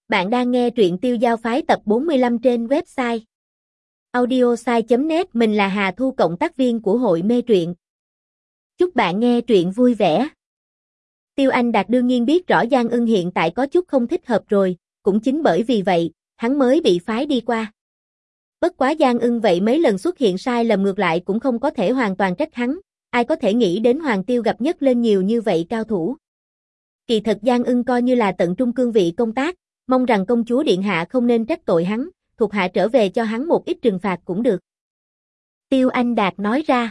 Bạn đang nghe truyện Tiêu Giao Phái tập 45 trên website audiosai.net. Mình là Hà Thu, cộng tác viên của hội mê truyện. Chúc bạn nghe truyện vui vẻ. Tiêu Anh Đạt đương nhiên biết rõ Giang Ưng hiện tại có chút không thích hợp rồi, cũng chính bởi vì vậy, hắn mới bị phái đi qua. Bất quá Giang Ưng vậy mấy lần xuất hiện sai lầm ngược lại cũng không có thể hoàn toàn trách hắn, ai có thể nghĩ đến Hoàng Tiêu gặp nhất lên nhiều như vậy cao thủ. Kỳ thật Giang Ưng coi như là tận trung cương vị công tác, mong rằng công chúa điện hạ không nên trách tội hắn, thuộc hạ trở về cho hắn một ít trừng phạt cũng được. Tiêu Anh Đạt nói ra.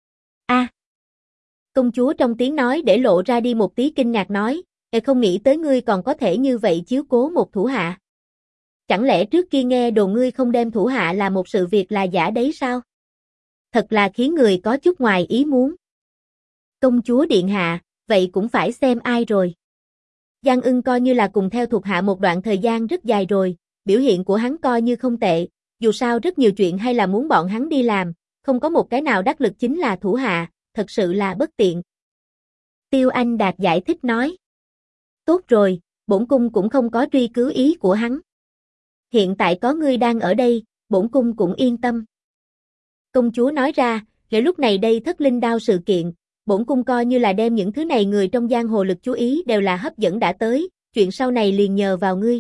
Công chúa trong tiếng nói để lộ ra đi một tí kinh ngạc nói, không nghĩ tới ngươi còn có thể như vậy chiếu cố một thủ hạ. Chẳng lẽ trước kia nghe đồn ngươi không đem thủ hạ là một sự việc là giả đấy sao? Thật là khiến người có chút ngoài ý muốn. Công chúa điện hạ, vậy cũng phải xem ai rồi. Giang Ưng coi như là cùng theo thuộc hạ một đoạn thời gian rất dài rồi, biểu hiện của hắn coi như không tệ, dù sao rất nhiều chuyện hay là muốn bọn hắn đi làm, không có một cái nào đắc lực chính là thủ hạ, thật sự là bất tiện. Tiêu Anh Đạt giải thích nói. Tốt rồi, bổn cung cũng không có truy cứu ý của hắn. Hiện tại có ngươi đang ở đây, bổn cung cũng yên tâm. Công chúa nói ra, để lúc này đây Thất Linh Đao sự kiện, bổn cung coi như là đem những thứ này người trong giang hồ lực chú ý đều là hấp dẫn đã tới, chuyện sau này liền nhờ vào ngươi.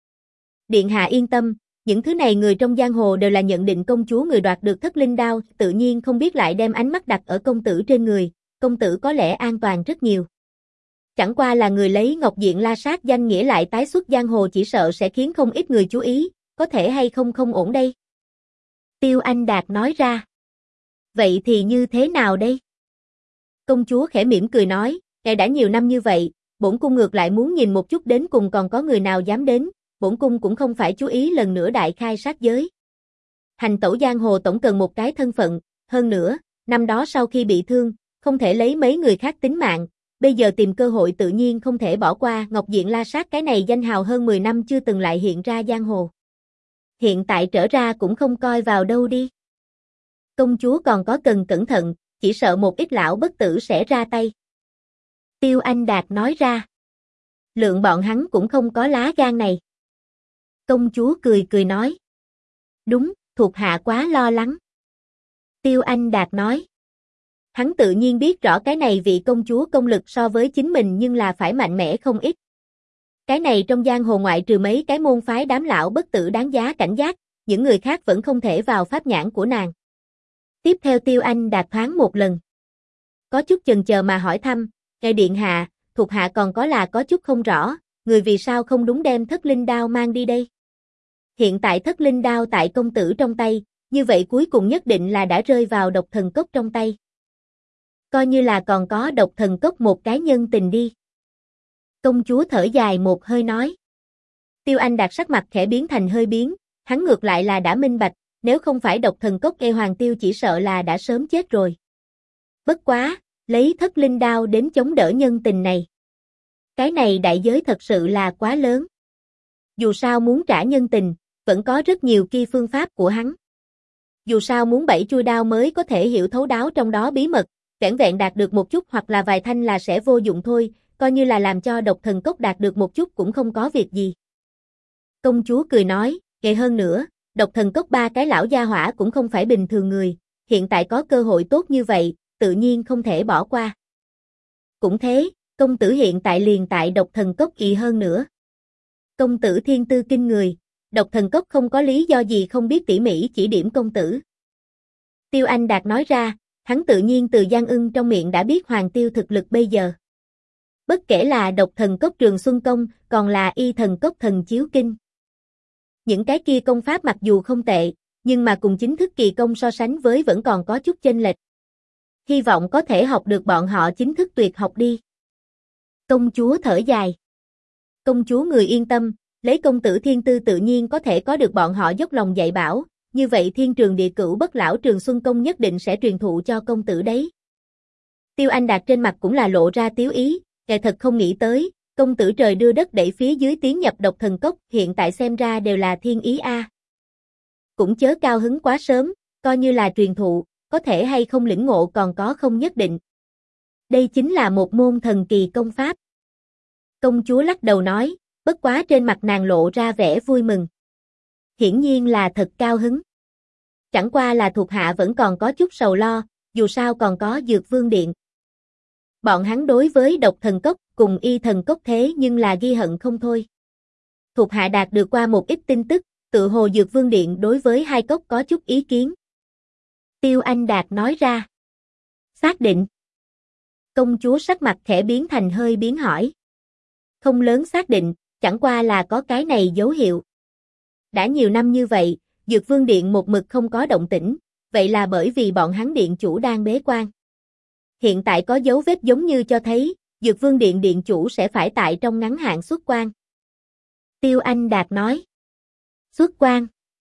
Điện hạ yên tâm, những thứ này người trong giang hồ đều là nhận định công chúa người đoạt được Thất Linh Đao, tự nhiên không biết lại đem ánh mắt đặt ở công tử trên người, công tử có lẽ an toàn rất nhiều. Chẳng qua là người lấy Ngọc Diện La Sát danh nghĩa lại tái xuất giang hồ chỉ sợ sẽ khiến không ít người chú ý, có thể hay không không ổn đây. Tiêu Anh Đạt nói ra. Vậy thì như thế nào đây? Công chúa khẽ mỉm cười nói, ngài đã nhiều năm như vậy, bổn cung ngược lại muốn nhìn một chút đến cùng còn có người nào dám đến, bổn cung cũng không phải chú ý lần nữa đại khai sát giới. Hành tẩu giang hồ tổng cần một cái thân phận, hơn nữa, năm đó sau khi bị thương, không thể lấy mấy người khác tính mạng, bây giờ tìm cơ hội tự nhiên không thể bỏ qua. Ngọc Diện La Sát cái này danh hào hơn 10 năm chưa từng lại hiện ra giang hồ. Hiện tại trở ra cũng không coi vào đâu đi. Công chúa còn có cần cẩn thận, chỉ sợ một ít lão bất tử sẽ ra tay. Tiêu Anh Đạt nói ra. Lượng bọn hắn cũng không có lá gan này. Công chúa cười cười nói. Đúng, thuộc hạ quá lo lắng. Tiêu Anh Đạt nói. Hắn tự nhiên biết rõ cái này vị công chúa công lực so với chính mình nhưng là phải mạnh mẽ không ít. Cái này trong giang hồ ngoại trừ mấy cái môn phái đám lão bất tử đáng giá cảnh giác, những người khác vẫn không thể vào pháp nhãn của nàng. Tiếp theo Tiêu Anh Đạt thoáng một lần. Có chút chần chờ mà hỏi thăm, ngài điện hạ, thuộc hạ còn có chút không rõ, người vì sao không đúng đem Thất Linh Đao mang đi đây? Hiện tại Thất Linh Đao tại công tử trong tay, như vậy cuối cùng nhất định là đã rơi vào Độc Thần Cốc trong tay. Coi như là còn có Độc Thần Cốc một cái nhân tình đi. Công chúa thở dài một hơi nói. Tiêu Anh Đạt sắc mặt khẽ biến thành hơi biến, hắn ngược lại là đã minh bạch, nếu không phải Độc Thần Cốc Hoàng Tiêu chỉ sợ là đã sớm chết rồi. Bất quá, lấy Thất Linh Đao đến chống đỡ nhân tình này. Cái này đại giới thật sự là quá lớn. Dù sao muốn trả nhân tình, vẫn có rất nhiều kỳ phương pháp của hắn. Dù sao muốn bảy chui đao mới có thể hiểu thấu đáo trong đó bí mật, vẻn vẹn đạt được một chút hoặc là vài thanh là sẽ vô dụng thôi, coi như là làm cho Độc Thần Cốc đạt được một chút cũng không có việc gì. Công chúa cười nói, kệ hơn nữa, Độc Thần Cốc ba cái lão gia hỏa cũng không phải bình thường người, hiện tại có cơ hội tốt như vậy, tự nhiên không thể bỏ qua. Cũng thế, công tử hiện tại liền tại Độc Thần Cốc kỳ hơn nữa. Công tử thiên tư kinh người, Độc Thần Cốc không có lý do gì không biết tỉ mỉ chỉ điểm công tử. Tiêu Anh Đạt nói ra, hắn tự nhiên từ Giang Ưng trong miệng đã biết Hoàng Tiêu thực lực bây giờ. Bất kể là Độc Thần Cốc Trường Xuân Công, còn là Y Thần Cốc Thần Chiếu Kinh. Những cái kia công pháp mặc dù không tệ, nhưng mà cùng chính thức kỳ công so sánh với vẫn còn có chút chênh lệch. Hy vọng có thể học được bọn họ chính thức tuyệt học đi. Công chúa thở dài. Công chúa người yên tâm, lấy công tử thiên tư tự nhiên có thể có được bọn họ dốc lòng dạy bảo, như vậy thiên trường địa cửu bất lão Trường Xuân Công nhất định sẽ truyền thụ cho công tử đấy. Tiêu Anh Đạt trên mặt cũng là lộ ra tiếu ý, ngài thật không nghĩ tới, công tử trời đưa đất đẩy phía dưới tiến nhập Độc Thần Cốc, hiện tại xem ra đều là thiên ý a. Cũng chớ cao hứng quá sớm, coi như là truyền thụ, có thể hay không lĩnh ngộ còn có không nhất định. Đây chính là một môn thần kỳ công pháp. Công chúa lắc đầu nói, bất quá trên mặt nàng lộ ra vẻ vui mừng. Hiển nhiên là thật cao hứng. Chẳng qua là thuộc hạ vẫn còn có chút sầu lo, dù sao còn có Dược Vương Điện. Bọn hắn đối với Độc Thần Cốc cùng Y Thần Cốc thế nhưng là ghi hận không thôi. Thuộc hạ đạt được qua một ít tin tức, tự hồ Dược Vương Điện đối với hai cốc có chút ý kiến. Tiêu Anh Đạt nói ra. Xác định. Công chúa sắc mặt khẽ biến thành hơi biến hỏi. Không lớn xác định, chẳng qua là có cái này dấu hiệu. Đã nhiều năm như vậy, Dược Vương Điện một mực không có động tĩnh, vậy là bởi vì bọn hắn điện chủ đang bế quan. Hiện tại có dấu vết giống như cho thấy, Dược Vương Điện điện chủ sẽ phải tại trong ngắn hạn xuất quan. Tiêu Anh Đạt nói. Xuất quan.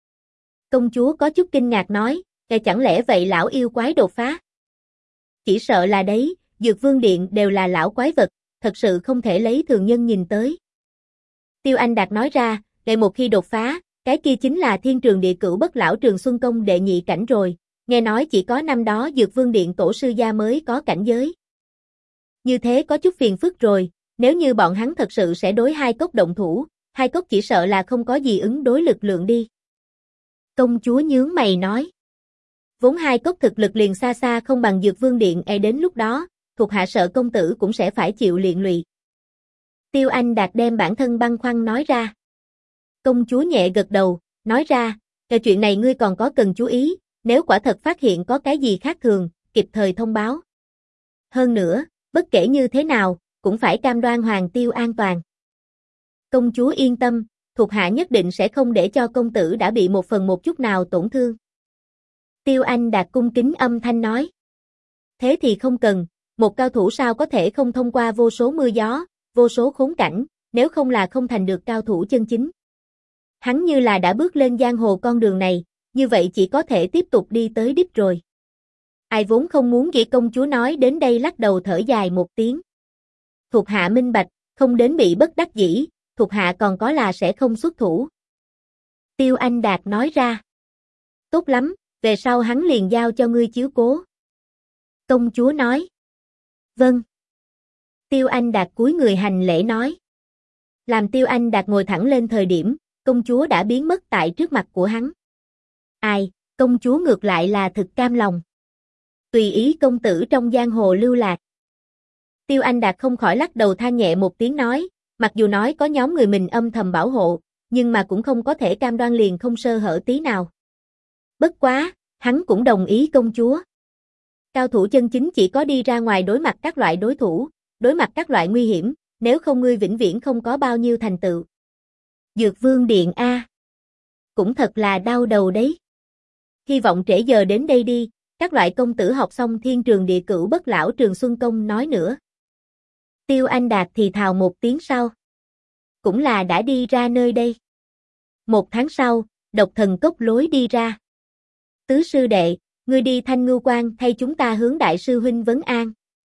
Công chúa có chút kinh ngạc nói, chẳng lẽ vậy lão yêu quái đột phá? Chỉ sợ là đấy, Dược Vương Điện đều là lão quái vật, thật sự không thể lấy thường nhân nhìn tới. Tiêu Anh Đạt nói ra, một khi đột phá, cái kia chính là Thiên Trường Địa Cửu Bất Lão Trường Xuân Công đệ nhị cảnh rồi, nghe nói chỉ có năm đó Dược Vương Điện tổ sư gia mới có cảnh giới. Như thế có chút phiền phức rồi, nếu như bọn hắn thật sự sẽ đối hai cốc động thủ, hai cốc chỉ sợ là không có gì ứng đối lực lượng đi. Công chúa nhướng mày nói. Vốn hai cốc thực lực liền xa xa không bằng Dược Vương Điện, đến lúc đó, thuộc hạ sợ công tử cũng sẽ phải chịu liên lụy. Tiêu Anh Đạt đem bản thân băn khoăn nói ra. Công chúa nhẹ gật đầu, nói ra, chuyện này ngươi còn có cần chú ý, nếu quả thật phát hiện có cái gì khác thường, kịp thời thông báo. Hơn nữa, bất kể như thế nào, cũng phải cam đoan Hoàng Tiêu an toàn. Công chúa yên tâm, thuộc hạ nhất định sẽ không để cho công tử đã bị một phần một chút nào tổn thương. Tiêu Anh Đạt cung kính âm thanh nói. Thế thì không cần, một cao thủ sao có thể không thông qua vô số mưa gió, vô số khốn cảnh, nếu không là không thành được cao thủ chân chính. Hắn như là đã bước lên giang hồ con đường này, như vậy chỉ có thể tiếp tục đi tới đích rồi. Ai vốn không muốn nghĩ công chúa nói đến đây lắc đầu thở dài một tiếng. Thuộc hạ minh bạch, không đến bị bất đắc dĩ, thuộc hạ còn có là sẽ không xuất thủ. Tiêu Anh Đạt nói ra. Tốt lắm, về sau hắn liền giao cho ngươi chiếu cố. Công chúa nói. Vâng. Tiêu Anh Đạt cúi người hành lễ nói. Làm Tiêu Anh Đạt ngồi thẳng lên thời điểm, công chúa đã biến mất tại trước mặt của hắn. Ai, công chúa ngược lại là thực cam lòng. Tùy ý công tử trong giang hồ lưu lạc. Tiêu Anh Đạt không khỏi lắc đầu than nhẹ một tiếng nói, mặc dù nói có nhóm người mình âm thầm bảo hộ, nhưng mà cũng không có thể cam đoan liền không sơ hở tí nào. Bất quá, hắn cũng đồng ý công chúa. Cao thủ chân chính chỉ có đi ra ngoài đối mặt các loại đối thủ, đối mặt các loại nguy hiểm, nếu không ngươi vĩnh viễn không có bao nhiêu thành tựu. Dược Vương Điện A. Cũng thật là đau đầu đấy. Hy vọng trễ giờ đến đây đi, các loại công tử học xong Thiên Trường Địa Cửu Bất Lão Trường Xuân Công nói nữa. Tiêu Anh Đạt thì thào một tiếng sau. Cũng là đã đi ra nơi đây. Một tháng sau, Độc Thần Cốc lối đi ra. Tứ sư đệ, ngươi đi Thanh Ngưu Quan thay chúng ta hướng đại sư huynh vấn an.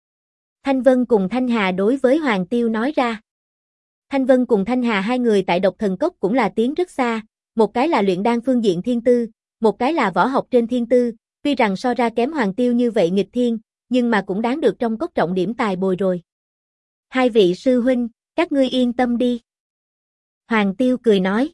Thanh Vân cùng Thanh Hà đối với Hoàng Tiêu nói ra. Thanh Vân cùng Thanh Hà hai người tại Độc Thần Cốc cũng là tiến rất xa, một cái là luyện đan phương diện thiên tư, một cái là võ học trên thiên tư, tuy rằng so ra kém Hoàng Tiêu như vậy nghịch thiên, nhưng mà cũng đáng được trong cốc trọng điểm tài bồi rồi. Hai vị sư huynh, các ngươi yên tâm đi. Hoàng Tiêu cười nói.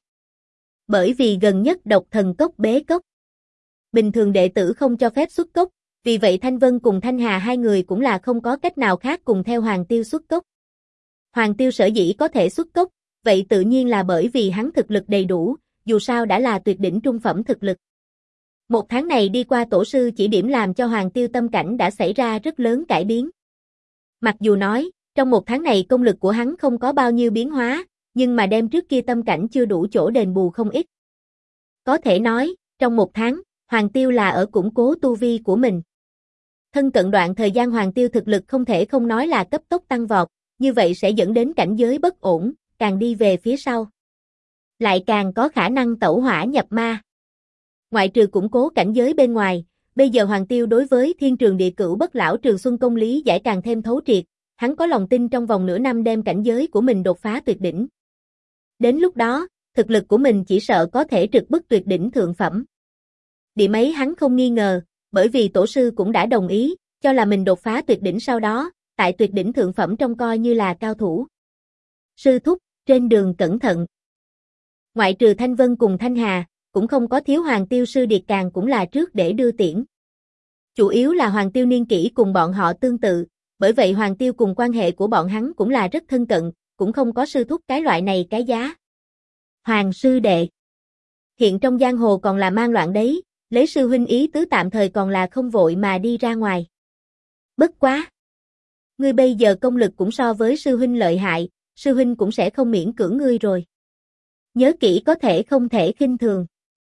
Bởi vì gần nhất Độc Thần Cốc bế cốc. Bình thường đệ tử không cho phép xuất cốc, vì vậy Thanh Vân cùng Thanh Hà hai người cũng là không có cách nào khác cùng theo Hoàng Tiêu xuất cốc. Hoàng Tiêu sở dĩ có thể xuất cốc, vậy tự nhiên là bởi vì hắn thực lực đầy đủ, dù sao đã là tuyệt đỉnh trung phẩm thực lực. Một tháng này đi qua tổ sư chỉ điểm làm cho Hoàng Tiêu tâm cảnh đã xảy ra rất lớn cải biến. Mặc dù nói, trong một tháng này công lực của hắn không có bao nhiêu biến hóa, nhưng mà đem trước kia tâm cảnh chưa đủ chỗ đền bù không ít. Có thể nói, trong một tháng, Hoàng Tiêu là ở củng cố tu vi của mình. Thân cận đoạn thời gian Hoàng Tiêu thực lực không thể không nói là cấp tốc tăng vọt, như vậy sẽ dẫn đến cảnh giới bất ổn, càng đi về phía sau. Lại càng có khả năng tẩu hỏa nhập ma. Ngoại trừ củng cố cảnh giới bên ngoài, bây giờ Hoàng Tiêu đối với Thiên Trường Địa Cửu Bất Lão Trường Xuân Công lý giải càng thêm thấu triệt, hắn có lòng tin trong vòng nửa năm đem cảnh giới của mình đột phá tuyệt đỉnh. Đến lúc đó, thực lực của mình chỉ sợ có thể trực bức tuyệt đỉnh thượng phẩm. Điểm ấy hắn không nghi ngờ, bởi vì tổ sư cũng đã đồng ý, cho là mình đột phá tuyệt đỉnh sau đó, tại tuyệt đỉnh thượng phẩm trong coi như là cao thủ. Sư thúc, trên đường cẩn thận. Ngoại trừ Thanh Vân cùng Thanh Hà, cũng không có thiếu Hoàng Tiêu Sư Điệt càng cũng là trước để đưa tiễn. Chủ yếu là Hoàng Tiêu niên kỷ cùng bọn họ tương tự, bởi vậy Hoàng Tiêu cùng quan hệ của bọn hắn cũng là rất thân cận, cũng không có sư thúc cái loại này cái giá. Hoàng sư đệ. Hiện trong giang hồ còn là mang loạn đấy, lấy sư huynh ý tứ tạm thời còn là không vội mà đi ra ngoài. Bất quá. Ngươi bây giờ công lực cũng so với sư huynh lợi hại, sư huynh cũng sẽ không miễn cưỡng ngươi rồi. Nhớ kỹ có thể không thể khinh thường.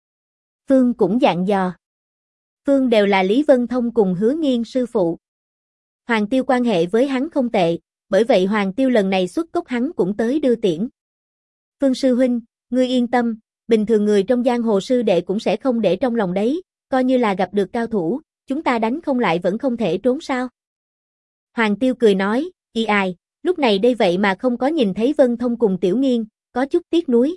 Phương cũng dặn dò. Phương đều là Lý Vân Thông cùng Hứa Nghiên sư phụ. Hoàng Tiêu quan hệ với hắn không tệ, bởi vậy Hoàng Tiêu lần này xuất cốc hắn cũng tới đưa tiễn. Phương sư huynh, ngươi yên tâm, bình thường người trong giang hồ sư đệ cũng sẽ không để trong lòng đấy, coi như là gặp được cao thủ, chúng ta đánh không lại vẫn không thể trốn sao. Hoàng Tiêu cười nói, y ai, lúc này đây vậy mà không có nhìn thấy Vân Thông cùng Tiểu Nghiên, có chút tiếc nuối.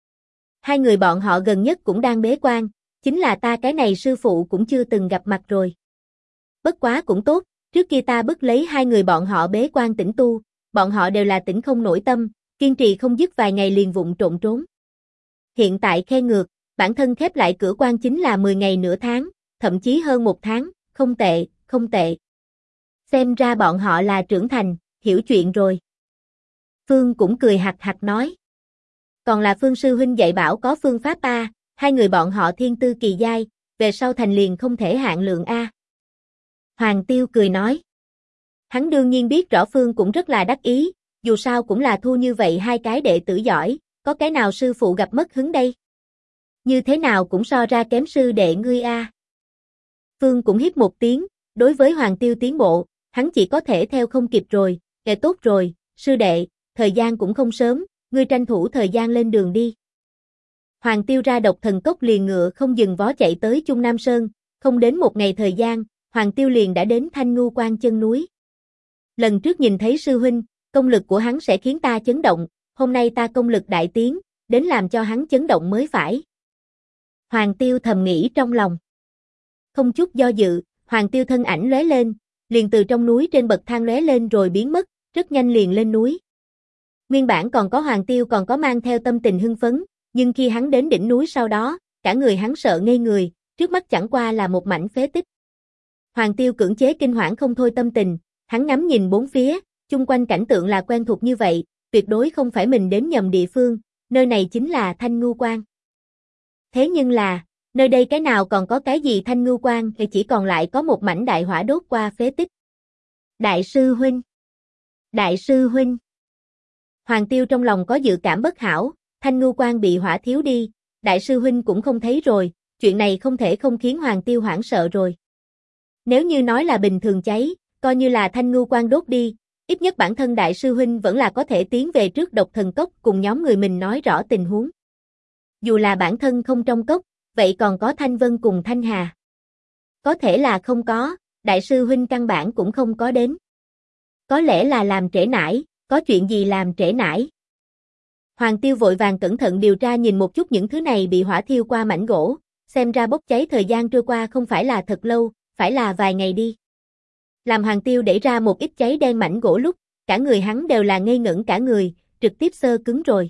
Hai người bọn họ gần nhất cũng đang bế quan, chính là ta cái này sư phụ cũng chưa từng gặp mặt rồi. Bất quá cũng tốt, trước kia ta bức lấy hai người bọn họ bế quan tĩnh tu, bọn họ đều là tĩnh không nổi tâm, kiên trì không dứt vài ngày liền vụng trộn trốn. Hiện tại khe ngược, bản thân khép lại cửa quan chính là 10 ngày nửa tháng, thậm chí hơn 1 tháng, không tệ, không tệ. Xem ra bọn họ là trưởng thành, hiểu chuyện rồi. Phương cũng cười hạc hạc nói. Còn là Phương sư huynh dạy bảo có phương pháp a, hai người bọn họ thiên tư kỳ giai, về sau thành liền không thể hạn lượng a. Hoàng Tiêu cười nói. Hắn đương nhiên biết rõ Phương cũng rất là đắc ý, dù sao cũng là thu như vậy hai cái đệ tử giỏi, có cái nào sư phụ gặp mất hứng đây. Như thế nào cũng so ra kém sư đệ ngươi a. Phương cũng hít một tiếng, đối với Hoàng Tiêu tiến bộ, hắn chỉ có thể theo không kịp rồi, tốt rồi, sư đệ, thời gian cũng không sớm, ngươi tranh thủ thời gian lên đường đi. Hoàng Tiêu ra Độc Thần Cốc liền ngựa không dừng vó chạy tới Trung Nam Sơn, không đến 1 ngày thời gian, Hoàng Tiêu liền đã đến Thanh Ngưu Quan chân núi. Lần trước nhìn thấy sư huynh, công lực của hắn sẽ khiến ta chấn động, hôm nay ta công lực đại tiến, đến làm cho hắn chấn động mới phải. Hoàng Tiêu thầm nghĩ trong lòng. Không chút do dự, Hoàng Tiêu thân ảnh lóe lên, liền từ trong núi trên bậc thang lóe lên rồi biến mất, rất nhanh liền lên núi. Nguyên bản còn có Hoàng Tiêu còn có mang theo tâm tình hưng phấn, nhưng khi hắn đến đỉnh núi sau đó, cả người hắn sợ ngây người, trước mắt chẳng qua là một mảnh phế tích. Hoàng Tiêu cưỡng chế kinh hoảng không thôi tâm tình, hắn ngắm nhìn bốn phía, chung quanh cảnh tượng là quen thuộc như vậy, tuyệt đối không phải mình đến nhầm địa phương, nơi này chính là Thanh Ngưu Quan. Thế nhưng là, nơi đây cái nào còn có cái gì Thanh Ngưu Quan, chỉ còn lại có một mảnh đại hỏa đốt qua phế tích. Đại sư huynh! Đại sư huynh! Hoàng Tiêu trong lòng có dự cảm bất hảo, Thanh Ngưu Quan bị hỏa thiếu đi, đại sư huynh cũng không thấy rồi, chuyện này không thể không khiến Hoàng Tiêu hoảng sợ rồi. Nếu như nói là bình thường cháy, coi như là Thanh Ngưu Quan đốt đi, ít nhất bản thân đại sư huynh vẫn là có thể tiến về trước Độc Thần Cốc cùng nhóm người mình nói rõ tình huống. Dù là bản thân không trong cốc, vậy còn có Thanh Vân cùng Thanh Hà. Có thể là không có, đại sư huynh căn bản cũng không có đến. Có lẽ là làm trễ nải, có chuyện gì làm trễ nải. Hoàng Tiêu vội vàng cẩn thận điều tra nhìn một chút những thứ này bị hỏa thiêu qua mảnh gỗ, xem ra bốc cháy thời gian trôi qua không phải là thật lâu, phải là vài ngày đi. Làm Hoàng Tiêu đẩy ra một ít cháy đen mảnh gỗ lúc, cả người hắn đều là ngây ngẩn cả người, trực tiếp xơ cứng rồi.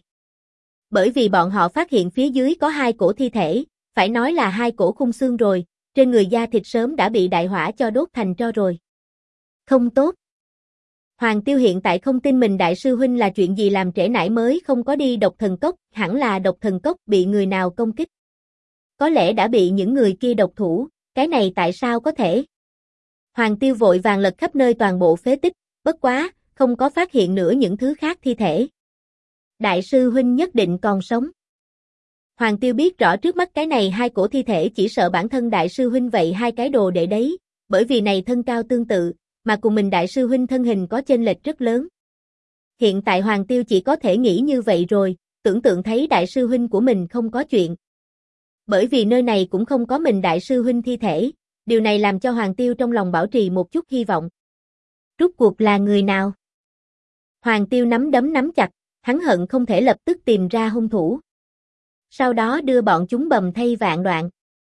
Bởi vì bọn họ phát hiện phía dưới có 2 cổ thi thể, phải nói là 2 cổ khung xương rồi, trên người da thịt sớm đã bị đại hỏa cho đốt thành tro rồi. Không tốt. Hoàng Tiêu hiện tại không tin mình đại sư huynh là chuyện gì làm trễ nải mới không có đi Độc Thần Cốc, hẳn là Độc Thần Cốc bị người nào công kích. Có lẽ đã bị những người kia độc thủ, cái này tại sao có thể? Hoàng Tiêu vội vàng lật khắp nơi toàn bộ phế tích, bất quá, không có phát hiện nữa những thứ khác thi thể. Đại sư huynh nhất định còn sống. Hoàng Tiêu biết rõ trước mắt cái này 2 cổ thi thể chỉ sợ bản thân đại sư huynh vậy 2 cái đồ để đấy, bởi vì này thân cao tương tự, mà cùng mình đại sư huynh thân hình có chênh lệch rất lớn. Hiện tại Hoàng Tiêu chỉ có thể nghĩ như vậy rồi, tưởng tượng thấy đại sư huynh của mình không có chuyện. Bởi vì nơi này cũng không có mình đại sư huynh thi thể, điều này làm cho Hoàng Tiêu trong lòng bảo trì một chút hy vọng. Rốt cuộc là người nào? Hoàng Tiêu nắm đấm nắm chặt, hắn hận không thể lập tức tìm ra hung thủ. Sau đó đưa bọn chúng bầm thây vạn đoạn.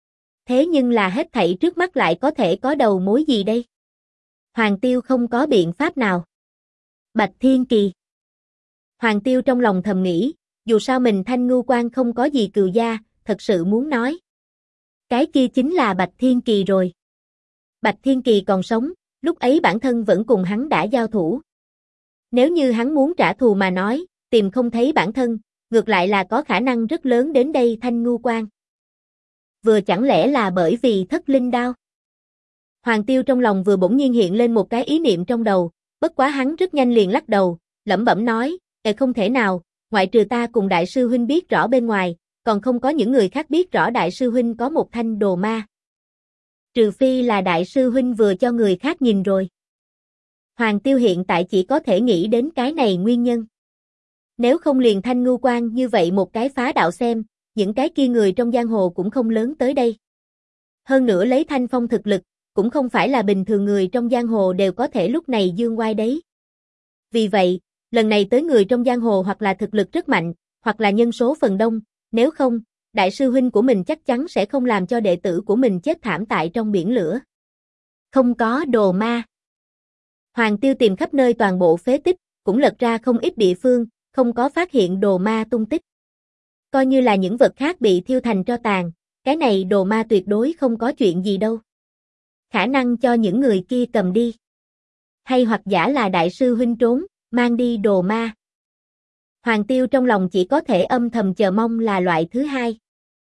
Thế nhưng là hết thảy trước mắt lại có thể có đầu mối gì đây? Hoàng Tiêu không có biện pháp nào. Bạch Thiên Kỳ. Hoàng Tiêu trong lòng thầm nghĩ, dù sao mình Thanh Ngưu Quan không có gì cừu gia, thật sự muốn nói. Cái kia chính là Bạch Thiên Kỳ rồi. Bạch Thiên Kỳ còn sống, lúc ấy bản thân vẫn cùng hắn đã giao thủ. Nếu như hắn muốn trả thù mà nói, tìm không thấy bản thân, ngược lại là có khả năng rất lớn đến đây Thanh Ngưu Quan. Vừa chẳng lẽ là bởi vì thất linh đao? Hoàng Tiêu trong lòng vừa bỗng nhiên hiện lên một cái ý niệm trong đầu, bất quá hắn rất nhanh liền lắc đầu, lẩm bẩm nói, không thể nào, ngoại trừ ta cùng đại sư huynh biết rõ bên ngoài, còn không có những người khác biết rõ đại sư huynh có một thanh đồ ma. Trừ phi là đại sư huynh vừa cho người khác nhìn rồi. Hoàng Tiêu hiện tại chỉ có thể nghĩ đến cái này nguyên nhân. Nếu không liền Thanh Ngưu Quan như vậy một cái phá đạo xem, những cái kia người trong giang hồ cũng không lớn tới đây. Hơn nữa lấy Thanh Phong thực lực, cũng không phải là bình thường người trong giang hồ đều có thể lúc này dương oai đấy. Vì vậy, lần này tới người trong giang hồ hoặc là thực lực rất mạnh, hoặc là nhân số phần đông, nếu không, đại sư huynh của mình chắc chắn sẽ không làm cho đệ tử của mình chết thảm tại trong biển lửa. Không có đồ ma. Hoàng Tiêu tìm khắp nơi toàn bộ phế tích, cũng lật ra không ít địa phương, không có phát hiện đồ ma tung tích. Coi như là những vật khác bị thiêu thành tro tàn, cái này đồ ma tuyệt đối không có chuyện gì đâu. Khả năng cho những người kia cầm đi. Hay hoặc giả là đại sư huynh trốn, mang đi đồ ma. Hoàng Tiêu trong lòng chỉ có thể âm thầm chờ mong là loại thứ hai.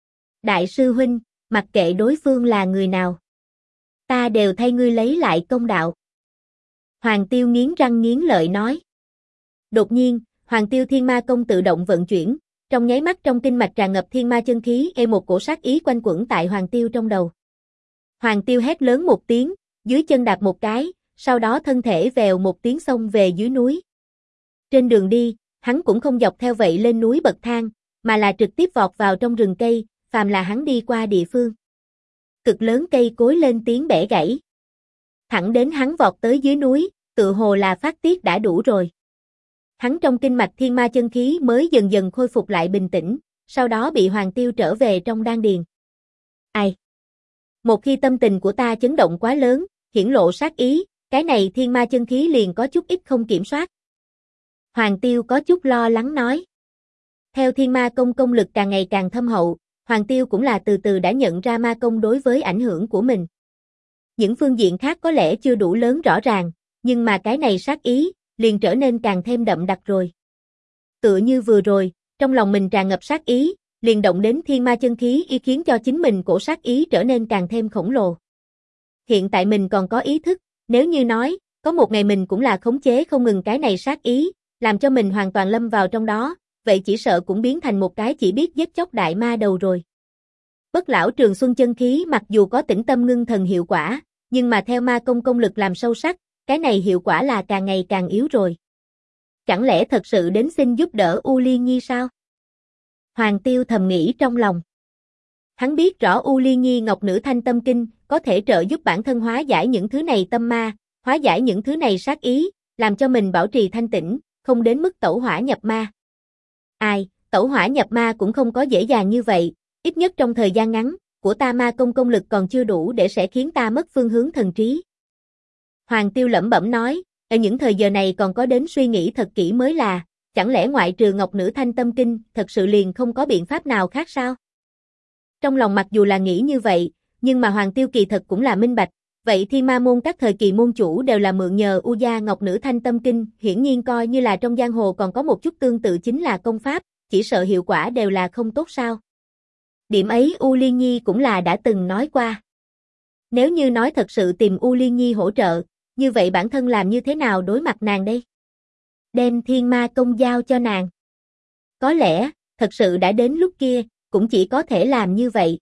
Đại sư huynh, mặc kệ đối phương là người nào, ta đều thay ngươi lấy lại công đạo. Hoàng Tiêu nghiến răng nghiến lợi nói. Đột nhiên, Hoàng Tiêu Thiên Ma Công tự động vận chuyển, trong nháy mắt trong kinh mạch tràn ngập thiên ma chân khí, một cổ sát ý quanh quẩn tại Hoàng Tiêu trong đầu. Hoàng Tiêu hét lớn một tiếng, dưới chân đạp một cái, sau đó thân thể vèo một tiếng xông về dưới núi. Trên đường đi, hắn cũng không dọc theo vậy lên núi bậc thang, mà là trực tiếp vọt vào trong rừng cây, phàm là hắn đi qua địa phương. Cực lớn cây cối lên tiếng bẻ gãy. Thẳng đến hắn vọt tới dưới núi, tự hồ là phát tiết đã đủ rồi. Hắn trong kinh mạch thiên ma chân khí mới dần dần khôi phục lại bình tĩnh, sau đó bị Hoàng Tiêu trở về trong đan điền. Ai? Một khi tâm tình của ta chấn động quá lớn, hiển lộ sát ý, cái này thiên ma chân khí liền có chút ít không kiểm soát. Hoàng Tiêu có chút lo lắng nói. Theo thiên ma công công lực càng ngày càng thâm hậu, Hoàng Tiêu cũng là từ từ đã nhận ra ma công đối với ảnh hưởng của mình. Những phương diện khác có lẽ chưa đủ lớn rõ ràng, nhưng mà cái này sát ý, liền trở nên càng thêm đậm đặc rồi. Tựa như vừa rồi, trong lòng mình tràn ngập sát ý, liền động đến thiên ma chân khí khiến cho chính mình cổ sát ý trở nên càng thêm khổng lồ. Hiện tại mình còn có ý thức, nếu như nói, có một ngày mình cũng là khống chế không ngừng cái này sát ý, làm cho mình hoàn toàn lâm vào trong đó, vậy chỉ sợ cũng biến thành một cái chỉ biết giết chóc đại ma đầu rồi. Bất lão trường xuân chân khí mặc dù có tĩnh tâm ngưng thần hiệu quả, nhưng mà theo ma công công lực làm sâu sắc, cái này hiệu quả là càng ngày càng yếu rồi. Chẳng lẽ thật sự đến xin giúp đỡ U Liên Nhi sao? Hoàng Tiêu thầm nghĩ trong lòng. Hắn biết rõ U Liên Nhi Ngọc Nữ Thanh Tâm Kinh có thể trợ giúp bản thân hóa giải những thứ này tâm ma, hóa giải những thứ này sát ý, làm cho mình bảo trì thanh tĩnh, không đến mức tẩu hỏa nhập ma. Ai, tẩu hỏa nhập ma cũng không có dễ dàng như vậy, ít nhất trong thời gian ngắn, của ta ma công công lực còn chưa đủ để sẽ khiến ta mất phương hướng thần trí. Hoàng Tiêu lẩm bẩm nói, ở những thời giờ này còn có đến suy nghĩ thật kỹ mới là, chẳng lẽ ngoại trừ Ngọc Nữ Thanh Tâm Kinh, thật sự liền không có biện pháp nào khác sao? Trong lòng mặc dù là nghĩ như vậy, nhưng mà Hoàng Tiêu kỳ thật cũng là minh bạch, vậy Thiên Ma môn các thời kỳ môn chủ đều là mượn nhờ U gia Ngọc Nữ Thanh Tâm Kinh, hiển nhiên coi như là trong giang hồ còn có một chút tương tự chính là công pháp, chỉ sợ hiệu quả đều là không tốt sao? Điểm ấy U Liên Nhi cũng là đã từng nói qua. Nếu như nói thật sự tìm U Liên Nhi hỗ trợ, như vậy bản thân làm như thế nào đối mặt nàng đây? Đem thiên ma công giao cho nàng. Có lẽ, thật sự đã đến lúc kia, cũng chỉ có thể làm như vậy.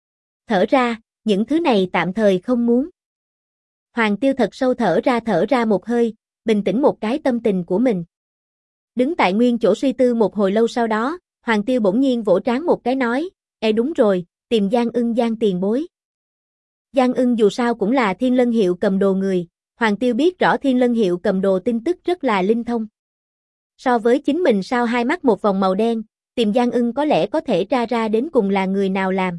Thở ra, những thứ này tạm thời không muốn. Hoàng Tiêu thật sâu thở ra một hơi, bình tĩnh một cái tâm tình của mình. Đứng tại nguyên chỗ suy tư một hồi lâu sau đó, Hoàng Tiêu bỗng nhiên vỗ trán một cái nói, đúng rồi, tìm Giang Ưng Giang tiền bối. Giang Ưng dù sao cũng là Thiên Lân Hiệu cầm đồ người, Hoàng Tiêu biết rõ Thiên Lân Hiệu cầm đồ tin tức rất là linh thông. So với chính mình sao hai mắt một vòng màu đen, tìm Giang Ưng có lẽ có thể tra ra đến cùng là người nào làm.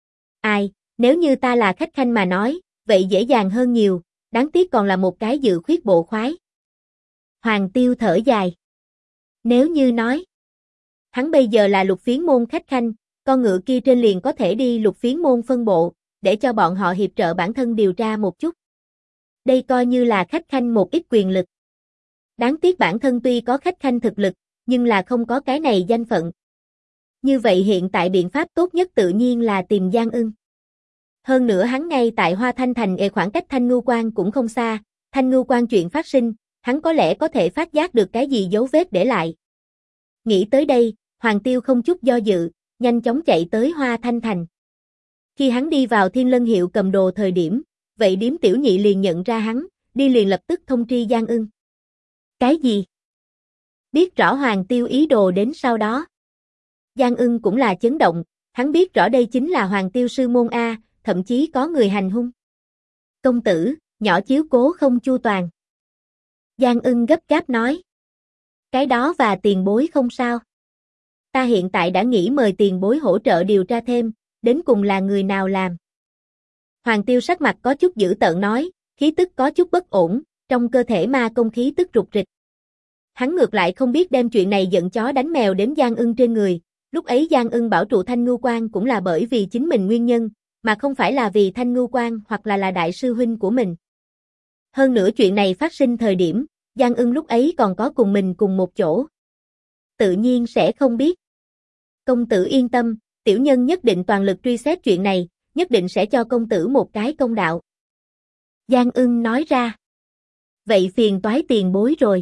Ai, nếu như ta là khách khanh mà nói, vậy dễ dàng hơn nhiều, đáng tiếc còn là một cái dự khuyết bộ khoái. Hoàng Tiêu thở dài. Nếu như nói, hắn bây giờ là Lục Phiến môn khách khanh, con ngựa kia trên liền có thể đi Lục Phiến môn phân bộ, để cho bọn họ hiệp trợ bản thân điều tra một chút. Đây coi như là khách khanh một ít quyền lực. Đáng tiếc bản thân tuy có khách khanh thực lực, nhưng là không có cái này danh phận. Như vậy hiện tại biện pháp tốt nhất tự nhiên là tìm Giang Ưng. Hơn nữa hắn ngay tại Hoa Thanh Thành khoảng cách Thanh Ngưu Quan cũng không xa, Thanh Ngưu Quan chuyện phát sinh, hắn có lẽ có thể phát giác được cái gì dấu vết để lại. Nghĩ tới đây, Hoàng Tiêu không chút do dự, nhanh chóng chạy tới Hoa Thanh Thành. Khi hắn đi vào Thiên Lân Hiệu cầm đồ thời điểm, vậy điếm tiểu nhị liền nhận ra hắn, đi liền lập tức thông tri Giang Ưng. Cái gì? Biết rõ Hoàng Tiêu ý đồ đến sau đó. Giang Ưng cũng là chấn động, hắn biết rõ đây chính là Hoàng Tiêu sư môn A, thậm chí có người hành hung. Công tử, nhỏ chiếu cố không chu toàn. Giang Ưng gấp gáp nói. Cái đó và tiền bối không sao. Ta hiện tại đã nghĩ mời tiền bối hỗ trợ điều tra thêm, đến cùng là người nào làm. Hoàng Tiêu sắc mặt có chút dữ tợn nói, khí tức có chút bất ổn, trong cơ thể ma công khí tức rục rịch. Hắn ngược lại không biết đem chuyện này giận chó đánh mèo đến Giang Ưng trên người, lúc ấy Giang Ưng bảo trụ Thanh Ngưu Quan cũng là bởi vì chính mình nguyên nhân, mà không phải là vì Thanh Ngưu Quan hoặc là đại sư huynh của mình. Hơn nữa chuyện này phát sinh thời điểm, Giang Ưng lúc ấy còn có cùng mình cùng một chỗ. Tự nhiên sẽ không biết. Công tử yên tâm, tiểu nhân nhất định toàn lực truy xét chuyện này, nhất định sẽ cho công tử một cái công đạo. Giang Ưng nói ra. Vậy phiền toái tiền bối rồi.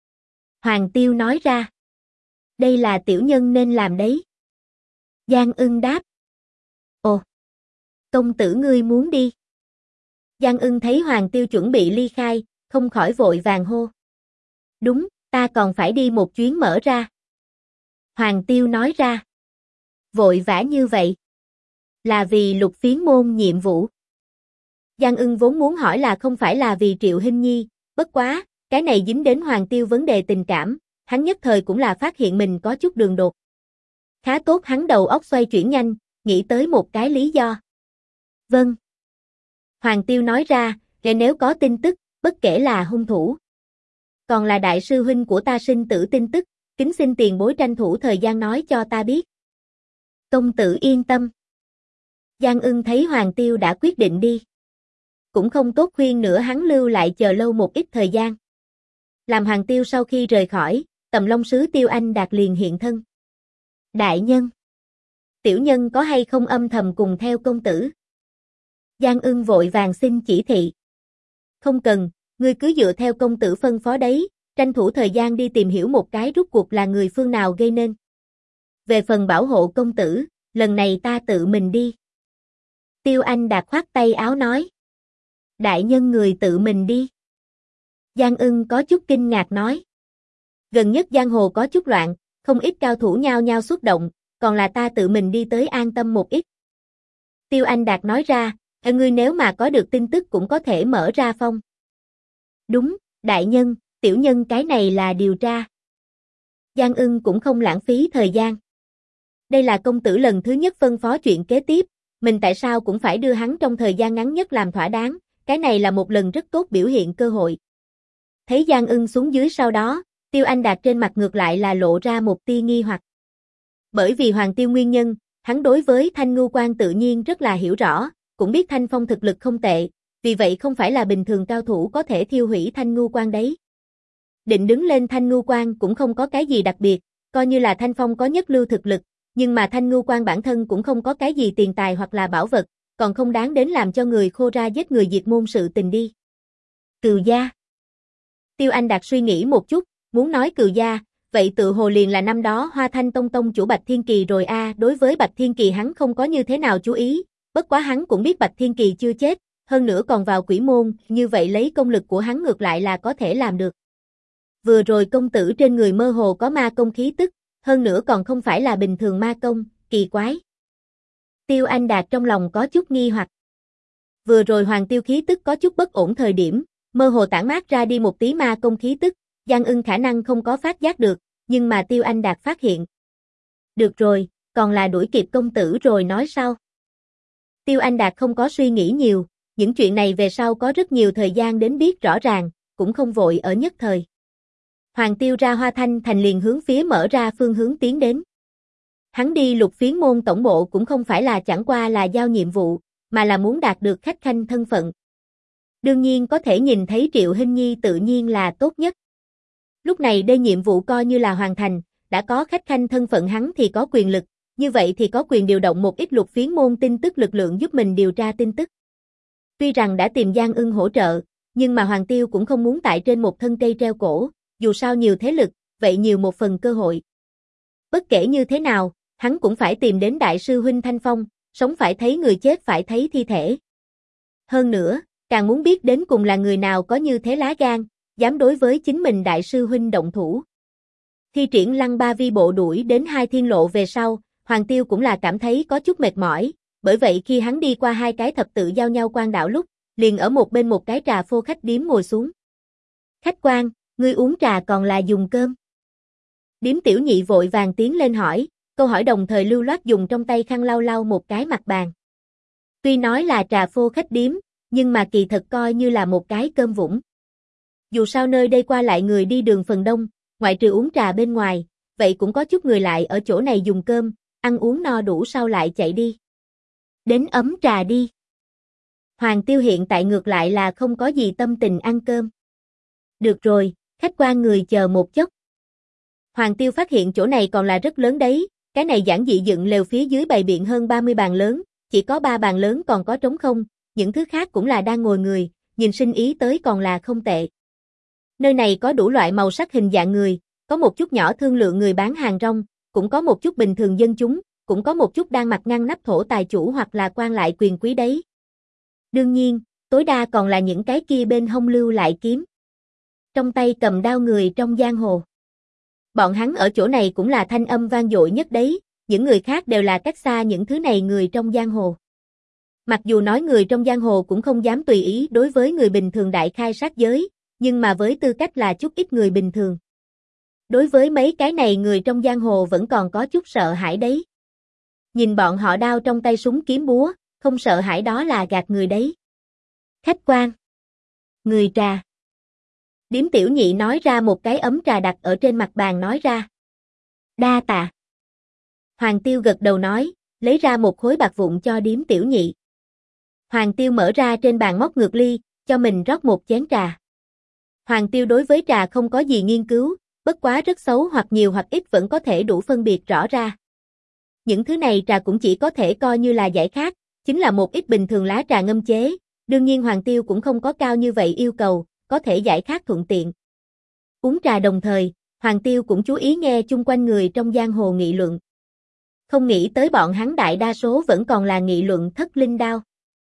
Hoàng Tiêu nói ra. Đây là tiểu nhân nên làm đấy. Giang Ưng đáp. Ồ, công tử ngươi muốn đi. Giang Ưng thấy Hoàng Tiêu chuẩn bị ly khai, không khỏi vội vàng hô. Đúng, ta còn phải đi một chuyến mở ra. Hoàng Tiêu nói ra. Vội vã như vậy. Là vì Lục Phiến môn nhiệm vụ. Giang Ưng vốn muốn hỏi là không phải là vì Triệu Hinh Nhi, bất quá, cái này dính đến Hoàng Tiêu vấn đề tình cảm, hắn nhất thời cũng là phát hiện mình có chút đường đột. Khá tốt hắn đầu óc xoay chuyển nhanh, nghĩ tới một cái lý do. Vâng. Hoàng Tiêu nói ra, nếu có tin tức, bất kể là hung thủ, còn là đại sư huynh của ta sinh tử tin tức, kính xin tiền bối tranh thủ thời gian nói cho ta biết. Công tử yên tâm. Giang Ưng thấy Hoàng Tiêu đã quyết định đi. Cũng không tốt khuyên nữa hắn lưu lại chờ lâu một ít thời gian. Làm Hoàng Tiêu sau khi rời khỏi, Tầm Long sứ Tiêu Anh Đạt liền hiện thân. Đại nhân. Tiểu nhân có hay không âm thầm cùng theo công tử? Giang Ưng vội vàng xin chỉ thị. Không cần, ngươi cứ dựa theo công tử phân phó đấy, tranh thủ thời gian đi tìm hiểu một cái rốt cuộc là người phương nào gây nên. Về phần bảo hộ công tử, lần này ta tự mình đi. Tiêu Anh Đạt khoát tay áo nói. Đại nhân người tự mình đi. Giang Ưng có chút kinh ngạc nói. Gần nhất giang hồ có chút loạn, không ít cao thủ nhao nhao xuất động, còn là ta tự mình đi tới an tâm một ít. Tiêu Anh Đạt nói ra, ngươi nếu mà có được tin tức cũng có thể mở ra phong. Đúng, đại nhân, tiểu nhân cái này là điều tra. Giang Ưng cũng không lãng phí thời gian. Đây là công tử lần thứ nhất phân phó chuyện kế tiếp, mình tại sao cũng phải đưa hắn trong thời gian ngắn nhất làm thỏa đáng, cái này là một lần rất tốt biểu hiện cơ hội. Thấy Giang Ưng xuống dưới sau đó, Tiêu Anh Đạt trên mặt ngược lại là lộ ra một tia nghi hoặc. Bởi vì Hoàng Tiêu nguyên nhân, hắn đối với Thanh Ngưu Quan tự nhiên rất là hiểu rõ, cũng biết Thanh Phong thực lực không tệ, vì vậy không phải là bình thường cao thủ có thể thiêu hủy Thanh Ngưu Quan đấy. Định đứng lên Thanh Ngưu Quan cũng không có cái gì đặc biệt, coi như là Thanh Phong có nhất lưu thực lực, nhưng mà Thanh Ngưu Quan bản thân cũng không có cái gì tiền tài hoặc là bảo vật, còn không đáng đến làm cho người khô ra giết người diệt môn sự tình đi. Cừu gia. Tiêu Anh Đạt suy nghĩ một chút, muốn nói Cừu gia, vậy tự hồ liền là năm đó Hoa Thanh Tông tông chủ Bạch Thiên Kỳ rồi a. Đối với Bạch Thiên Kỳ hắn không có như thế nào chú ý, bất quá hắn cũng biết Bạch Thiên Kỳ chưa chết, hơn nữa còn vào quỷ môn, như vậy lấy công lực của hắn ngược lại là có thể làm được. Vừa rồi công tử trên người mơ hồ có ma công khí tức, hơn nữa còn không phải là bình thường ma công, kỳ quái. Tiêu Anh Đạt trong lòng có chút nghi hoặc. Vừa rồi Hoàng Tiêu khí tức có chút bất ổn thời điểm, mơ hồ tản mát ra đi một tí ma công khí tức, Giang Ưng khả năng không có phát giác được, nhưng mà Tiêu Anh Đạt phát hiện. Được rồi, còn là đuổi kịp công tử rồi nói sau. Tiêu Anh Đạt không có suy nghĩ nhiều, những chuyện này về sau có rất nhiều thời gian đến biết rõ ràng, cũng không vội ở nhất thời. Hoàng Tiêu ra Hoa Thanh Thành liền hướng phía mở ra phương hướng tiến đến. Hắn đi Lục Phiến môn tổng bộ cũng không phải là chẳng qua là giao nhiệm vụ, mà là muốn đạt được khách khanh thân phận. Đương nhiên có thể nhìn thấy Triệu Hinh Nhi tự nhiên là tốt nhất. Lúc này đây nhiệm vụ coi như là hoàn thành, đã có khách khanh thân phận hắn thì có quyền lực, như vậy thì có quyền điều động một ít Lục Phiến môn tin tức lực lượng giúp mình điều tra tin tức. Tuy rằng đã tìm Giang Ưng hỗ trợ, nhưng mà Hoàng Tiêu cũng không muốn tại trên một thân cây treo cổ, dù sao nhiều thế lực, vậy nhiều một phần cơ hội. Bất kể như thế nào, hắn cũng phải tìm đến đại sư huynh Thanh Phong, sống phải thấy người chết phải thấy thi thể. Hơn nữa, càng muốn biết đến cùng là người nào có như thế lá gan, dám đối với chính mình đại sư huynh động thủ. Thi triển Lăng Ba Vi bộ đuổi đến hai thiên lộ về sau, Hoàng Tiêu cũng là cảm thấy có chút mệt mỏi, bởi vậy khi hắn đi qua hai cái thập tự giao nhau quan đảo lúc, liền ở một bên một cái trà phô khách điếm ngồi xuống. Khách quan, ngươi uống trà còn là dùng cơm? Điếm tiểu nhị vội vàng tiến lên hỏi, câu hỏi đồng thời lưu loát dùng trong tay khăn lau lau một cái mặt bàn. Tuy nói là trà phô khách điếm, nhưng mà kỳ thật coi như là một cái cơm vũng. Dù sao nơi đây qua lại người đi đường phần đông, ngoại trừ uống trà bên ngoài, vậy cũng có chút người lại ở chỗ này dùng cơm, ăn uống no đủ sau lại chạy đi. Đến ấm trà đi. Hoàng Tiêu hiện tại ngược lại là không có gì tâm tình ăn cơm. Được rồi, khách quan người chờ một chút. Hoàng Tiêu phát hiện chỗ này còn là rất lớn đấy, cái này giản dị dựng lều phía dưới bày biện hơn 30 bàn lớn, chỉ có 3 bàn lớn còn có trống không, những thứ khác cũng là đang ngồi người, nhìn sinh ý tới còn là không tệ. Nơi này có đủ loại màu sắc hình dạng người, có một chút nhỏ thương lượng người bán hàng rong, cũng có một chút bình thường dân chúng, cũng có một chút đang mặc ngăn nắp thổ tài chủ hoặc là quan lại quyền quý đấy. Đương nhiên, tối đa còn là những cái kia bên hông lưu lại kiếm. Trong tay cầm đao người trong giang hồ. Bọn hắn ở chỗ này cũng là thanh âm vang dội nhất đấy, những người khác đều là cách xa những thứ này người trong giang hồ. Mặc dù nói người trong giang hồ cũng không dám tùy ý đối với người bình thường đại khai sát giới, nhưng mà với tư cách là chút ít người bình thường. Đối với mấy cái này người trong giang hồ vẫn còn có chút sợ hãi đấy. Nhìn bọn họ đao trong tay súng kiếm búa, không sợ hãi đó là gạt người đấy. Khách quan. Người trà. Điếm tiểu nhị nói ra một cái ấm trà đặt ở trên mặt bàn nói ra. Đa tạ. Hoàng Tiêu gật đầu nói, lấy ra một khối bạc vụn cho điếm tiểu nhị. Hoàng Tiêu mở ra trên bàn móc ngược ly, cho mình rót một chén trà. Hoàng Tiêu đối với trà không có gì nghiên cứu, bất quá rất xấu hoặc nhiều hoặc ít vẫn có thể đủ phân biệt rõ ra. Những thứ này trà cũng chỉ có thể coi như là giải khát, chính là một ít bình thường lá trà ngâm chế, đương nhiên Hoàng Tiêu cũng không có cao như vậy yêu cầu, có thể giải khát thuận tiện. Uống trà đồng thời, Hoàng Tiêu cũng chú ý nghe chung quanh người trong giang hồ nghị luận. Không nghĩ tới bọn hắn đại đa số vẫn còn là nghị luận thất linh đao.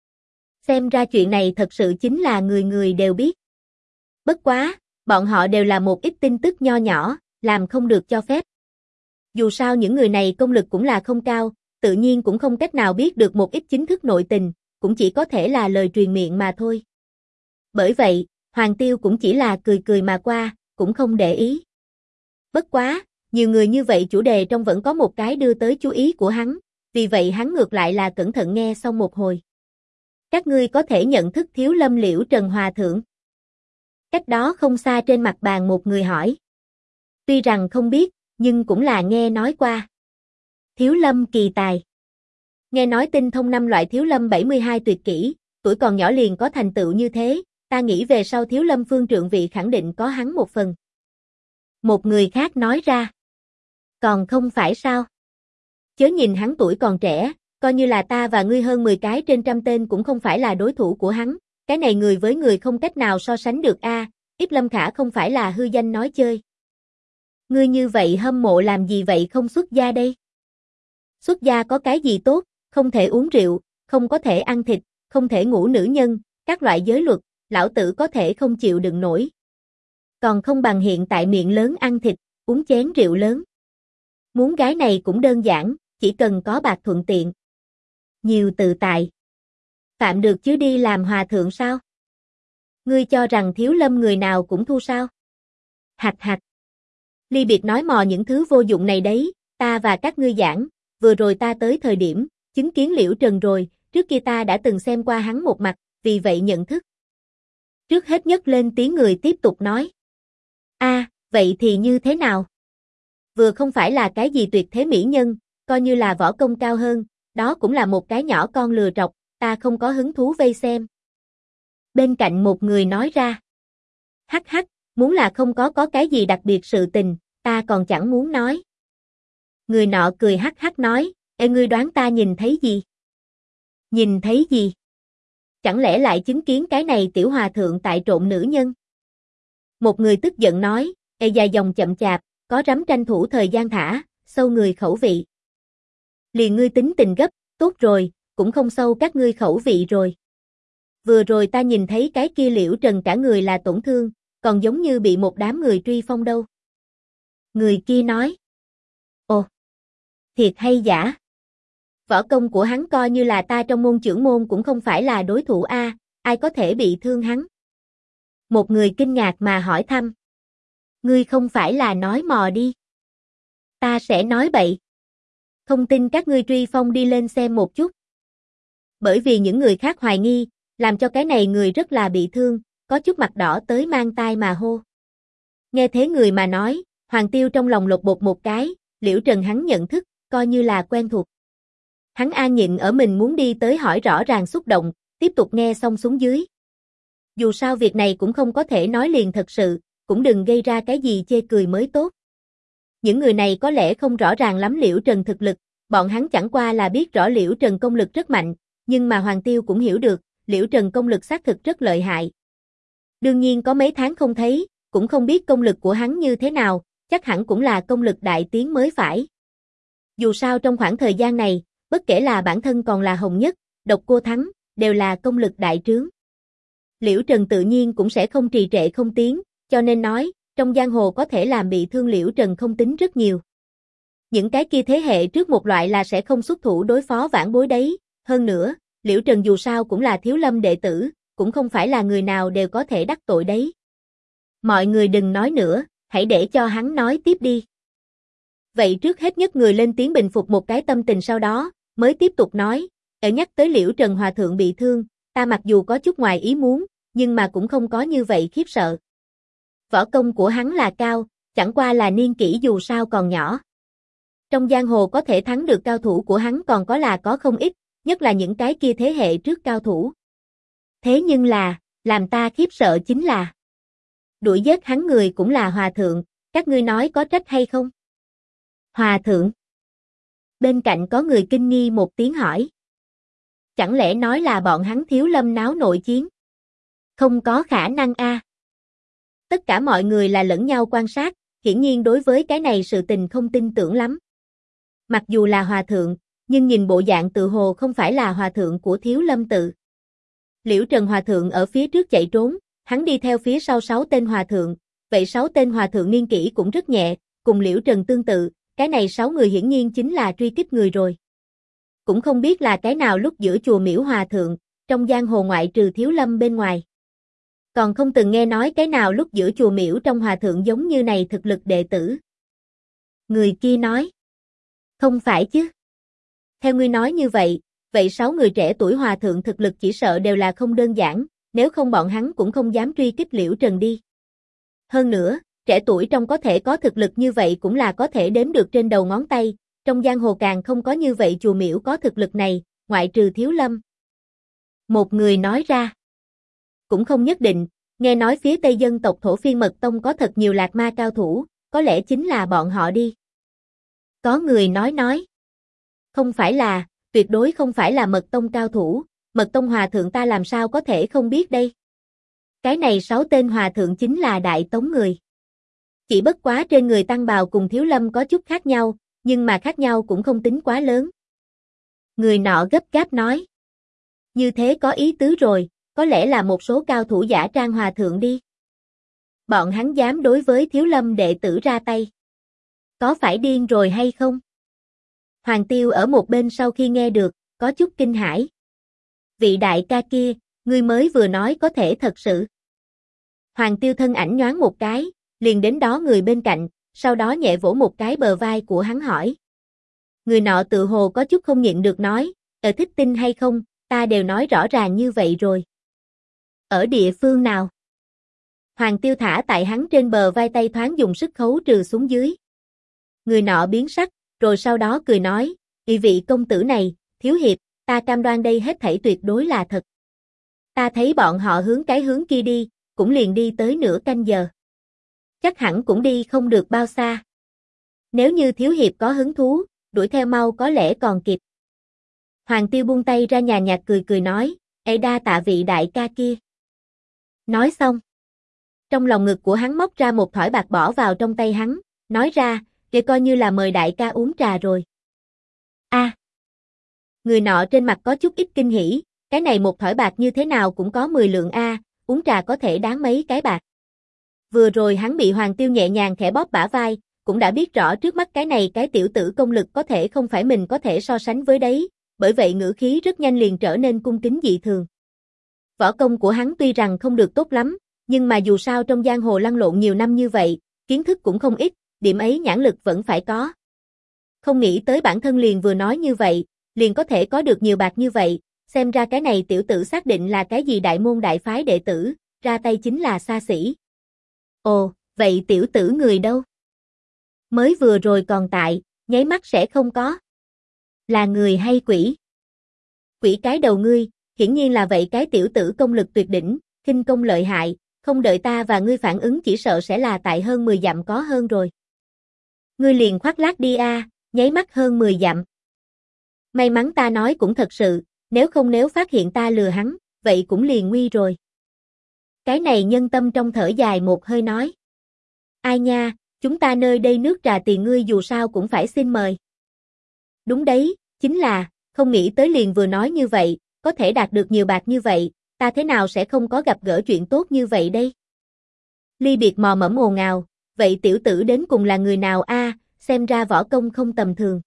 Xem ra chuyện này thật sự chính là người người đều biết. Bất quá, bọn họ đều là một ít tin tức nho nhỏ, làm không được cho phép. Dù sao những người này công lực cũng là không cao, tự nhiên cũng không cách nào biết được một ít chính thức nội tình, cũng chỉ có thể là lời truyền miệng mà thôi. Bởi vậy, Hoàng Tiêu cũng chỉ là cười cười mà qua, cũng không để ý. Bất quá, nhiều người như vậy chủ đề trong vẫn có một cái đưa tới chú ý của hắn, vì vậy hắn ngược lại là cẩn thận nghe xong một hồi. Các ngươi có thể nhận thức Thiếu Lâm Liễu Trần Hòa Thượng. Cách đó không xa trên mặt bàn một người hỏi. Tuy rằng không biết, nhưng cũng là nghe nói qua. Thiếu Lâm kỳ tài. Nghe nói tinh thông 5 loại Thiếu Lâm 72 tuyệt kỹ, tuổi còn nhỏ liền có thành tựu như thế, ta nghĩ về sau Thiếu Lâm phương trượng vị khẳng định có hắn một phần. Một người khác nói ra. Còn không phải sao? Chớ nhìn hắn tuổi còn trẻ, coi như là ta và ngươi hơn 10 cái trên trăm tên cũng không phải là đối thủ của hắn, cái này người với người không cách nào so sánh được a, Yếp Lâm Khả không phải là hư danh nói chơi. Ngươi như vậy hâm mộ làm gì vậy không xuất gia đây? Xuất gia có cái gì tốt, không thể uống rượu, không có thể ăn thịt, không thể ngủ nữ nhân, các loại giới luật, lão tử có thể không chịu đựng nổi. Còn không bằng hiện tại miệng lớn ăn thịt, uống chén rượu lớn. Muốn gái này cũng đơn giản, chỉ cần có bạc thuận tiện. Nhiều tự tại. Phạm được chứ đi làm hòa thượng sao? Ngươi cho rằng Thiếu Lâm người nào cũng thu sao? Hạch hạch. Ly biệt nói mò những thứ vô dụng này đấy, ta và các ngươi giảng, vừa rồi ta tới thời điểm, chứng kiến Liễu Trần rồi, trước kia ta đã từng xem qua hắn một mặt, vì vậy nhận thức. Trước hết nhất lên tiếng người tiếp tục nói. Vậy thì như thế nào? Vừa không phải là cái gì tuyệt thế mỹ nhân, coi như là võ công cao hơn, đó cũng là một cái nhỏ con lừa trọc, ta không có hứng thú vây xem. Bên cạnh một người nói ra. Hắc hắc, muốn là không có cái gì đặc biệt sự tình, ta còn chẳng muốn nói. Người nọ cười hắc hắc nói, ê ngươi đoán ta nhìn thấy gì? Nhìn thấy gì? Chẳng lẽ lại chứng kiến cái này tiểu hòa thượng tại trộn nữ nhân? Một người tức giận nói, ê dài dòng chậm chạp, có rắm tranh thủ thời gian thả, sâu người khẩu vị. Liền ngươi tính tình gấp, tốt rồi, cũng không sâu các ngươi khẩu vị rồi. Vừa rồi ta nhìn thấy cái kia Liễu Trần cả người là tổn thương, còn giống như bị một đám người truy phong đâu. Người kia nói. Ồ, thiệt hay giả? Võ công của hắn coi như là ta trong môn chưởng môn cũng không phải là đối thủ a, ai có thể bị thương hắn? Một người kinh ngạc mà hỏi thăm. Ngươi không phải là nói mò đi. Ta sẽ nói bậy. Không tin các ngươi truy phong đi lên xem một chút. Bởi vì những người khác hoài nghi, làm cho cái này người rất là bị thương, có chút mặt đỏ tới mang tai mà hô. Nghe thế người mà nói, Hoàng Tiêu trong lòng lột bột một cái, Liễu Trần hắn nhận thức, coi như là quen thuộc. Hắn an nhịn ở mình muốn đi tới hỏi rõ ràng xúc động, tiếp tục nghe xong xuống dưới. Dù sao việc này cũng không có thể nói liền thật sự, cũng đừng gây ra cái gì chê cười mới tốt. Những người này có lẽ không rõ ràng lắm Liễu Trần thực lực, bọn hắn chẳng qua là biết rõ Liễu Trần công lực rất mạnh, nhưng mà Hoàng Tiêu cũng hiểu được, Liễu Trần công lực xác thực rất lợi hại. Đương nhiên có mấy tháng không thấy, cũng không biết công lực của hắn như thế nào, chắc hẳn cũng là công lực đại tiến mới phải. Dù sao trong khoảng thời gian này, bất kể là bản thân còn là Hồng Nhất, Độc Cô Thắng, đều là công lực đại trướng. Liễu Trần tự nhiên cũng sẽ không trì trệ không tiến, cho nên nói, trong giang hồ có thể làm bị thương Liễu Trần không tính rất nhiều. Những cái kia thế hệ trước một loại là sẽ không xuất thủ đối phó vãn bối đấy, hơn nữa, Liễu Trần dù sao cũng là Thiếu Lâm đệ tử, cũng không phải là người nào đều có thể đắc tội đấy. Mọi người đừng nói nữa, hãy để cho hắn nói tiếp đi. Vậy trước hết nhất người lên tiếng bình phục một cái tâm tình sau đó, mới tiếp tục nói, ở nhắc tới Liễu Trần Hòa Thượng bị thương, ta mặc dù có chút ngoài ý muốn, nhưng mà cũng không có như vậy khiếp sợ. Võ công của hắn là cao, chẳng qua là niên kỷ dù sao còn nhỏ. Trong giang hồ có thể thắng được cao thủ của hắn còn có không ít, nhất là những cái kia thế hệ trước cao thủ. Thế nhưng là, làm ta khiếp sợ chính là đuổi giết hắn người cũng là hòa thượng, các ngươi nói có trách hay không? Hòa thượng. Bên cạnh có người kinh nghi một tiếng hỏi. Chẳng lẽ nói là bọn hắn Thiếu Lâm náo nội chiến? Không có khả năng a. Tất cả mọi người là lẫn nhau quan sát, hiển nhiên đối với cái này sự tình không tin tưởng lắm. Mặc dù là hòa thượng, nhưng nhìn bộ dạng tự hồ không phải là hòa thượng của Thiếu Lâm tự. Liễu Trần hòa thượng ở phía trước chạy trốn, hắn đi theo phía sau 6 tên hòa thượng, vậy 6 tên hòa thượng niên kỷ cũng rất nhẹ, cùng Liễu Trần tương tự, cái này 6 người hiển nhiên chính là truy kích người rồi. Cũng không biết là cái nào lúc giữa chùa Miễu hòa thượng, trong giang hồ ngoại trừ Thiếu Lâm bên ngoài. Còn không từng nghe nói cái nào lúc giữa chùa Miễu trong hòa thượng giống như này thực lực đệ tử. Người kia nói. Không phải chứ. Theo ngươi nói như vậy, vậy 6 người trẻ tuổi hòa thượng thực lực chỉ sợ đều là không đơn giản, nếu không bọn hắn cũng không dám truy kích Liễu Trần đi. Hơn nữa, trẻ tuổi trong có thể có thực lực như vậy cũng là có thể đếm được trên đầu ngón tay, trong giang hồ càng không có như vậy chùa Miễu có thực lực này, ngoại trừ Thiếu Lâm. Một người nói ra. Cũng không nhất định, nghe nói phía Tây dân tộc Thổ Phiên Mật Tông có thật nhiều lạc ma cao thủ, có lẽ chính là bọn họ đi. Có người nói. Không phải là, tuyệt đối không phải là Mật Tông cao thủ, Mật Tông hòa thượng ta làm sao có thể không biết đây. Cái này 6 tên hòa thượng chính là Đại Tống người. Chỉ bất quá trên người Tăng Bào cùng Thiếu Lâm có chút khác nhau, nhưng mà khác nhau cũng không tính quá lớn. Người nọ gấp gáp nói. Như thế có ý tứ rồi, có lẽ là một số cao thủ giả trang hòa thượng đi. Bọn hắn dám đối với Thiếu Lâm đệ tử ra tay. Có phải điên rồi hay không? Hoàng Tiêu ở một bên sau khi nghe được, có chút kinh hãi. Vị đại ca kia, ngươi mới vừa nói có thể thật sự. Hoàng Tiêu thân ảnh nhoáng một cái, liền đến đó người bên cạnh, sau đó nhẹ vỗ một cái bờ vai của hắn hỏi. Người nọ tự hồ có chút không nhịn được nói, thích tin hay không, ta đều nói rõ ràng như vậy rồi. Ở địa phương nào? Hoàng Tiêu thả tại hắn trên bờ vai tay thoáng dùng sức khấu trừ xuống dưới. Người nọ biến sắc, rồi sau đó cười nói, "Vị vị công tử này, thiếu hiệp, ta cam đoan đây hết thảy tuyệt đối là thật. Ta thấy bọn họ hướng cái hướng kia đi, cũng liền đi tới nửa canh giờ. Chắc hẳn cũng đi không được bao xa. Nếu như thiếu hiệp có hứng thú, đuổi theo mau có lẽ còn kịp." Hoàng Tiêu buông tay ra nhàn nhạt cười cười nói, "Ê đa tạ vị đại ca kia." Nói xong, trong lòng ngực của hắn móc ra một thỏi bạc bỏ vào trong tay hắn, nói ra, "Vậy coi như là mời đại ca uống trà rồi." A. Người nọ trên mặt có chút ít kinh hỉ, cái này một thỏi bạc như thế nào cũng có 10 lượng A, uống trà có thể đáng mấy cái bạc. Vừa rồi hắn bị Hoàng Tiêu nhẹ nhàng khẽ bóp bả vai, cũng đã biết rõ trước mắt cái này cái tiểu tử công lực có thể không phải mình có thể so sánh với đấy, bởi vậy ngữ khí rất nhanh liền trở nên cung kính dị thường. Võ công của hắn tuy rằng không được tốt lắm, nhưng mà dù sao trong giang hồ lăn lộn nhiều năm như vậy, kiến thức cũng không ít, điểm ấy nhãn lực vẫn phải có. Không nghĩ tới bản thân liền vừa nói như vậy, liền có thể có được nhiều bạc như vậy, xem ra cái này tiểu tử xác định là cái gì đại môn đại phái đệ tử, ra tay chính là xa xỉ. Ồ, vậy tiểu tử người đâu? Mới vừa rồi còn tại, nháy mắt sẽ không có. Là người hay quỷ? Quỷ cái đầu ngươi, hiển nhiên là vậy cái tiểu tử công lực tuyệt đỉnh, khinh công lợi hại, không đợi ta và ngươi phản ứng chỉ sợ sẽ là tại hơn 10 dặm có hơn rồi. Ngươi liền khoác lác đi a, nháy mắt hơn 10 dặm. May mắn ta nói cũng thật sự, nếu phát hiện ta lừa hắn, vậy cũng liền nguy rồi. Cái này nhân tâm trong thở dài một hơi nói. Ai nha, chúng ta nơi đây nước trà tiền ngươi dù sao cũng phải xin mời. Đúng đấy, chính là, không nghĩ tới liền vừa nói như vậy, có thể đạt được nhiều bạc như vậy, ta thế nào sẽ không có gặp gỡ chuyện tốt như vậy đây? Ly Biệt mò mẫm ồn ào, vậy tiểu tử đến cùng là người nào a? Xem ra võ công không tầm thường.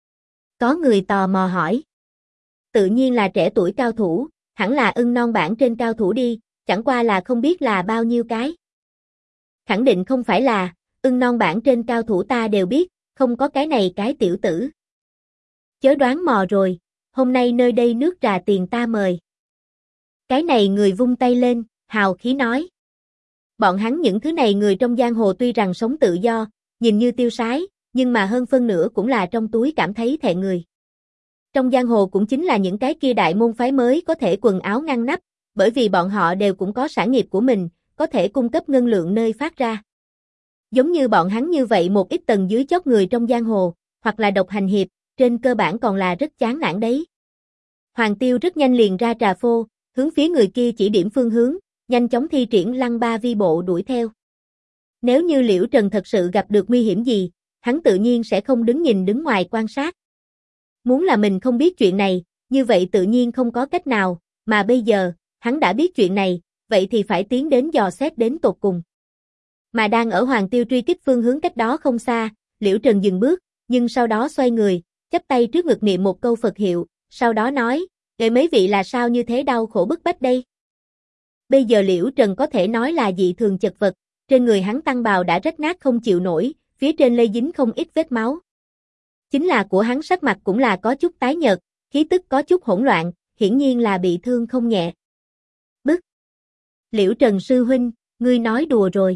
Có người tò mò hỏi. Tự nhiên là trẻ tuổi cao thủ, hẳn là Ưng Non bảng trên cao thủ đi, chẳng qua là không biết là bao nhiêu cái. Khẳng định không phải là, Ưng Non bảng trên cao thủ ta đều biết, không có cái này cái tiểu tử. Chớ đoán mò rồi, hôm nay nơi đây nước trà tiền ta mời. Cái này người vung tay lên, hào khí nói. Bọn hắn những thứ này người trong giang hồ tuy rằng sống tự do, nhìn như tiêu sái, nhưng mà hơn phân nửa cũng là trong túi cảm thấy thẹn người. Trong giang hồ cũng chính là những cái kia đại môn phái mới có thể quần áo ngăn nắp, bởi vì bọn họ đều cũng có sản nghiệp của mình, có thể cung cấp ngân lượng nơi phát ra. Giống như bọn hắn như vậy một ít tầng dưới chót người trong giang hồ, hoặc là độc hành hiệp, trên cơ bản còn là rất chán nản đấy. Hoàng Tiêu rất nhanh liền ra trà phô, hướng phía người kia chỉ điểm phương hướng, nhanh chóng thi triển lăng ba vi bộ đuổi theo. Nếu như Liễu Trần thật sự gặp được nguy hiểm gì, hắn tự nhiên sẽ không đứng ngoài quan sát. Muốn là mình không biết chuyện này, như vậy tự nhiên không có cách nào, mà bây giờ, hắn đã biết chuyện này, vậy thì phải tiến đến dò xét đến tột cùng. Mà đang ở Hoàng Tiêu truy kích phương hướng cách đó không xa, Liễu Trần dừng bước, nhưng sau đó xoay người, chắp tay trước ngực niệm một câu Phật hiệu, sau đó nói, "Ê mấy vị là sao như thế đau khổ bức bách đây?" Bây giờ Liễu Trần có thể nói là dị thường chật vật, trên người hắn tăng bào đã rách nát không chịu nổi, phía trên lây dính không ít vết máu. Chính là của hắn sắc mặt cũng là có chút tái nhợt, khí tức có chút hỗn loạn, hiển nhiên là bị thương không nhẹ. Bức! Liễu Trần sư huynh, ngươi nói đùa rồi.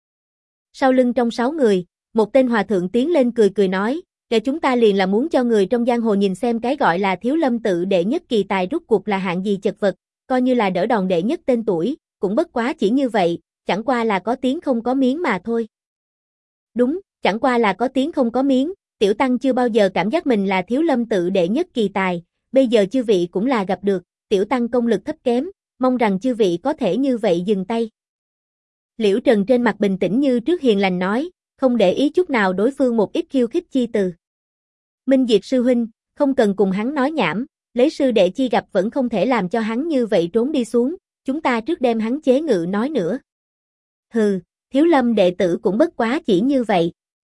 Sau lưng trong 6 người, một tên hòa thượng tiến lên cười cười nói, "Để chúng ta liền là muốn cho người trong giang hồ nhìn xem cái gọi là Thiếu Lâm tự đệ nhất kỳ tài rút cuộc là hạng gì chật vật, coi như là đỡ đòn đệ nhất tên tuổi, cũng bất quá chỉ như vậy, chẳng qua là có tiếng không có miếng mà thôi." Đúng, chẳng qua là có tiếng không có miếng, tiểu tăng chưa bao giờ cảm giác mình là Thiếu Lâm tự đệ nhất kỳ tài, bây giờ chư vị cũng là gặp được, tiểu tăng công lực thấp kém, mong rằng chư vị có thể như vậy dừng tay. Liễu Trần trên mặt bình tĩnh như trước hiền lành nói, không để ý chút nào đối phương một ít khiêu khích chi từ. Minh Diệt sư huynh, không cần cùng hắn nói nhảm, lấy sư đệ chi gặp vẫn không thể làm cho hắn như vậy trốn đi xuống, chúng ta trước đem hắn chế ngự nói nữa. Hừ, Thiếu Lâm đệ tử cũng bất quá chỉ như vậy.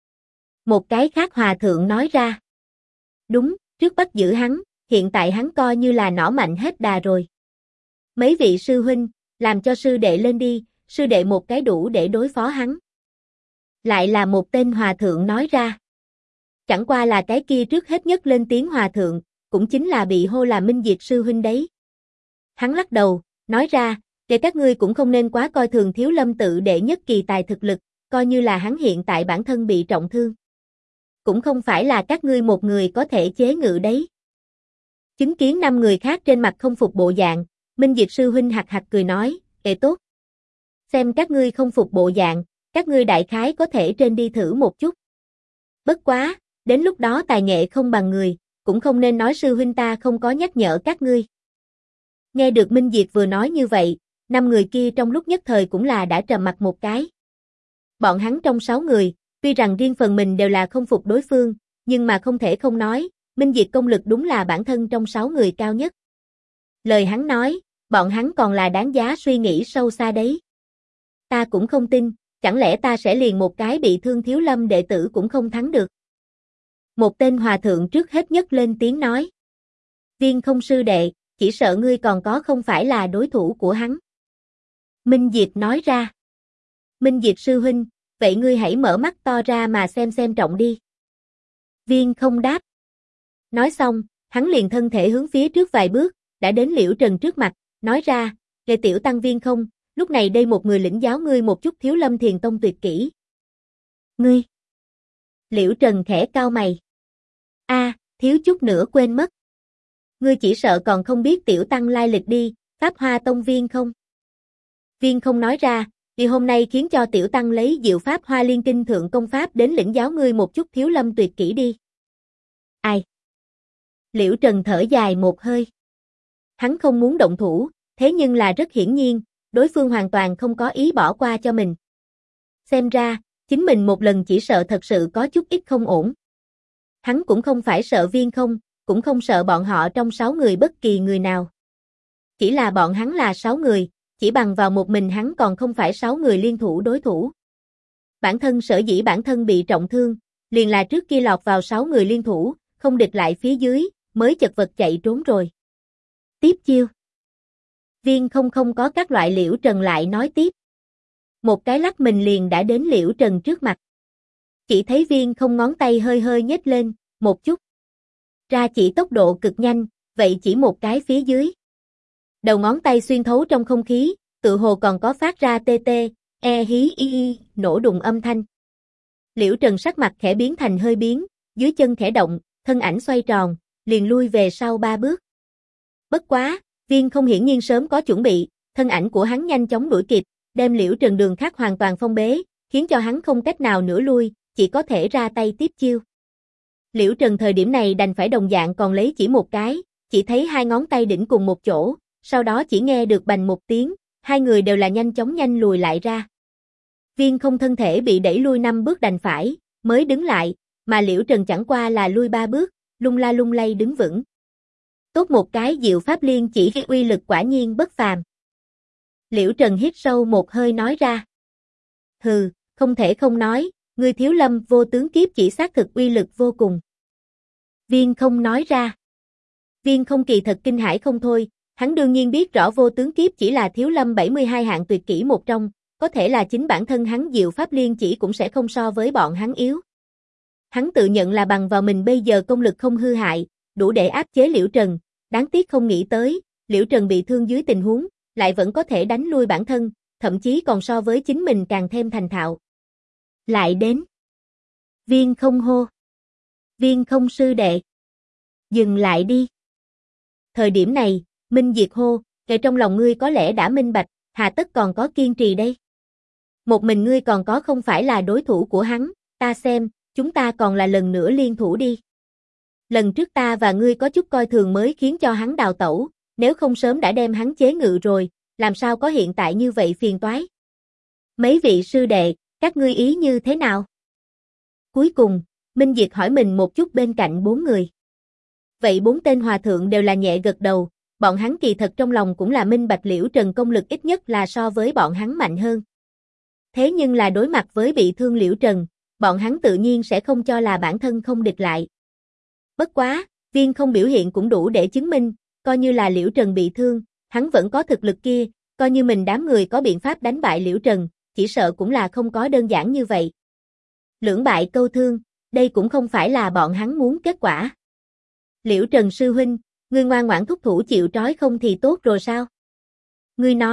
Một cái khác hòa thượng nói ra. Đúng, trước bắt giữ hắn, hiện tại hắn coi như là nỏ mạnh hết đà rồi. Mấy vị sư huynh, làm cho sư đệ lên đi, sư đệ một cái đủ để đối phó hắn. Lại là một tên hòa thượng nói ra. Chẳng qua là cái kia trước hết nhất lên tiếng hòa thượng, cũng chính là bị hô là Minh Diệt sư huynh đấy. Hắn lắc đầu, nói ra, Để các ngươi cũng không nên quá coi thường Thiếu Lâm tự đệ nhất kỳ tài thực lực, coi như là hắn hiện tại bản thân bị trọng thương. Cũng không phải là các ngươi một người có thể chế ngự đấy. Chứng kiến 5 người khác trên mặt không phục bộ dạng, Minh Diệt sư huynh hạc hạc cười nói, tốt. Xem các ngươi không phục bộ dạng, các ngươi đại khái có thể trên đi thử một chút. Bất quá, đến lúc đó tài nghệ không bằng người, cũng không nên nói sư huynh ta không có nhắc nhở các ngươi. Nghe được Minh Diệt vừa nói như vậy, 5 người kia trong lúc nhất thời cũng là đã trầm mặt một cái. Bọn hắn trong 6 người, tuy rằng riêng phần mình đều là không phục đối phương, nhưng mà không thể không nói, Minh Diệt công lực đúng là bản thân trong 6 người cao nhất. Lời hắn nói, bọn hắn còn là đáng giá suy nghĩ sâu xa đấy. Ta cũng không tin, chẳng lẽ ta sẽ liền một cái bị thương Thiếu Lâm đệ tử cũng không thắng được. Một tên hòa thượng trước hết nhất lên tiếng nói. Viên Không sư đệ, chỉ sợ ngươi còn có không phải là đối thủ của hắn. Minh Diệt nói ra. Minh Diệt sư huynh, vậy ngươi hãy mở mắt to ra mà xem trọng đi. Viên Không đáp. Nói xong, hắn liền thân thể hướng phía trước vài bước, đã đến Liễu Trần trước mặt, nói ra, "Nghe tiểu tăng Viên Không, lúc này đây một người lĩnh giáo ngươi một chút Thiếu Lâm Thiền Tông tuyệt kỹ." Ngươi? Liễu Trần khẽ cau mày. Thiếu chút nữa quên mất. Ngươi chỉ sợ còn không biết tiểu tăng lai lịch đi, Pháp Hoa Tông Viên Không. Viên Không nói ra, "Vì hôm nay khiến cho tiểu tăng lấy Diệu Pháp Hoa Liên Kinh thượng công pháp đến lĩnh giáo ngươi một chút Thiếu Lâm tuyệt kỹ đi." Ai? Liễu Trần thở dài một hơi. Hắn không muốn động thủ, thế nhưng là rất hiển nhiên, đối phương hoàn toàn không có ý bỏ qua cho mình. Xem ra, chính mình một lần chỉ sợ thật sự có chút ít không ổn. Hắn cũng không phải sợ Viên Không, cũng không sợ bọn họ trong 6 người bất kỳ người nào. Chỉ là bọn hắn là 6 người, chỉ bằng vào một mình hắn còn không phải 6 người liên thủ đối thủ. Bản thân sở dĩ bản thân bị trọng thương, liền là trước kia lọt vào 6 người liên thủ, không địch lại phía dưới, mới chật vật chạy trốn rồi. Tiếp chiêu. Viên Không không có các loại. Liễu Trần lại nói tiếp. Một cái lắc mình liền đã đến Liễu Trần trước mặt. Chỉ thấy Viên Không ngón tay hơi hơi nhếch lên, một chút. Ra chỉ tốc độ cực nhanh, vậy chỉ một cái phía dưới. Đầu ngón tay xuyên thấu trong không khí, tự hồ còn có phát ra tê tê, hí y nổ đùng âm thanh. Liễu Trần sắc mặt khẽ biến thành hơi biến, dưới chân khẽ động, thân ảnh xoay tròn, liền lui về sau 3 bước. Bất quá, Viên Không hiển nhiên sớm có chuẩn bị, thân ảnh của hắn nhanh chóng đuổi kịp, đem Liễu Trần đường khác hoàn toàn phong bế, khiến cho hắn không cách nào nữa lui, chỉ có thể ra tay tiếp chiêu. Liễu Trần thời điểm này đành phải đồng dạng còn lấy chỉ một cái, chỉ thấy hai ngón tay đỉnh cùng một chỗ, sau đó chỉ nghe được bành một tiếng, hai người đều là nhanh chóng nhanh lùi lại ra. Viên Không thân thể bị đẩy lui 5 bước đành phải, mới đứng lại, mà Liễu Trần chẳng qua là lui 3 bước, lung la lung lay đứng vững. Tốt một cái Diệu Pháp Liên chỉ cái uy lực quả nhiên bất phàm. Liễu Trần hít sâu một hơi nói ra. Hừ, không thể không nói, ngươi Thiếu Lâm vô tướng kiếp chỉ xác thực uy lực vô cùng. Viên Không nói ra. Viên Không kỳ thật kinh hãi không thôi, hắn đương nhiên biết rõ vô tướng kiếp chỉ là Thiếu Lâm 72 hạng tuyệt kỹ một trong, có thể là chính bản thân hắn Diệu Pháp Liên chỉ cũng sẽ không so với bọn hắn yếu. Hắn tự nhận là bằng vào mình bây giờ công lực không hư hại, đủ để áp chế Liễu Trần, đáng tiếc không nghĩ tới, Liễu Trần bị thương dưới tình huống, lại vẫn có thể đánh lui bản thân, thậm chí còn so với chính mình càng thêm thành thạo. Lại đến. Viên Không hô. Viên Không sư đệ. Dừng lại đi. Thời điểm này, Minh Diệt hô, kể trong lòng ngươi có lẽ đã minh bạch, hà tất còn có kiên trì đây. Một mình ngươi còn có không phải là đối thủ của hắn, ta xem, chúng ta còn là lần nữa liên thủ đi. Lần trước ta và ngươi có chút coi thường mới khiến cho hắn đào tẩu, nếu không sớm đã đem hắn chế ngự rồi, làm sao có hiện tại như vậy phiền toái. Mấy vị sư đệ, các ngươi ý như thế nào? Cuối cùng, Minh Diệt hỏi mình một chút bên cạnh 4 người. Vậy 4 tên hòa thượng đều là nhẹ gật đầu, bọn hắn kỳ thật trong lòng cũng là minh bạch Liễu Trần công lực ít nhất là so với bọn hắn mạnh hơn. Thế nhưng là đối mặt với bị thương Liễu Trần, bọn hắn tự nhiên sẽ không cho là bản thân không địch lại. Bất quá, Viên Không biểu hiện cũng đủ để chứng minh, coi như là Liễu Trần bị thương, hắn vẫn có thực lực kia, coi như mình đám người có biện pháp đánh bại Liễu Trần, chỉ sợ cũng là không có đơn giản như vậy. Lưỡng bại câu thương, đây cũng không phải là bọn hắn muốn kết quả. Liễu Trần sư huynh, ngươi ngoan ngoãn thúc thủ chịu trói không thì tốt rồi sao? Ngươi nói,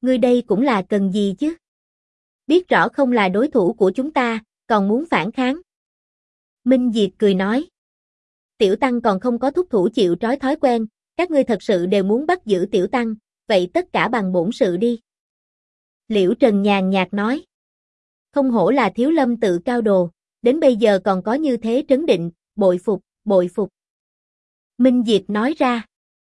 Ngươi đây cũng là cần gì chứ? Biết rõ không là đối thủ của chúng ta, còn muốn phản kháng. Minh Diệt cười nói. Tiểu Tăng còn không có thúc thủ chịu trói thói quen, các ngươi thật sự đều muốn bắt giữ Tiểu Tăng, vậy tất cả bằng bổn sự đi. Liễu Trần nhàn nhạt nói. Không hổ là Thiếu Lâm tự cao đồ, đến bây giờ còn có như thế trấn định, bội phục, bội phục. Minh Diệt nói ra.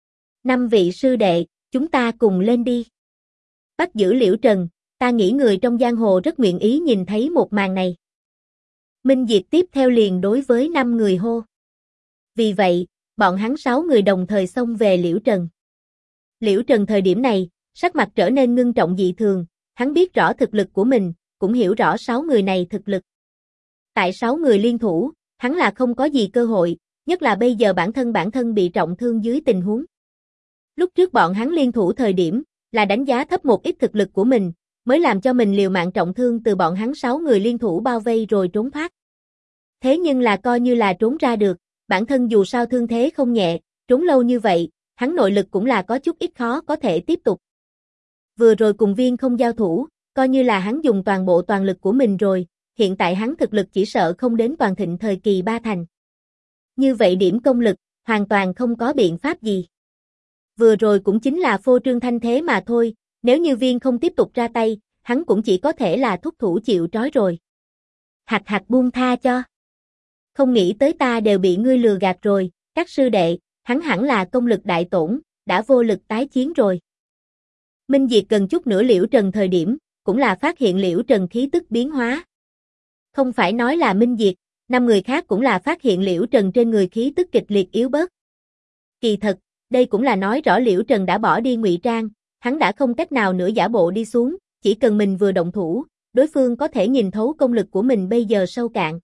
5 vị sư đệ, chúng ta cùng lên đi. Bắt giữ Liễu Trần, ta nghĩ người trong giang hồ rất nguyện ý nhìn thấy một màn này. Minh Diệt tiếp theo liền đối với 5 người hô. Vì vậy, bọn hắn 6 người đồng thời xông về Liễu Trần. Liễu Trần thời điểm này, sắc mặt trở nên ngưng trọng dị thường, hắn biết rõ thực lực của mình, cũng hiểu rõ 6 người này thực lực. Tại 6 người liên thủ, hắn là không có gì cơ hội, nhất là bây giờ bản thân bị trọng thương dưới tình huống. Lúc trước bọn hắn liên thủ thời điểm, là đánh giá thấp một ít thực lực của mình, mới làm cho mình liều mạng trọng thương từ bọn hắn 6 người liên thủ bao vây rồi trốn thoát. Thế nhưng là coi như là trốn ra được, bản thân dù sao thương thế không nhẹ, trốn lâu như vậy, hắn nội lực cũng là có chút ít khó có thể tiếp tục. Vừa rồi cùng Viên không giao thủ, coi như là hắn dùng toàn bộ toàn lực của mình rồi, hiện tại hắn thực lực chỉ sợ không đến toàn thịnh thời kỳ 3 thành. Như vậy điểm công lực, hoàn toàn không có biện pháp gì. Vừa rồi cũng chính là phô trương thanh thế mà thôi, nếu như Viên không tiếp tục ra tay, hắn cũng chỉ có thể là thúc thủ chịu trói rồi. Hạc buông tha cho. Không nghĩ tới ta đều bị ngươi lừa gạt rồi, các sư đệ, hắn hẳn là công lực đại tổn, đã vô lực tái chiến rồi. Minh Diệt gần chút nữa Liễu Trần thời điểm, cũng là phát hiện Liễu Trần khí tức biến hóa. Không phải nói là Minh Diệt, 5 người khác cũng là phát hiện Liễu Trần trên người khí tức kịch liệt yếu bớt. Kỳ thật, đây cũng là nói rõ Liễu Trần đã bỏ đi ngụy trang, hắn đã không cách nào nữa giả bộ đi xuống, chỉ cần mình vừa động thủ, đối phương có thể nhìn thấu công lực của mình bây giờ sâu cạn.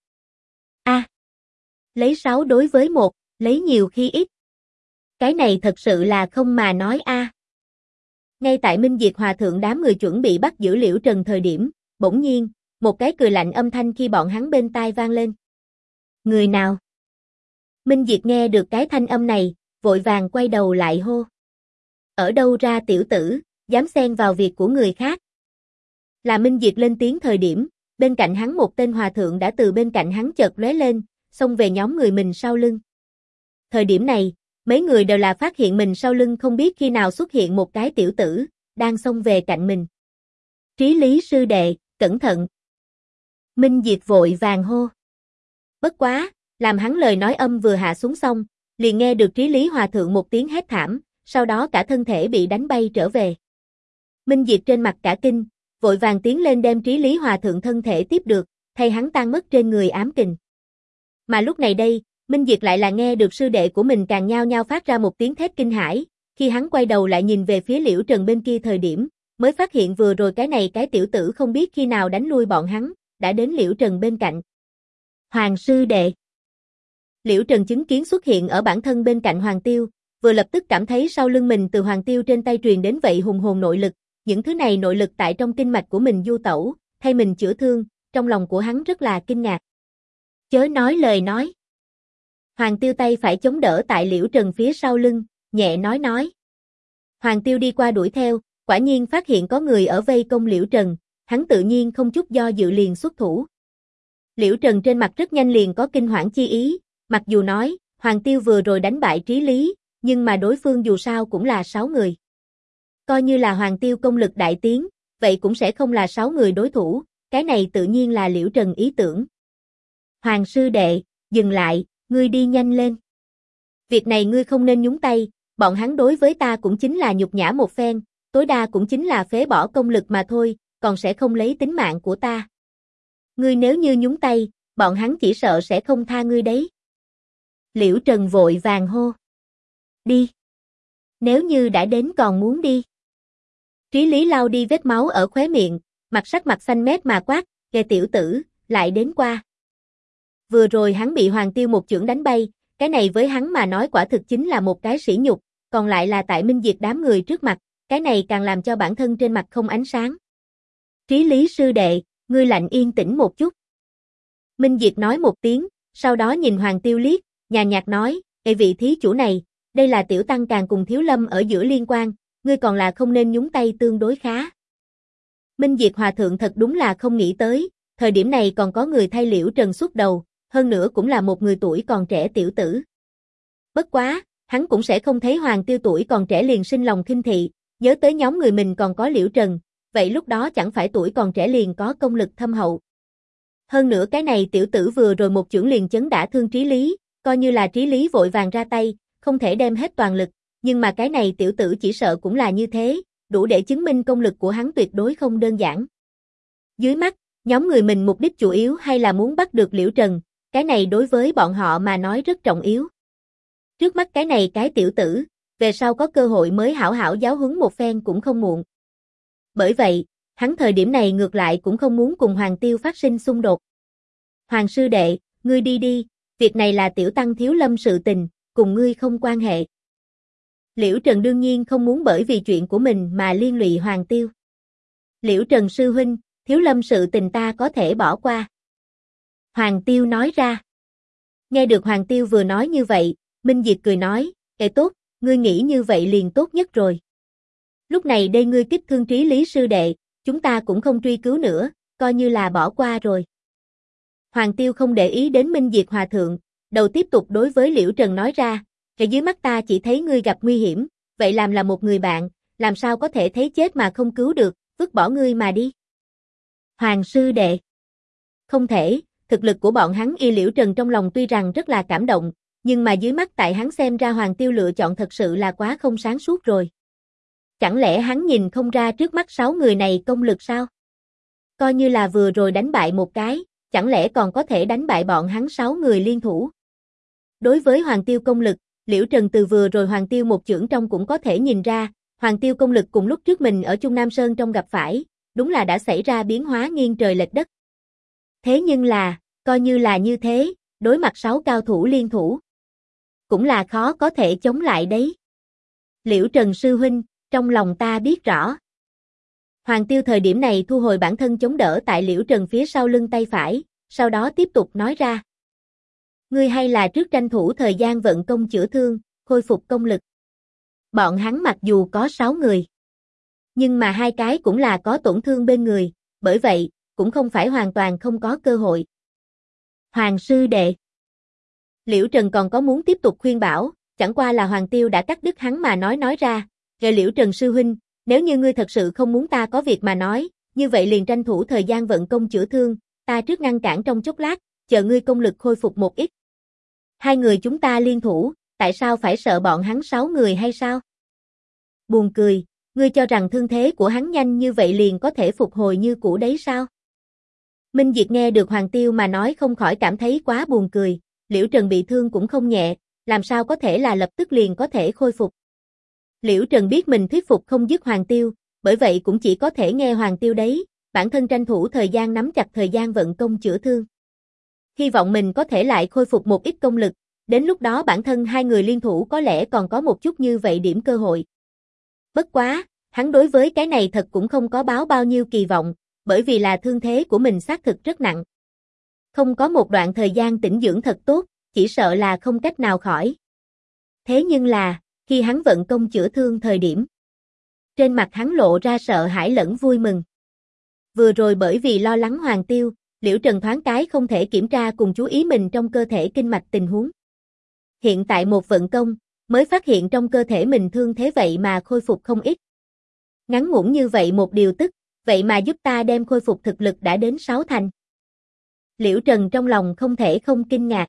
Lấy 6 đối với 1, lấy nhiều khi ít. Cái này thật sự là không mà nói a. Ngay tại Minh Diệt Hòa thượng đám người chuẩn bị bắt giữ Liễu Trần thời điểm, bỗng nhiên, một cái cười lạnh âm thanh khi bọn hắn bên tai vang lên. Người nào? Minh Diệt nghe được cái thanh âm này, vội vàng quay đầu lại hô. Ở đâu ra tiểu tử, dám xen vào việc của người khác? Là Minh Diệt lên tiếng thời điểm, bên cạnh hắn một tên hòa thượng đã từ bên cạnh hắn chợt lóe lên, xông về nhóm người mình sau lưng. Thời điểm này, mấy người đều là phát hiện mình sau lưng không biết khi nào xuất hiện một cái tiểu tử, đang xông về cạnh mình. Trí Lý sư đệ, cẩn thận. Minh Diệt vội vàng hô. Bất quá, làm hắn lời nói âm vừa hạ xuống xong, liền nghe được Trí Lý hòa thượng một tiếng hét thảm, sau đó cả thân thể bị đánh bay trở về. Minh Diệt trên mặt cả kinh, vội vàng tiến lên đem Trí Lý hòa thượng thân thể tiếp được, thay hắn tan mất trên người ám kình. Mà lúc này đây, Minh Diệt lại là nghe được sư đệ của mình càng nhao nhao phát ra một tiếng thét kinh hãi, khi hắn quay đầu lại nhìn về phía Liễu Trần bên kia thời điểm, mới phát hiện vừa rồi cái tiểu tử không biết khi nào đánh lui bọn hắn, đã đến Liễu Trần bên cạnh. Hoàng sư đệ. Liễu Trần chứng kiến xuất hiện ở bản thân bên cạnh Hoàng Tiêu, vừa lập tức cảm thấy sau lưng mình từ Hoàng Tiêu trên tay truyền đến vậy hùng hồn nội lực, những thứ này nội lực tại trong kinh mạch của mình du tẩu, thay mình chữa thương, trong lòng của hắn rất là kinh ngạc. Chớ nói lời nói. Hoàng Tiêu tay phải chống đỡ tại Liễu Trần phía sau lưng, nhẹ nói. Hoàng Tiêu đi qua đuổi theo, quả nhiên phát hiện có người ở vây công Liễu Trần, hắn tự nhiên không chút do dự liền xuất thủ. Liễu Trần trên mặt rất nhanh liền có kinh hoảng chi ý, mặc dù nói, Hoàng Tiêu vừa rồi đánh bại Trí Lý, nhưng mà đối phương dù sao cũng là 6 người. Coi như là Hoàng Tiêu công lực đại tiến, vậy cũng sẽ không là 6 người đối thủ, cái này tự nhiên là Liễu Trần ý tưởng. Hoàng sư đệ, dừng lại, ngươi đi nhanh lên. Việc này ngươi không nên nhúng tay, bọn hắn đối với ta cũng chính là nhục nhã một phen, tối đa cũng chính là phế bỏ công lực mà thôi, còn sẽ không lấy tính mạng của ta. Ngươi nếu như nhúng tay, bọn hắn chỉ sợ sẽ không tha ngươi đấy. Liễu Trần vội vàng hô. Đi. Nếu như đã đến còn muốn đi. Trí Lý lau đi vết máu ở khóe miệng, sắc mặt xanh mét mà quát, kẻ tiểu tử, lại đến qua. Vừa rồi hắn bị Hoàng Tiêu một chưởng đánh bay, cái này với hắn mà nói quả thực chính là một cái sỉ nhục, còn lại là tại Minh Diệt đám người trước mặt, cái này càng làm cho bản thân trên mặt không ánh sáng. Trí Lý sư đệ, ngươi lạnh yên tĩnh một chút. Minh Diệt nói một tiếng, sau đó nhìn Hoàng Tiêu liếc, nhàn nhạt nói, ê vị thí chủ này, đây là tiểu tăng càng cùng Thiếu Lâm ở giữa liên quan, ngươi còn là không nên nhúng tay tương đối khá, Minh Diệt Hòa Thượng thật đúng là không nghĩ tới, thời điểm này còn có người thay Liễu Trần xuất đầu, hơn nữa cũng là một người tuổi còn trẻ tiểu tử. Bất quá, hắn cũng sẽ không thấy Hoàng Tiêu tuổi còn trẻ liền sinh lòng khinh thị, nhớ tới nhóm người mình còn có Liễu Trần, vậy lúc đó chẳng phải tuổi còn trẻ liền có công lực thâm hậu. Hơn nữa cái này tiểu tử vừa rồi một chưởng liền chấn đả thương Trí Lý, coi như là Trí Lý vội vàng ra tay, không thể đem hết toàn lực, nhưng mà cái này tiểu tử chỉ sợ cũng là như thế, đủ để chứng minh công lực của hắn tuyệt đối không đơn giản. Dưới mắt, nhóm người mình mục đích chủ yếu hay là muốn bắt được Liễu Trần, cái này đối với bọn họ mà nói rất trọng yếu. Trước mắt cái này cái tiểu tử, về sau có cơ hội mới hảo hảo giáo huấn một phen cũng không muộn. Bởi vậy, hắn thời điểm này ngược lại cũng không muốn cùng Hoàng Tiêu phát sinh xung đột. Hoàng sư đệ, ngươi đi đi, việc này là tiểu tăng Thiếu Lâm sự tình, cùng ngươi không quan hệ. Liễu Trần đương nhiên không muốn bởi vì chuyện của mình mà liên lụy Hoàng Tiêu. Liễu Trần sư huynh, Thiếu Lâm sự tình ta có thể bỏ qua. Hoàng Tiêu nói ra. Nghe được Hoàng Tiêu vừa nói như vậy, Minh Diệt cười nói, tốt, ngươi nghĩ như vậy liền tốt nhất rồi. Lúc này đây ngươi kích thương Trí Lý sư đệ, chúng ta cũng không truy cứu nữa, coi như là bỏ qua rồi. Hoàng Tiêu không để ý đến Minh Diệt Hòa Thượng, đầu tiếp tục đối với Liễu Trần nói ra, dưới mắt ta chỉ thấy ngươi gặp nguy hiểm, vậy làm là một người bạn, làm sao có thể thấy chết mà không cứu được, vứt bỏ ngươi mà đi. Hoàng sư đệ. Không thể, thực lực của bọn hắn y Liễu Trần trong lòng tuy rằng rất là cảm động, nhưng mà dưới mắt tại hắn xem ra Hoàng Tiêu lựa chọn thật sự là quá không sáng suốt rồi. Chẳng lẽ hắn nhìn không ra trước mắt 6 người này công lực sao? Coi như là vừa rồi đánh bại một cái, chẳng lẽ còn có thể đánh bại bọn hắn 6 người liên thủ? Đối với Hoàng Tiêu công lực, Liễu Trần từ vừa rồi Hoàng Tiêu một chưởng trong cũng có thể nhìn ra, Hoàng Tiêu công lực cùng lúc trước mình ở Trung Nam Sơn trong gặp phải, đúng là đã xảy ra biến hóa nghiêng trời lệch đất. Thế nhưng là, coi như là như thế, đối mặt 6 cao thủ liên thủ, cũng là khó có thể chống lại đấy. Liễu Trần sư huynh, trong lòng ta biết rõ. Hoàng Tiêu thời điểm này thu hồi bản thân chống đỡ tại Liễu Trần phía sau lưng tay phải, sau đó tiếp tục nói ra. Ngươi hay là trước tranh thủ thời gian vận công chữa thương, khôi phục công lực. Bọn hắn mặc dù có 6 người, nhưng mà 2 cái cũng là có tổn thương bên người, bởi vậy, cũng không phải hoàn toàn không có cơ hội. Hoàng sư đệ. Liễu Trần còn có muốn tiếp tục khuyên bảo, chẳng qua là Hoàng Tiêu đã cắt đứt hắn mà nói ra, Liễu Trần sư huynh, nếu như ngươi thật sự không muốn ta có việc mà nói, như vậy liền tranh thủ thời gian vận công chữa thương, ta trước ngăn cản trong chốc lát, chờ ngươi công lực khôi phục một ít. 2 người chúng ta liên thủ, tại sao phải sợ bọn hắn 6 người hay sao? Buồn cười, ngươi cho rằng thương thế của hắn nhanh như vậy liền có thể phục hồi như cũ đấy sao? Minh Diệt nghe được Hoàng Tiêu mà nói không khỏi cảm thấy quá buồn cười, Liễu Trần bị thương cũng không nhẹ, làm sao có thể là lập tức liền có thể khôi phục. Liễu Trần biết mình thuyết phục không dứt Hoàng Tiêu, bởi vậy cũng chỉ có thể nghe Hoàng Tiêu đấy, bản thân tranh thủ thời gian nắm chặt thời gian vận công chữa thương. Hy vọng mình có thể lại khôi phục một ít công lực, đến lúc đó bản thân 2 người liên thủ có lẽ còn có một chút như vậy điểm cơ hội. Bất quá, hắn đối với cái này thật cũng không có báo bao nhiêu kỳ vọng, bởi vì là thương thế của mình xác thực rất nặng. Không có một đoạn thời gian tĩnh dưỡng thật tốt, chỉ sợ là không cách nào khỏi. Thế nhưng là, khi hắn vận công chữa thương thời điểm, trên mặt hắn lộ ra sợ hãi lẫn vui mừng. Vừa rồi bởi vì lo lắng Hoàng Tiêu, Liễu Trần thoáng cái không thể kiểm tra cùng chú ý mình trong cơ thể kinh mạch tình huống. Hiện tại một vận công, mới phát hiện trong cơ thể mình thương thế vậy mà khôi phục không ít. Ngắn ngủn như vậy một điều tức, vậy mà giúp ta đem khôi phục thực lực đã đến 6 thành. Liễu Trần trong lòng không thể không kinh ngạc.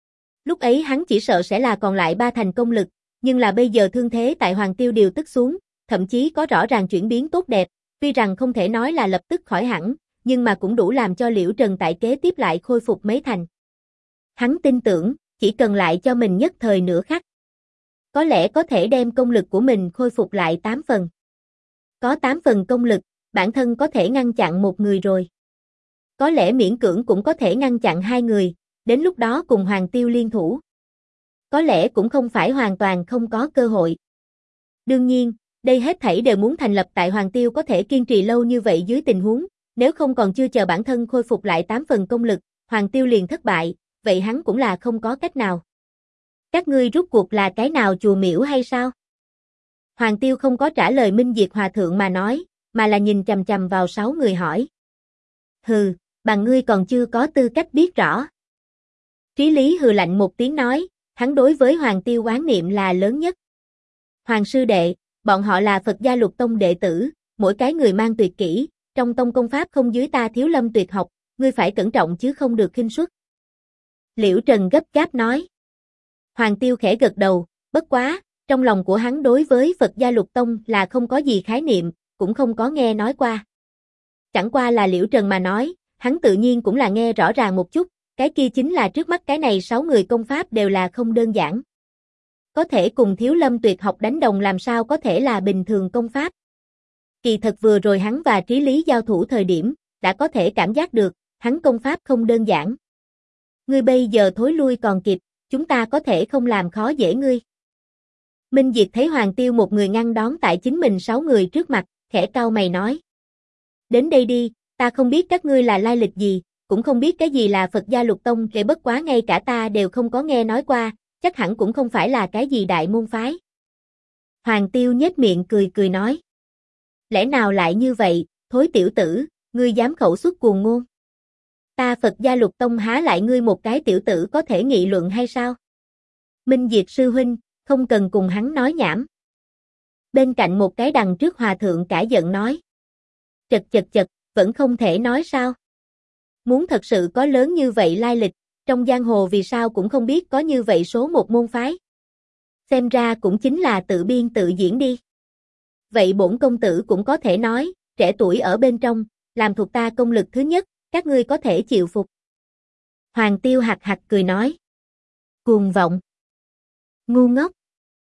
Lúc ấy hắn chỉ sợ sẽ là còn lại 3 thành công lực, nhưng là bây giờ thương thế tại Hoàng Tiêu điều tức xuống, thậm chí có rõ ràng chuyển biến tốt đẹp, tuy rằng không thể nói là lập tức khỏi hẳn, nhưng mà cũng đủ làm cho Liễu Trần tại kế tiếp lại khôi phục mấy thành. Hắn tin tưởng, chỉ cần lại cho mình nhất thời nửa khắc, có lẽ có thể đem công lực của mình khôi phục lại 8 phần. Có 8 phần công lực, bản thân có thể ngăn chặn một người rồi. Có lẽ miễn cưỡng cũng có thể ngăn chặn 2 người, đến lúc đó cùng Hoàng Tiêu liên thủ. Có lẽ cũng không phải hoàn toàn không có cơ hội. Đương nhiên, đây hết thảy đều muốn thành lập tại Hoàng Tiêu có thể kiên trì lâu như vậy dưới tình huống, nếu không còn chưa chờ bản thân khôi phục lại 8 phần công lực, Hoàng Tiêu liền thất bại, vậy hắn cũng là không có cách nào. Các ngươi rút cuộc là cái nào chùa miễu hay sao? Hoàng Tiêu không có trả lời Minh Diệt Hòa Thượng mà nói, mà là nhìn chằm chằm vào 6 người hỏi. Hừ, bằng ngươi còn chưa có tư cách biết rõ. Trí Lý hừ lạnh một tiếng nói, hắn đối với Hoàng Tiêu oán niệm là lớn nhất. Hoàng sư đệ, bọn họ là Phật gia Lục Tông đệ tử, mỗi cái người mang tuyệt kỹ, trong tông công pháp không dưới ta Thiếu Lâm tuyệt học, ngươi phải cẩn trọng chứ không được khinh suất. Liễu Trần gấp gáp nói. Hoàng Tiêu khẽ gật đầu, bất quá, trong lòng của hắn đối với Phật gia Lục Tông là không có gì khái niệm, cũng không có nghe nói qua. Chẳng qua là Liễu Trần mà nói, hắn tự nhiên cũng là nghe rõ ràng một chút, cái kia chính là trước mắt cái này 6 người công pháp đều là không đơn giản. Có thể cùng Thiếu Lâm tuyệt học đánh đồng làm sao có thể là bình thường công pháp. Kỳ thật vừa rồi hắn và Trí Lý giao thủ thời điểm, đã có thể cảm giác được, hắn công pháp không đơn giản. Ngươi bây giờ thối lui còn kịp, chúng ta có thể không làm khó dễ ngươi. Minh Diệt thấy Hoàng Tiêu một người ngăn đón tại chính mình 6 người trước mặt, khẽ cau mày nói. Đến đây đi, ta không biết các ngươi là lai lịch gì, cũng không biết cái gì là Phật gia Lục Tông, kể bất quá ngay cả ta đều không có nghe nói qua, chắc hẳn cũng không phải là cái gì đại môn phái. Hoàng Tiêu nhếch miệng cười cười nói. Lẽ nào lại như vậy, thối tiểu tử, ngươi dám khẩu xuất cuồng ngôn. Ta Phật gia Lục Tông há lại ngươi một cái tiểu tử có thể nghị luận hay sao? Minh Diệt sư huynh, không cần cùng hắn nói nhảm. Bên cạnh một cái đằng trước hòa thượng cả giận nói. Chật, vẫn không thể nói sao? Muốn thật sự có lớn như vậy lai lịch, trong giang hồ vì sao cũng không biết có như vậy số một môn phái. Xem ra cũng chính là tự biên tự diễn đi. Vậy bổn công tử cũng có thể nói, trẻ tuổi ở bên trong, làm thuộc ta công lực thứ nhất, các ngươi có thể chịu phục. Hoàng Tiêu hạc hạc cười nói. Cuồng vọng. Ngu ngốc.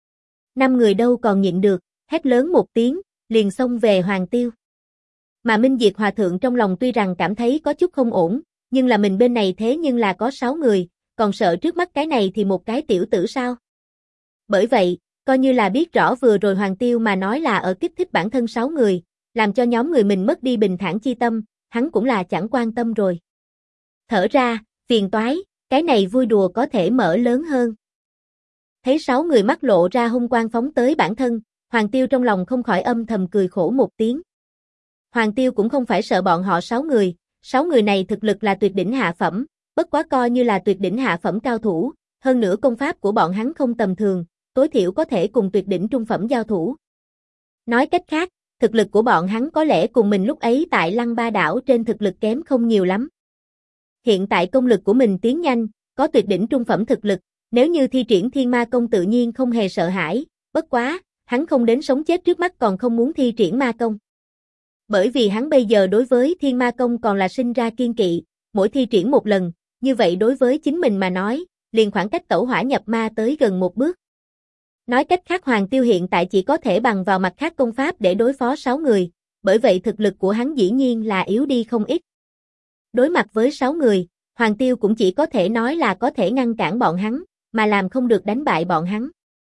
5 người đâu còn nhịn được, hét lớn một tiếng, liền xông về Hoàng Tiêu. Mà Minh Diệt Hòa Thượng trong lòng tuy rằng cảm thấy có chút không ổn, nhưng là mình bên này thế nhưng là có 6 người, còn sợ trước mắt cái này thì một cái tiểu tử sao. Bởi vậy, coi như là biết rõ vừa rồi Hoàng Tiêu mà nói là ở kích thích bản thân 6 người, làm cho nhóm người mình mất đi bình thản chi tâm, hắn cũng là chẳng quan tâm rồi. Thở ra, phiền toái, cái này vui đùa có thể mở lớn hơn. Thấy 6 người mắt lộ ra hung quang phóng tới bản thân, Hoàng Tiêu trong lòng không khỏi âm thầm cười khổ một tiếng. Hoàng Tiêu cũng không phải sợ bọn họ 6 người này thực lực là tuyệt đỉnh hạ phẩm, bất quá coi như là tuyệt đỉnh hạ phẩm cao thủ, hơn nữa công pháp của bọn hắn không tầm thường, tối thiểu có thể cùng tuyệt đỉnh trung phẩm giao thủ. Nói cách khác, thực lực của bọn hắn có lẽ cùng mình lúc ấy tại Lăng Ba đảo trên thực lực kém không nhiều lắm. Hiện tại công lực của mình tiến nhanh, có tuyệt đỉnh trung phẩm thực lực, nếu như thi triển Thiên Ma Công tự nhiên không hề sợ hãi, bất quá, hắn không đến sống chết trước mắt còn không muốn thi triển Ma Công. Bởi vì hắn bây giờ đối với Thiên Ma Công còn là sinh ra kiên kỵ, mỗi thi triển một lần, như vậy đối với chính mình mà nói, liền khoảng cách tẩu hỏa nhập ma tới gần một bước. Nói cách khác Hoàng Tiêu hiện tại chỉ có thể bằng vào mặt khác công pháp để đối phó 6 người, bởi vậy thực lực của hắn dĩ nhiên là yếu đi không ít. Đối mặt với 6 người, Hoàng Tiêu cũng chỉ có thể nói là có thể ngăn cản bọn hắn, mà làm không được đánh bại bọn hắn.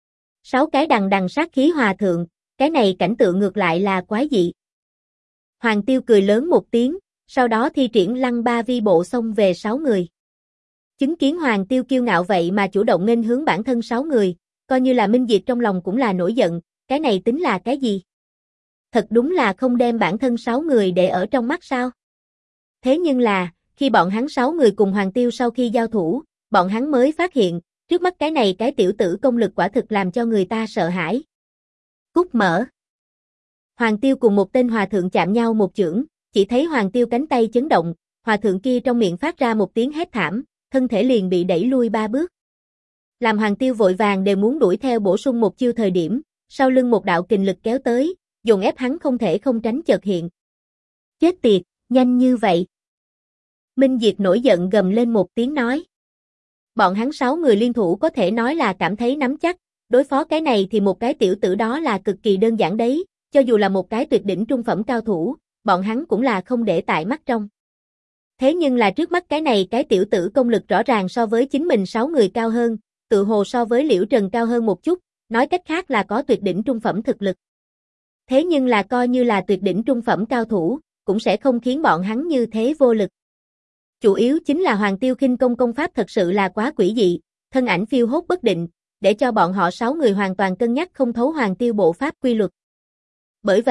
6 cái đằng sát khí hòa thượng, cái này cảnh tượng ngược lại là quái dị. Hoàng Tiêu cười lớn một tiếng, sau đó thi triển Lăng Ba Vi Bộ xông về 6 người. Chứng kiến Hoàng Tiêu kiêu ngạo vậy mà chủ động nghênh hướng bản thân 6 người, coi như là Minh Diệt trong lòng cũng là nổi giận, cái này tính là cái gì? Thật đúng là không đem bản thân 6 người để ở trong mắt sao? Thế nhưng là, khi bọn hắn 6 người cùng Hoàng Tiêu sau khi giao thủ, bọn hắn mới phát hiện, trước mắt cái này cái tiểu tử công lực quả thực làm cho người ta sợ hãi. Cút mở. Hoàng Tiêu cùng một tên hòa thượng chạm nhau một chưởng, chỉ thấy Hoàng Tiêu cánh tay chấn động, hòa thượng kia trong miệng phát ra một tiếng hét thảm, thân thể liền bị đẩy lui 3 bước. Làm Hoàng Tiêu vội vàng đều muốn đuổi theo bổ sung một chiêu thời điểm, sau lưng một đạo kình lực kéo tới, dồn ép hắn không thể không tránh chợt hiện. Chết tiệt, nhanh như vậy. Minh Diệt nổi giận gầm lên một tiếng nói. Bọn hắn 6 người liên thủ có thể nói là cảm thấy nắm chắc, đối phó cái này thì một cái tiểu tử đó là cực kỳ đơn giản đấy, cho dù là một cái tuyệt đỉnh trung phẩm cao thủ, bọn hắn cũng là không để tại mắt trong. Thế nhưng là trước mắt cái này cái tiểu tử công lực rõ ràng so với chính mình 6 người cao hơn, tự hồ so với Liễu Trần cao hơn một chút, nói cách khác là có tuyệt đỉnh trung phẩm thực lực. Thế nhưng là coi như là tuyệt đỉnh trung phẩm cao thủ, cũng sẽ không khiến bọn hắn như thế vô lực. Chủ yếu chính là Hoàng Tiêu khinh công công pháp thật sự là quá quỷ dị, thân ảnh phiêu hốt bất định, để cho bọn họ 6 người hoàn toàn cân nhắc không thấu Hoàng Tiêu bộ pháp quy luật. Bởi vậy,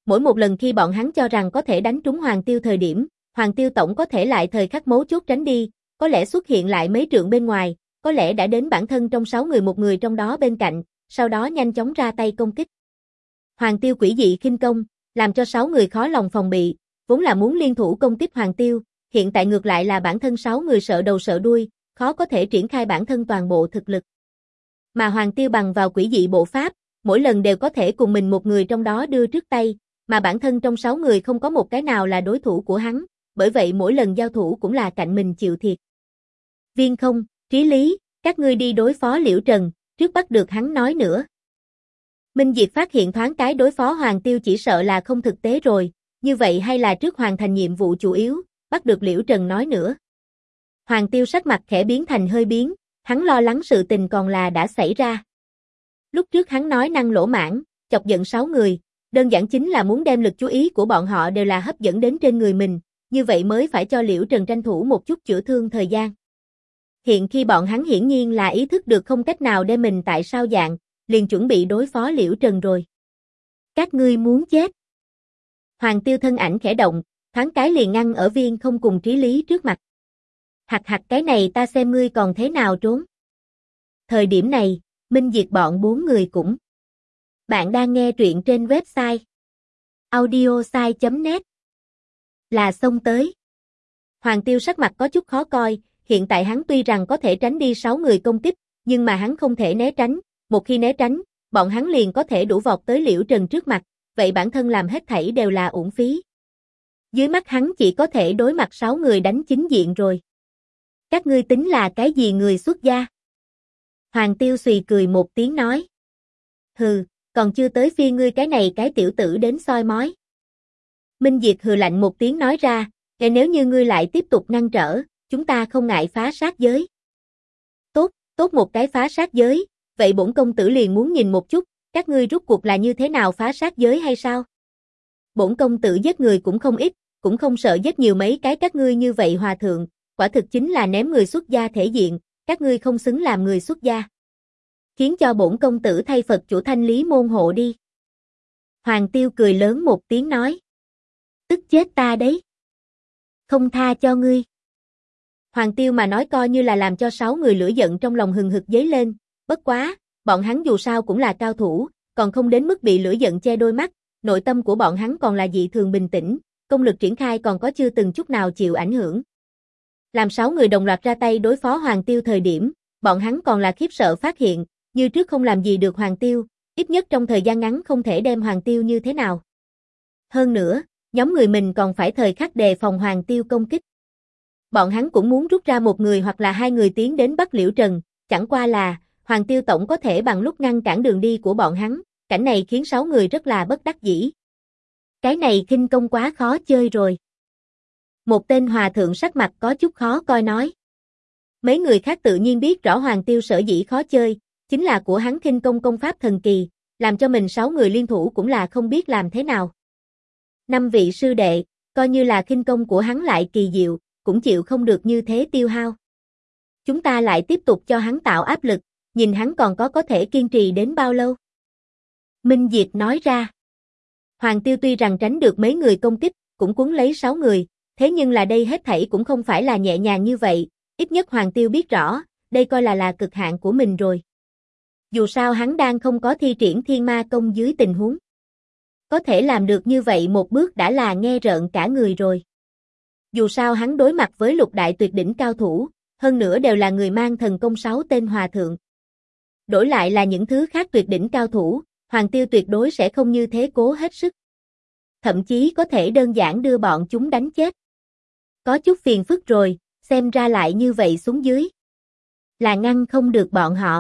Mỗi một lần khi bọn hắn cho rằng có thể đánh trúng Hoàng Tiêu thời điểm, Hoàng Tiêu tổng có thể lại thời khắc mấu chốt tránh đi, có lẽ xuất hiện lại mấy trượng bên ngoài, có lẽ đã đến bản thân trong 6 người một người trong đó bên cạnh, sau đó nhanh chóng ra tay công kích. Hoàng Tiêu quỷ dị khinh công, làm cho 6 người khó lòng phòng bị, vốn là muốn liên thủ công kích Hoàng Tiêu, hiện tại ngược lại là bản thân 6 người sợ đầu sợ đuôi, khó có thể triển khai bản thân toàn bộ thực lực. Mà Hoàng Tiêu bằng vào quỷ dị bộ pháp, mỗi lần đều có thể cùng mình một người trong đó đưa trước tay, mà bản thân trong 6 người không có một cái nào là đối thủ của hắn, bởi vậy mỗi lần giao thủ cũng là cạnh mình chịu thiệt. Viên Không, Trí Lý, các ngươi đi đối phó Liễu Trần, trước bắt được hắn nói nữa. Minh Diệt phát hiện thoáng cái đối phó Hoàng Tiêu chỉ sợ là không thực tế rồi, như vậy hay là trước hoàn thành nhiệm vụ chủ yếu, bắt được Liễu Trần nói nữa. Hoàng Tiêu sắc mặt khẽ biến thành hơi biến, hắn lo lắng sự tình còn là đã xảy ra. Lúc trước hắn nói năng lỗ mãng, chọc giận 6 người, đơn giản chính là muốn đem lực chú ý của bọn họ đều là hấp dẫn đến trên người mình, như vậy mới phải cho Liễu Trần tranh thủ một chút chữa thương thời gian. Hiện khi bọn hắn hiển nhiên là ý thức được không cách nào đem mình tại sao dạng, liền chuẩn bị đối phó Liễu Trần rồi. Các ngươi muốn chết. Hoàng Tiêu thân ảnh khẽ động, thoáng cái liền ngăn ở Viên Không cùng Trí Lý trước mặt. Hặc hặc cái này ta xem ngươi còn thế nào trốn. Thời điểm này, Minh Diệt bọn 4 người cũng. Bạn đang nghe truyện trên website audiosai.net. Là xông tới. Hoàng Tiêu sắc mặt có chút khó coi, hiện tại hắn tuy rằng có thể tránh đi 6 người công kích, nhưng mà hắn không thể né tránh, một khi né tránh, bọn hắn liền có thể đủ vọt tới Liễu Trần trước mặt, vậy bản thân làm hết thảy đều là uổng phí. Dưới mắt hắn chỉ có thể đối mặt 6 người đánh chính diện rồi. Các ngươi tính là cái gì người xuất gia? Hoàng Tiêu xùy cười một tiếng nói. Hừ, còn chưa tới phiên ngươi cái này cái tiểu tử đến soi mói. Minh Diệt hừ lạnh một tiếng nói ra, nếu như ngươi lại tiếp tục ngăn trở, chúng ta không ngại phá sát giới. Tốt một cái phá sát giới, vậy bổn công tử liền muốn nhìn một chút, các ngươi rút cuộc là như thế nào phá sát giới hay sao? Bổn công tử giết người cũng không ít, cũng không sợ giết nhiều mấy cái các ngươi như vậy hòa thượng, quả thực chính là ném người xuất gia thể diện, các ngươi không xứng làm người xuất gia. Khiến cho bổn công tử thay Phật chủ thanh lý môn hộ đi. Hoàng Tiêu cười lớn một tiếng nói. Tức chết ta đấy. Không tha cho ngươi. Hoàng Tiêu mà nói coi như là làm cho 6 người lửa giận trong lòng hừng hực dấy lên, bất quá, bọn hắn dù sao cũng là cao thủ, còn không đến mức bị lửa giận che đôi mắt, nội tâm của bọn hắn còn là dị thường bình tĩnh, công lực triển khai còn có chưa từng chút nào chịu ảnh hưởng. Làm 6 người đồng loạt ra tay đối phó Hoàng Tiêu thời điểm, bọn hắn còn là khiếp sợ phát hiện, như trước không làm gì được Hoàng Tiêu, ít nhất trong thời gian ngắn không thể đem Hoàng Tiêu như thế nào. Hơn nữa, nhóm người mình còn phải thời khắc đề phòng Hoàng Tiêu công kích. Bọn hắn cũng muốn rút ra một người hoặc là 2 người tiến đến bắt Liễu Trần, chẳng qua là, Hoàng Tiêu tổng có thể bằng lúc ngăn cản đường đi của bọn hắn, cảnh này khiến 6 người rất là bất đắc dĩ. Cái này khinh công quá khó chơi rồi. Một tên hòa thượng sắc mặt có chút khó coi nói. Mấy người khác tự nhiên biết rõ Hoàng Tiêu sở dĩ khó chơi, chính là của hắn khinh công công pháp thần kỳ, làm cho mình 6 người liên thủ cũng là không biết làm thế nào. 5 vị sư đệ, coi như là khinh công của hắn lại kỳ diệu, cũng chịu không được như thế tiêu hao. Chúng ta lại tiếp tục cho hắn tạo áp lực, nhìn hắn còn có thể kiên trì đến bao lâu. Minh Diệt nói ra. Hoàng Tiêu tuy rằng tránh được mấy người công kích, cũng cuốn lấy 6 người, thế nhưng là đây hết thảy cũng không phải là nhẹ nhàng như vậy, ít nhất Hoàng Tiêu biết rõ, đây coi là cực hạn của mình rồi. Dù sao hắn đang không có thi triển thiên ma công dưới tình huống. Có thể làm được như vậy một bước đã là nghe rợn cả người rồi. Dù sao hắn đối mặt với lục đại tuyệt đỉnh cao thủ, hơn nữa đều là người mang thần công 6 tên hòa thượng. Đổi lại là những thứ khác tuyệt đỉnh cao thủ, Hoàng Tiêu tuyệt đối sẽ không như thế cố hết sức. Thậm chí có thể đơn giản đưa bọn chúng đánh chết. Có chút phiền phức rồi, xem ra lại như vậy xuống dưới. Là ngăn không được bọn họ.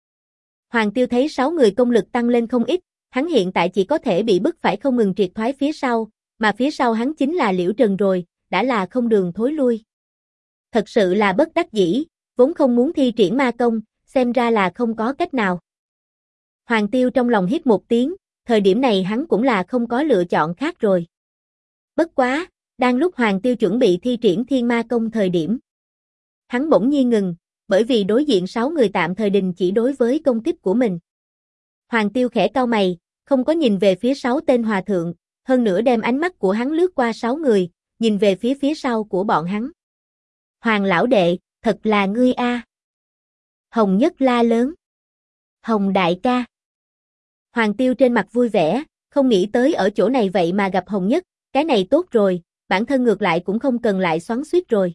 Hoàng Tiêu thấy 6 người công lực tăng lên không ít, hắn hiện tại chỉ có thể bị bức phải không ngừng triệt thoái phía sau, mà phía sau hắn chính là Liễu Trần rồi, đã là không đường thối lui. Thật sự là bất đắc dĩ, vốn không muốn thi triển ma công, xem ra là không có cách nào. Hoàng Tiêu trong lòng hít một tiếng, thời điểm này hắn cũng là không có lựa chọn khác rồi. Bất quá, đang lúc Hoàng Tiêu chuẩn bị thi triển thiên ma công thời điểm. Hắn bỗng nhiên ngừng, bởi vì đối diện 6 người tạm thời đình chỉ đối với công kích của mình. Hoàng Tiêu khẽ cau mày, không có nhìn về phía 6 tên hòa thượng, hơn nữa đem ánh mắt của hắn lướt qua 6 người, nhìn về phía sau của bọn hắn. Hoàng lão đệ, thật là ngươi a. Hồng Nhất la lớn. Hồng đại ca. Hoàng Tiêu trên mặt vui vẻ, không nghĩ tới ở chỗ này vậy mà gặp Hồng Nhất, cái này tốt rồi, bản thân ngược lại cũng không cần lại xoắn xuýt rồi.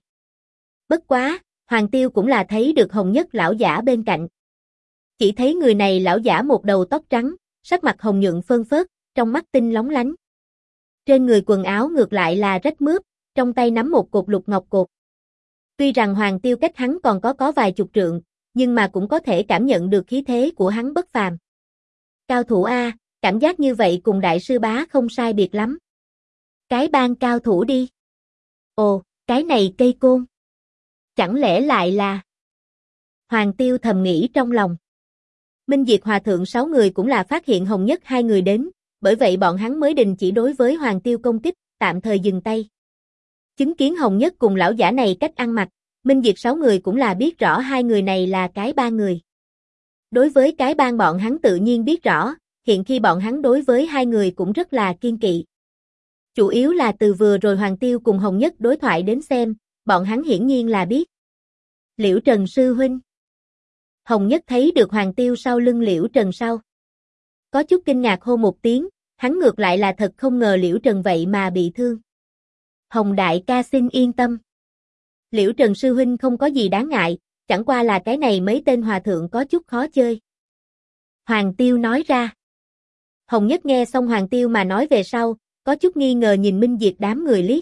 Bất quá, Hoàng Tiêu cũng là thấy được Hồng Nhất lão giả bên cạnh. Chỉ thấy người này lão giả một đầu tóc trắng, sắc mặt hồng nhuận phơn phớt, trong mắt tinh lóng lánh. Trên người quần áo ngược lại là rách mướp, trong tay nắm một cột lục ngọc cột. Tuy rằng Hoàng Tiêu cách hắn còn có vài chục trượng, nhưng mà cũng có thể cảm nhận được khí thế của hắn bất phàm. Cao thủ A, cảm giác như vậy cùng đại sư bá không sai biệt lắm. Cái bang cao thủ đi. Ồ, cái này cây côn. Chẳng lẽ lại là... Hoàng Tiêu thầm nghĩ trong lòng. Minh Diệt Hòa Thượng 6 người cũng là phát hiện Hồng Nhất 2 người đến, bởi vậy bọn hắn mới đình chỉ đối với Hoàng Tiêu công kích, tạm thời dừng tay. Chứng kiến Hồng Nhất cùng lão giả này cách ăn mặc, Minh Diệt 6 người cũng là biết rõ 2 người này là cái bang người. Đối với cái bang bọn hắn tự nhiên biết rõ, hiện khi bọn hắn đối với 2 người cũng rất là kiên kỵ. Chủ yếu là từ vừa rồi Hoàng Tiêu cùng Hồng Nhất đối thoại đến xem, bọn hắn hiển nhiên là biết. Liễu Trần sư huynh. Hồng Nhất thấy được Hoàng Tiêu sau lưng Liễu Trần sau. Có chút kinh ngạc hô một tiếng, hắn ngược lại là thật không ngờ Liễu Trần vậy mà bị thương. Hồng đại ca xin yên tâm. Liễu Trần sư huynh không có gì đáng ngại, chẳng qua là cái này mấy tên hòa thượng có chút khó chơi. Hoàng Tiêu nói ra. Hồng Nhất nghe xong Hoàng Tiêu mà nói về sau, có chút nghi ngờ nhìn Minh Diệt đám người liếc.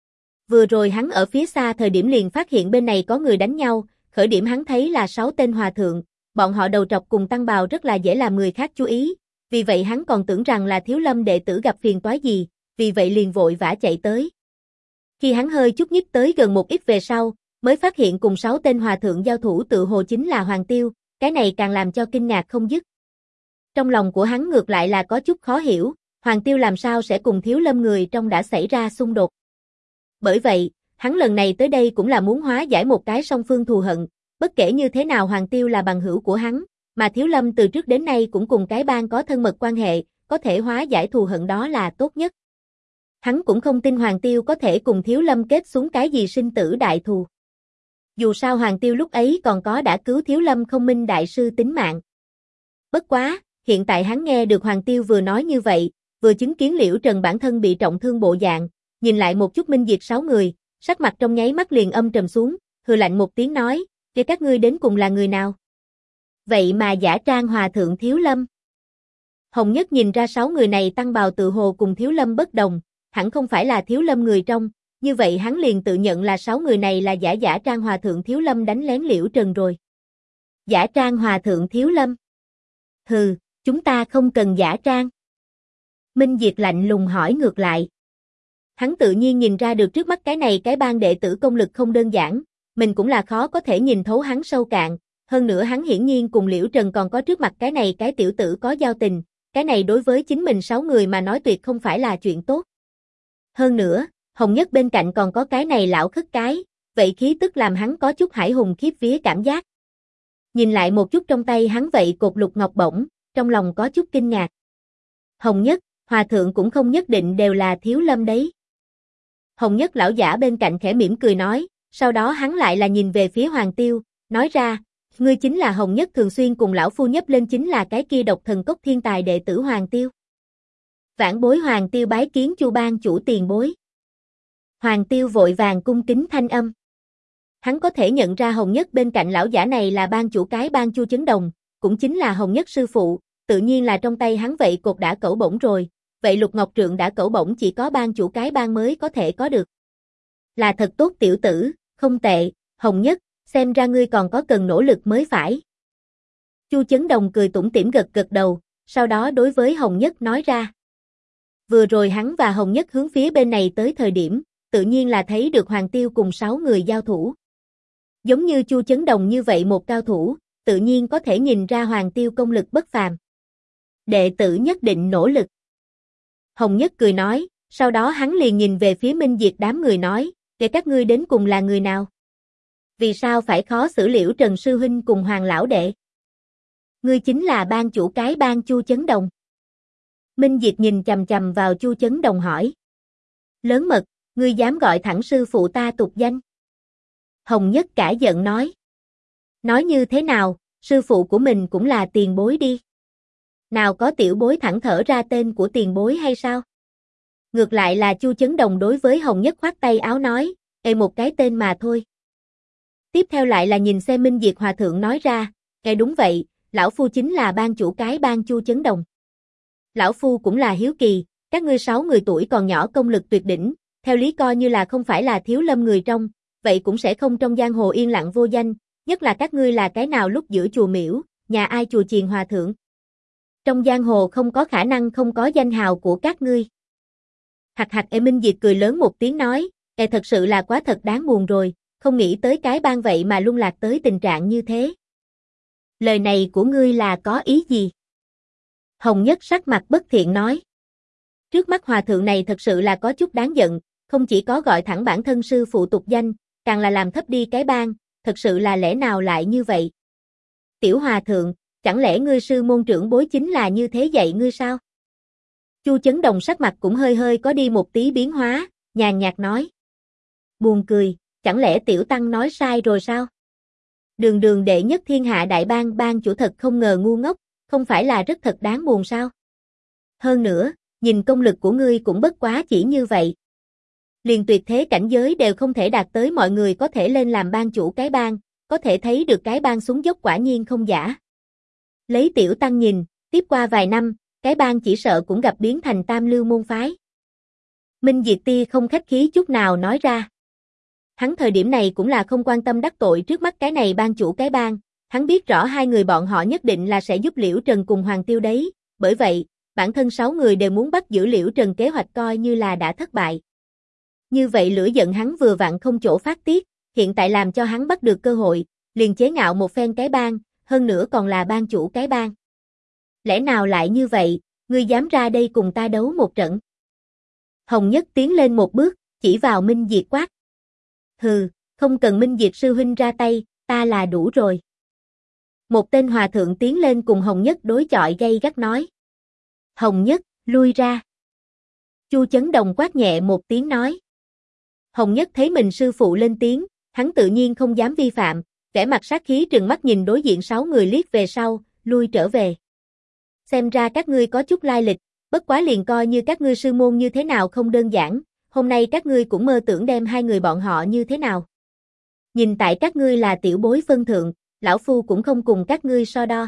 Vừa rồi hắn ở phía xa thời điểm liền phát hiện bên này có người đánh nhau, khởi điểm hắn thấy là 6 tên hòa thượng, bọn họ đầu trọc cùng tăng bào rất là dễ làm người khác chú ý, vì vậy hắn còn tưởng rằng là Thiếu Lâm đệ tử gặp phiền toái gì, vì vậy liền vội vã chạy tới. Khi hắn hơi chút nhích tới gần một ít về sau, mới phát hiện cùng 6 tên hòa thượng giao thủ tự hồ chính là Hoàng Tiêu, cái này càng làm cho kinh ngạc không dứt. Trong lòng của hắn ngược lại là có chút khó hiểu, Hoàng Tiêu làm sao sẽ cùng Thiếu Lâm người trong đã xảy ra xung đột. Bởi vậy, hắn lần này tới đây cũng là muốn hóa giải một cái song phương thù hận, bất kể như thế nào Hoàng Tiêu là bằng hữu của hắn, mà Thiếu Lâm từ trước đến nay cũng cùng cái bang có thân mật quan hệ, có thể hóa giải thù hận đó là tốt nhất. Hắn cũng không tin Hoàng Tiêu có thể cùng Thiếu Lâm kết xuống cái gì sinh tử đại thù. Dù sao Hoàng Tiêu lúc ấy còn có đã cứu Thiếu Lâm Không Minh đại sư tính mạng. Bất quá, hiện tại hắn nghe được Hoàng Tiêu vừa nói như vậy, vừa chứng kiến Liễu Trần bản thân bị trọng thương bộ dạng, nhìn lại một chút Minh Diệt 6 người, sắc mặt trong nháy mắt liền âm trầm xuống, hừ lạnh một tiếng nói, "Vậy các ngươi đến cùng là người nào?" Vậy mà giả trang hòa thượng Thiếu Lâm. Hồng Nhất nhìn ra 6 người này tăng bào tự hồ cùng Thiếu Lâm bất đồng, hẳn không phải là Thiếu Lâm người trong, như vậy hắn liền tự nhận là 6 người này là giả trang hòa thượng Thiếu Lâm đánh lén Liễu Trần rồi. Giả trang hòa thượng Thiếu Lâm? Hừ, chúng ta không cần giả trang. Minh Diệt lạnh lùng hỏi ngược lại. Hắn tự nhiên nhìn ra được trước mắt cái này cái bang đệ tử công lực không đơn giản, mình cũng là khó có thể nhìn thấu hắn sâu cạn, hơn nữa hắn hiển nhiên cùng Liễu Trần còn có trước mặt cái này cái tiểu tử có giao tình, cái này đối với chính mình 6 người mà nói tuyệt không phải là chuyện tốt. Hơn nữa, Hồng Nhất bên cạnh còn có cái này lão khất cái, vậy khí tức làm hắn có chút hải hùng khiếp vía cảm giác. Nhìn lại một chút trong tay hắn vậy cột lục ngọc bổng, trong lòng có chút kinh ngạc. Hồng Nhất, hòa thượng cũng không nhất định đều là Thiếu Lâm đấy. Hồng Nhất lão giả bên cạnh khẽ mỉm cười nói, sau đó hắn lại là nhìn về phía Hoàng Tiêu, nói ra, ngươi chính là Hồng Nhất thường xuyên cùng lão phu nhấp lên chính là cái kia độc thần cốc thiên tài đệ tử Hoàng Tiêu. Vãn bối Hoàng Tiêu bái kiến Chu bang chủ tiền bối. Hoàng Tiêu vội vàng cung kính thanh âm. Hắn có thể nhận ra Hồng Nhất bên cạnh lão giả này là bang chủ cái bang Chu Chấn Đồng, cũng chính là Hồng Nhất sư phụ, tự nhiên là trong tay hắn vậy cột đã cẩu bổng rồi, vậy lục ngọc trượng đã cẩu bổng chỉ có bang chủ cái bang mới có thể có được. Là thật tốt tiểu tử, không tệ, Hồng Nhất, xem ra ngươi còn có cần nỗ lực mới phải. Chu Chấn Đồng cười tủm tỉm gật gật đầu, sau đó đối với Hồng Nhất nói ra. Vừa rồi hắn và Hồng Nhất hướng phía bên này tới thời điểm, tự nhiên là thấy được Hoàng Tiêu cùng 6 người giao thủ. Giống như Chu Chấn Đồng như vậy một cao thủ, tự nhiên có thể nhìn ra Hoàng Tiêu công lực bất phàm. Đệ tử nhất định nỗ lực. Hồng Nhất cười nói, sau đó hắn liền nhìn về phía Minh Diệt đám người nói, để các ngươi đến cùng là người nào? Vì sao phải khó xử Liễu Trần sư huynh cùng Hoàng lão đệ? Ngươi chính là bang chủ cái bang Chu Chấn Đồng. Minh Diệt nhìn chằm chằm vào Chu Chấn Đồng hỏi. Lớn mật, ngươi dám gọi thẳng sư phụ ta tục danh? Hồng Nhất cả giận nói. Nói như thế nào, sư phụ của mình cũng là tiền bối đi. Nào có tiểu bối thẳng thở ra tên của tiền bối hay sao? Ngược lại là Chu Chấn Đồng đối với Hồng Nhất khoát tay áo nói, một cái tên mà thôi. Tiếp theo lại là nhìn xem Minh Diệt Hòa Thượng nói ra, đúng vậy, lão phu chính là ban chủ cái bang Chu Chấn Đồng. Lão phu cũng là hiếu kỳ, các ngươi 6 người tuổi còn nhỏ công lực tuyệt đỉnh, theo lý coi như là không phải là thiếu lâm người trong, vậy cũng sẽ không trong giang hồ yên lặng vô danh, nhất là các ngươi là cái nào lúc giữa chùa miễu, nhà ai chùa chiền hòa thượng. Trong giang hồ không có khả năng không có danh hào của các ngươi. Hạc hạc. Minh Diệt cười lớn một tiếng nói, thật sự là quá thật đáng buồn rồi, không nghĩ tới cái bang vậy mà lung lạc tới tình trạng như thế. Lời này của ngươi là có ý gì? Hồng Nhất sắc mặt bất thiện nói. Trước mắt hòa thượng này thật sự là có chút đáng giận, không chỉ có gọi thẳng bản thân sư phụ tục danh, càng là làm thấp đi cái bang, thật sự là lẽ nào lại như vậy? Tiểu hòa thượng, chẳng lẽ ngươi sư môn trưởng bối chính là như thế dạy ngươi sao? Chu Chấn Đồng sắc mặt cũng hơi hơi có đi một tí biến hóa, nhàn nhạt nói. Buồn cười, chẳng lẽ tiểu tăng nói sai rồi sao? Đường đường đệ nhất thiên hạ đại bang bang chủ thật không ngờ ngu ngốc, không phải là rất thật đáng buồn sao? Hơn nữa, nhìn công lực của ngươi cũng bất quá chỉ như vậy. Liền tuyệt thế cảnh giới đều không thể đạt tới mọi người có thể lên làm bang chủ cái bang, có thể thấy được cái bang xuống dốc quả nhiên không giả. Lấy tiểu tăng nhìn, tiếp qua vài năm, cái bang chỉ sợ cũng gặp biến thành tam lưu môn phái. Minh Diệt Ti không khách khí chút nào nói ra. Hắn thời điểm này cũng là không quan tâm đắc tội trước mắt cái này bang chủ cái bang, hắn biết rõ hai người bọn họ nhất định là sẽ giúp Liễu Trần cùng Hoàng Tiêu đấy, bởi vậy, bản thân 6 người đều muốn bắt giữ Liễu Trần kế hoạch coi như là đã thất bại. Như vậy lửa giận hắn vừa vặn không chỗ phát tiết, hiện tại làm cho hắn bắt được cơ hội, liền chế ngạo một phen cái bang, hơn nữa còn là bang chủ cái bang. Lẽ nào lại như vậy, ngươi dám ra đây cùng ta đấu một trận? Hồng Nhất tiến lên một bước, chỉ vào Minh Diệt quát. Hừ, không cần Minh Diệt sư huynh ra tay, ta là đủ rồi. Một tên hòa thượng tiến lên cùng Hồng Nhất đối chọi gay gắt nói. Hồng Nhất, lui ra. Chu Chấn Đồng quát nhẹ một tiếng nói. Hồng Nhất thấy mình sư phụ lên tiếng, hắn tự nhiên không dám vi phạm, vẻ mặt sát khí trừng mắt nhìn đối diện 6 người liếc về sau, lui trở về. Xem ra các ngươi có chút lai lịch, bất quá liền coi như các ngươi sư môn như thế nào không đơn giản, hôm nay các ngươi cũng mơ tưởng đem hai người bọn họ như thế nào. Nhìn tại các ngươi là tiểu bối phân thượng, lão phu cũng không cùng các ngươi so đo.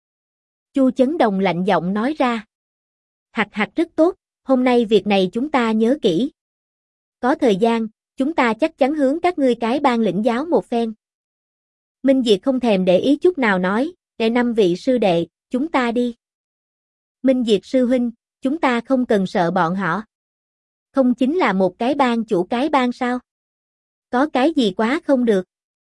Chu Chấn Đồng lạnh giọng nói ra. Hạc hạc rất tốt, hôm nay việc này chúng ta nhớ kỹ. Có thời gian, chúng ta chắc chắn hướng các ngươi cái bang lĩnh giáo một phen. Minh Diệt không thèm để ý chút nào nói, để 5 vị sư đệ, chúng ta đi. Minh Diệt sư huynh, chúng ta không cần sợ bọn họ. Không chính là một cái bang chủ cái bang sao? Có cái gì quá không được?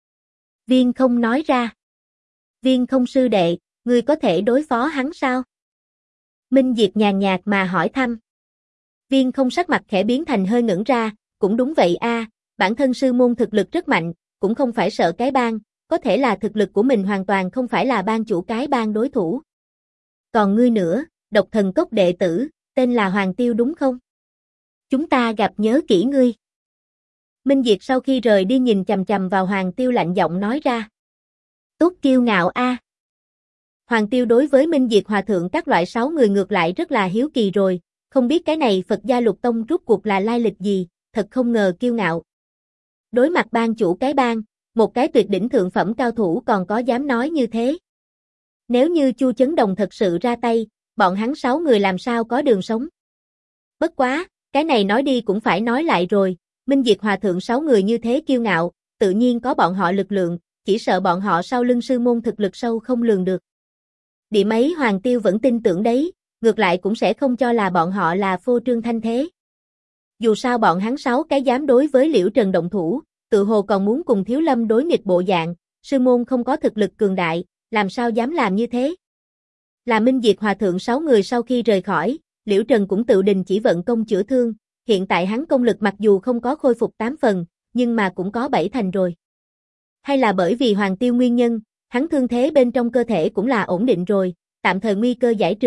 Viên Không nói ra. Viên Không sư đệ, ngươi có thể đối phó hắn sao? Minh Diệt nhàn nhạt mà hỏi thăm. Viên Không sắc mặt khẽ biến thành hơi ngẩn ra, cũng đúng vậy a, bản thân sư môn thực lực rất mạnh, cũng không phải sợ cái bang, có thể là thực lực của mình hoàn toàn không phải là bang chủ cái bang đối thủ. Còn ngươi nữa, Độc Thần Cốc đệ tử, tên là Hoàng Tiêu đúng không? Chúng ta gặp nhớ kỹ ngươi. Minh Diệt sau khi rời đi nhìn chằm chằm vào Hoàng Tiêu lạnh giọng nói ra. Tốt kiêu ngạo a. Hoàng Tiêu đối với Minh Diệt Hòa Thượng các loại 6 người ngược lại rất là hiếu kỳ rồi, không biết cái này Phật gia Lục Tông rốt cuộc là lai lịch gì, thật không ngờ kiêu ngạo. Đối mặt bang chủ cái bang, một cái tuyệt đỉnh thượng phẩm cao thủ còn có dám nói như thế. Nếu như Chu Chấn Đồng thật sự ra tay, bọn hắn 6 người làm sao có đường sống. Bất quá, cái này nói đi cũng phải nói lại rồi, Minh Diệt Hòa Thượng 6 người như thế kiêu ngạo, tự nhiên có bọn họ lực lượng, chỉ sợ bọn họ sau lưng sư môn thực lực sâu không lường được. Điểm ấy Hoàng Tiêu vẫn tin tưởng đấy, ngược lại cũng sẽ không cho là bọn họ là phô trương thanh thế. Dù sao bọn hắn 6 cái dám đối với Liễu Trần động thủ, tự hồ còn muốn cùng Thiếu Lâm đối nghịch bộ dạng, sư môn không có thực lực cường đại, làm sao dám làm như thế. Là Minh Diệt Hòa Thượng 6 người sau khi rời khỏi, Liễu Trần cũng tự đình chỉ vận công chữa thương, hiện tại hắn công lực mặc dù không có khôi phục 8 phần, nhưng mà cũng có 7 thành rồi. Hay là bởi vì Hoàng Tiêu nguyên nhân, hắn thương thế bên trong cơ thể cũng là ổn định rồi, tạm thời nguy cơ giải trừ,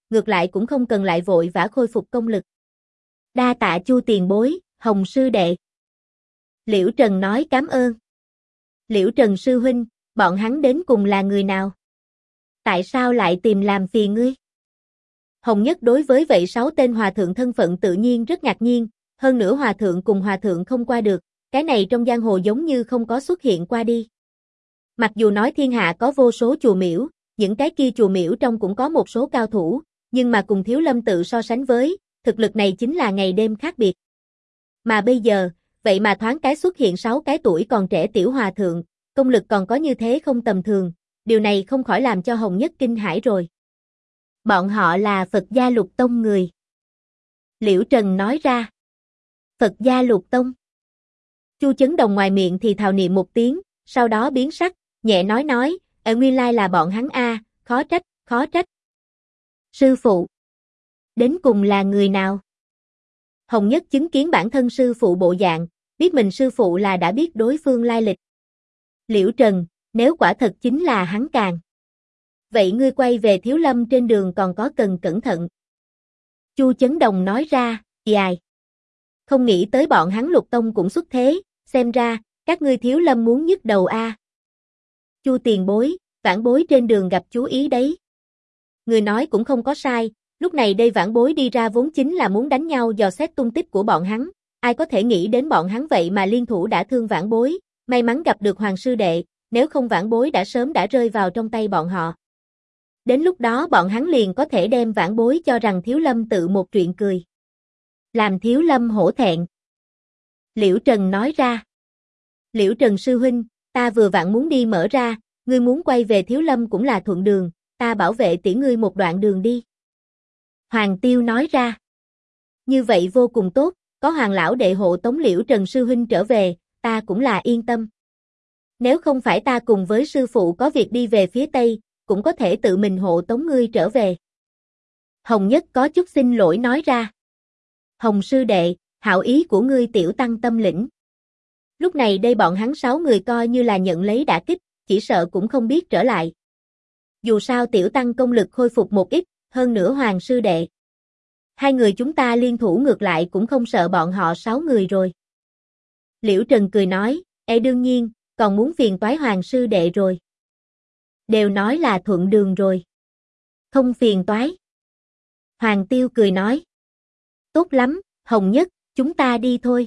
ngược lại cũng không cần lại vội vã khôi phục công lực. Đa tạ Chu tiền bối, Hồng sư đệ. Liễu Trần nói cảm ơn. Liễu Trần sư huynh, bọn hắn đến cùng là người nào? Tại sao lại tìm làm phiền ngươi? Hồng Nhất đối với vậy 6 tên hòa thượng thân phận tự nhiên rất ngạc nhiên, hơn nữa hòa thượng cùng hòa thượng không qua được, cái này trong giang hồ giống như không có xuất hiện qua đi. Mặc dù nói thiên hạ có vô số chùa miễu, những cái kia chùa miễu trong cũng có một số cao thủ, nhưng mà cùng Thiếu Lâm tự so sánh với, thực lực này chính là ngày đêm khác biệt. Mà bây giờ, vậy mà thoáng cái xuất hiện 6 cái tuổi còn trẻ tiểu hòa thượng, công lực còn có như thế không tầm thường, điều này không khỏi làm cho Hồng Nhất kinh hãi rồi. Bọn họ là Phật gia Lục Tông người. Liễu Trần nói ra. Phật gia Lục Tông. Chu Chấn Đồng ngoài miệng thì thào niệm một tiếng, sau đó biến sắc, nhẹ nói, nguyên lai là bọn hắn a, khó trách. Sư phụ. Đến cùng là người nào? Hồng Nhất chứng kiến bản thân sư phụ bộ dạng, biết mình sư phụ là đã biết đối phương lai lịch. Liễu Trần, nếu quả thật chính là hắn càng. Vậy ngươi quay về Thiếu Lâm trên đường còn có cần cẩn thận. Chu Chấn Đồng nói ra, dài. Không nghĩ tới bọn hắn Lục Tông cũng xuất thế, xem ra, các ngươi Thiếu Lâm muốn nhức đầu a. Chu tiền bối, vãn bối trên đường gặp chú ý đấy. Người nói cũng không có sai, lúc này đây vãn bối đi ra vốn chính là muốn đánh nhau dò xét tung tích của bọn hắn, ai có thể nghĩ đến bọn hắn vậy mà liên thủ đã thương vãn bối, may mắn gặp được Hoàng sư đệ, nếu không vãn bối đã sớm đã rơi vào trong tay bọn họ. Đến lúc đó bọn hắn liền có thể đem vãn bối cho rằng Thiếu Lâm tự một chuyện cười. Làm Thiếu Lâm hổ thẹn. Liễu Trần nói ra. Liễu Trần sư huynh, ta vừa vặn muốn đi mở ra, ngươi muốn quay về Thiếu Lâm cũng là thuận đường, ta bảo vệ tiễn ngươi một đoạn đường đi. Hoàng Tiêu nói ra. Như vậy vô cùng tốt, có Hoàng lão đệ hộ tống Liễu Trần sư huynh trở về, ta cũng là yên tâm. Nếu không phải ta cùng với sư phụ có việc đi về phía Tây, cũng có thể tự mình hộ tống ngươi trở về. Hồng Nhất có chút xin lỗi nói ra. Hồng sư đệ, hảo ý của ngươi tiểu tăng tâm lĩnh. Lúc này đây bọn hắn 6 người coi như là nhận lấy đả kích, chỉ sợ cũng không biết trở lại. Dù sao tiểu tăng công lực khôi phục một ít, hơn nữa Hoàng sư đệ. Hai người chúng ta liên thủ ngược lại cũng không sợ bọn họ 6 người rồi. Liễu Trần cười nói, đương nhiên, còn muốn phiền toái Hoàng sư đệ rồi. Đều nói là thuận đường rồi. Không phiền toái. Hoàng Tiêu cười nói. Tốt lắm, Hồng Nhất, chúng ta đi thôi.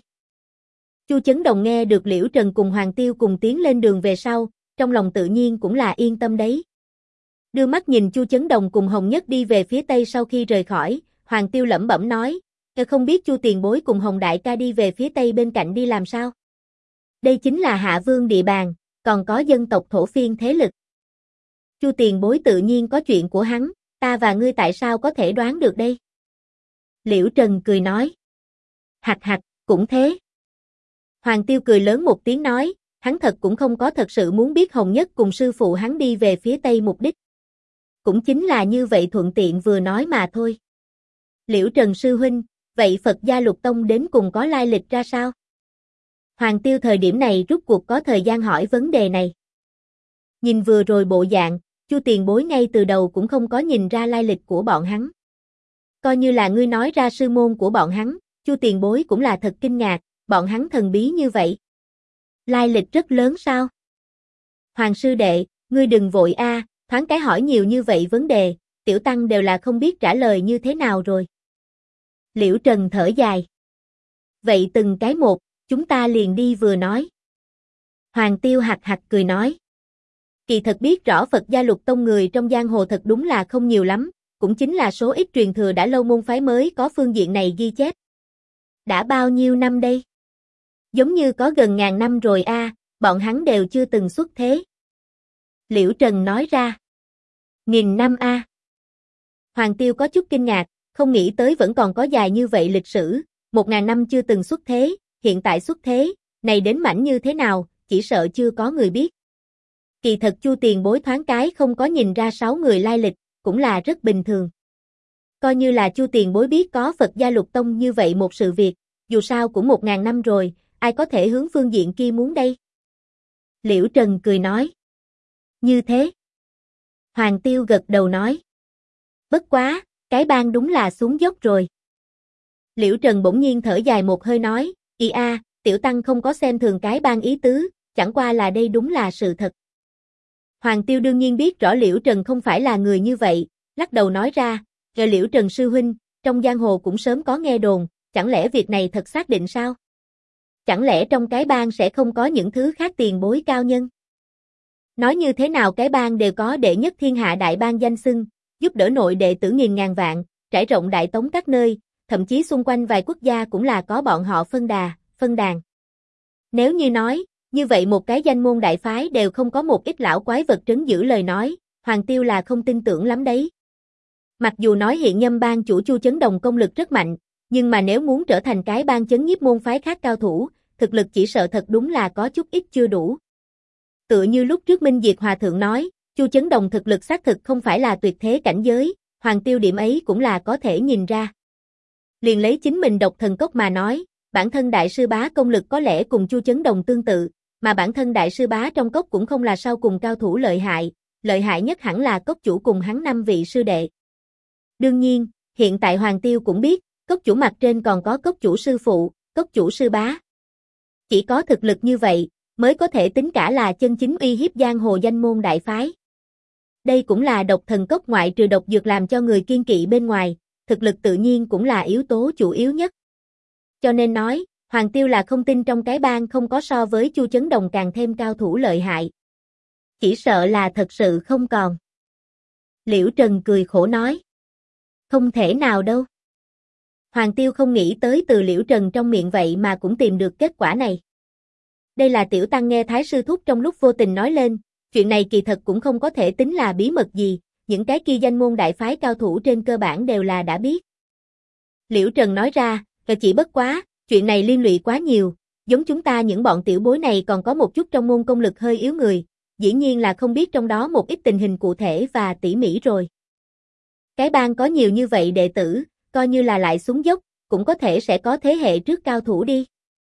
Chu Chấn Đồng nghe được Liễu Trần cùng Hoàng Tiêu cùng tiến lên đường về sau, trong lòng tự nhiên cũng là yên tâm đấy. Đưa mắt nhìn Chu Chấn Đồng cùng Hồng Nhất đi về phía Tây sau khi rời khỏi, Hoàng Tiêu lẩm bẩm nói, không biết Chu tiền bối cùng Hồng đại ca đi về phía Tây bên cạnh đi làm sao? Đây chính là Hạ Vương địa bàn, còn có dân tộc thổ phiên thế lực. Chu tiền bối tự nhiên có chuyện của hắn, ta và ngươi tại sao có thể đoán được đây? Liễu Trần cười nói. Hạch hạch, cũng thế. Hoàng Tiêu cười lớn một tiếng nói, hắn thật cũng không có thật sự muốn biết Hồng Nhất cùng sư phụ hắn đi về phía Tây mục đích. Cũng chính là như vậy thuận tiện vừa nói mà thôi. Liễu Trần sư huynh, vậy Phật gia Lục Tông đến cùng có lai lịch ra sao? Hoàng Tiêu thời điểm này rút cuộc có thời gian hỏi vấn đề này. Nhìn vừa rồi bộ dạng, Chu tiền bối ngay từ đầu cũng không có nhìn ra lai lịch của bọn hắn. Coi như là ngươi nói ra sư môn của bọn hắn, Chu tiền bối cũng là thật kinh ngạc, bọn hắn thần bí như vậy. Lai lịch rất lớn sao? Hoàng sư đệ, ngươi đừng vội a, thoáng cái hỏi nhiều như vậy vấn đề, tiểu tăng đều là không biết trả lời như thế nào rồi. Liễu Trần thở dài. Vậy từng cái một, chúng ta liền đi vừa nói. Hoàng Tiêu hạch hạch cười nói. Kỳ thật biết rõ Phật gia Lục Tông người trong giang hồ thật đúng là không nhiều lắm, cũng chính là số ít truyền thừa đã lâu môn phái mới có phương diện này ghi chép. Đã bao nhiêu năm đây? Giống như có gần ngàn năm rồi a, bọn hắn đều chưa từng xuất thế. Liễu Trần nói ra. 1000 năm a. Hoàng Tiêu có chút kinh ngạc, không nghĩ tới vẫn còn có dài như vậy lịch sử, 1000 năm chưa từng xuất thế, hiện tại xuất thế, này đến mảnh như thế nào, chỉ sợ chưa có người biết. Kỳ thật Chu tiền bối thoáng cái không có nhìn ra 6 người lai lịch, cũng là rất bình thường. Coi như là Chu tiền bối biết có Phật gia Lục Tông như vậy một sự việc, dù sao cũng 1000 năm rồi, ai có thể hướng phương diện kia muốn đây? Liễu Trần cười nói. Như thế. Hoàng Tiêu gật đầu nói. Bất quá, Cái bang đúng là xuống dốc rồi. Liễu Trần bỗng nhiên thở dài một hơi nói, tiểu tăng không có xem thường cái bang ý tứ, chẳng qua là đây đúng là sự thật. Hoàng Tiêu đương nhiên biết rõ Liễu Trần không phải là người như vậy, lắc đầu nói ra, Liễu Trần sư huynh, trong giang hồ cũng sớm có nghe đồn, chẳng lẽ việc này thật xác định sao? Chẳng lẽ trong cái bang sẽ không có những thứ khác tiền bối cao nhân? Nói như thế nào cái bang đều có đệ nhất thiên hạ đại bang danh xưng, giúp đỡ nội đệ tử nghìn ngàn vạn, trải rộng đại tống các nơi, thậm chí xung quanh vài quốc gia cũng là có bọn họ phân đàn. Nếu như nói, như vậy một cái danh môn đại phái đều không có một ít lão quái vật trấn giữ lời nói, Hoàng Tiêu là không tin tưởng lắm đấy. Mặc dù nói hiện nhâm bang chủ Chu Chấn Đồng công lực rất mạnh, nhưng mà nếu muốn trở thành cái bang chấn nhiếp môn phái khác cao thủ, thực lực chỉ sợ thật đúng là có chút ít chưa đủ. Tựa như lúc trước Minh Diệt Hòa Thượng nói, Chu Chấn Đồng thực lực xác thực không phải là tuyệt thế cảnh giới, Hoàng Tiêu điểm ấy cũng là có thể nhìn ra. Liền lấy chính mình độc thần cốc mà nói, bản thân đại sư bá công lực có lẽ cùng Chu Chấn Đồng tương tự, mà bản thân đại sư bá trong cốc cũng không là sau cùng cao thủ lợi hại nhất hẳn là cốc chủ cùng hắn 5 vị sư đệ. Đương nhiên, hiện tại Hoàng Tiêu cũng biết, cốc chủ mặt trên còn có cốc chủ sư phụ, cốc chủ sư bá. Chỉ có thực lực như vậy, mới có thể tính cả là chân chính uy hiếp giang hồ danh môn đại phái. Đây cũng là độc thần cốc ngoại trừ độc dược làm cho người kiên kỵ bên ngoài, thực lực tự nhiên cũng là yếu tố chủ yếu nhất. Cho nên nói, Hoàng Tiêu là không tin trong cái bang không có so với Chu Chấn Đồng càng thêm cao thủ lợi hại. Chỉ sợ là thật sự không còn. Liễu Trần cười khổ nói. Không thể nào đâu. Hoàng Tiêu không nghĩ tới từ Liễu Trần trong miệng vậy mà cũng tìm được kết quả này. Đây là tiểu tăng nghe Thái sư thúc trong lúc vô tình nói lên, chuyện này kỳ thật cũng không có thể tính là bí mật gì, những cái kia danh môn đại phái cao thủ trên cơ bản đều là đã biết. Liễu Trần nói ra, chỉ bất quá, chuyện này liên lụy quá nhiều, giống chúng ta những bọn tiểu bối này còn có một chút trong môn công lực hơi yếu người, dĩ nhiên là không biết trong đó một ít tình hình cụ thể và tỉ mỉ rồi. Cái bang có nhiều như vậy đệ tử, coi như là lại xuống dốc, cũng có thể sẽ có thế hệ trước cao thủ đi.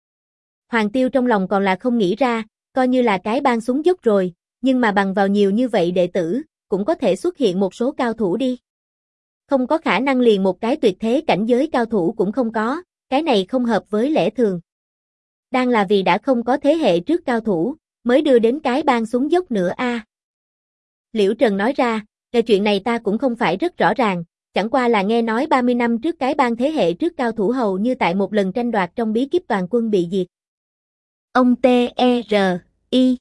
Hoàng Tiêu trong lòng còn là không nghĩ ra, coi như là cái bang xuống dốc rồi, nhưng mà bằng vào nhiều như vậy đệ tử, cũng có thể xuất hiện một số cao thủ đi. Không có khả năng liền một cái tuyệt thế cảnh giới cao thủ cũng không có, cái này không hợp với lẽ thường. Đang là vì đã không có thế hệ trước cao thủ, mới đưa đến cái bang xuống dốc nữa a. Liễu Trần nói ra, chuyện này ta cũng không phải rất rõ ràng, chẳng qua là nghe nói 30 năm trước cái bang thế hệ trước cao thủ hầu như tại một lần tranh đoạt trong bí kíp toàn quân bị diệt. Ông T.E.R.I.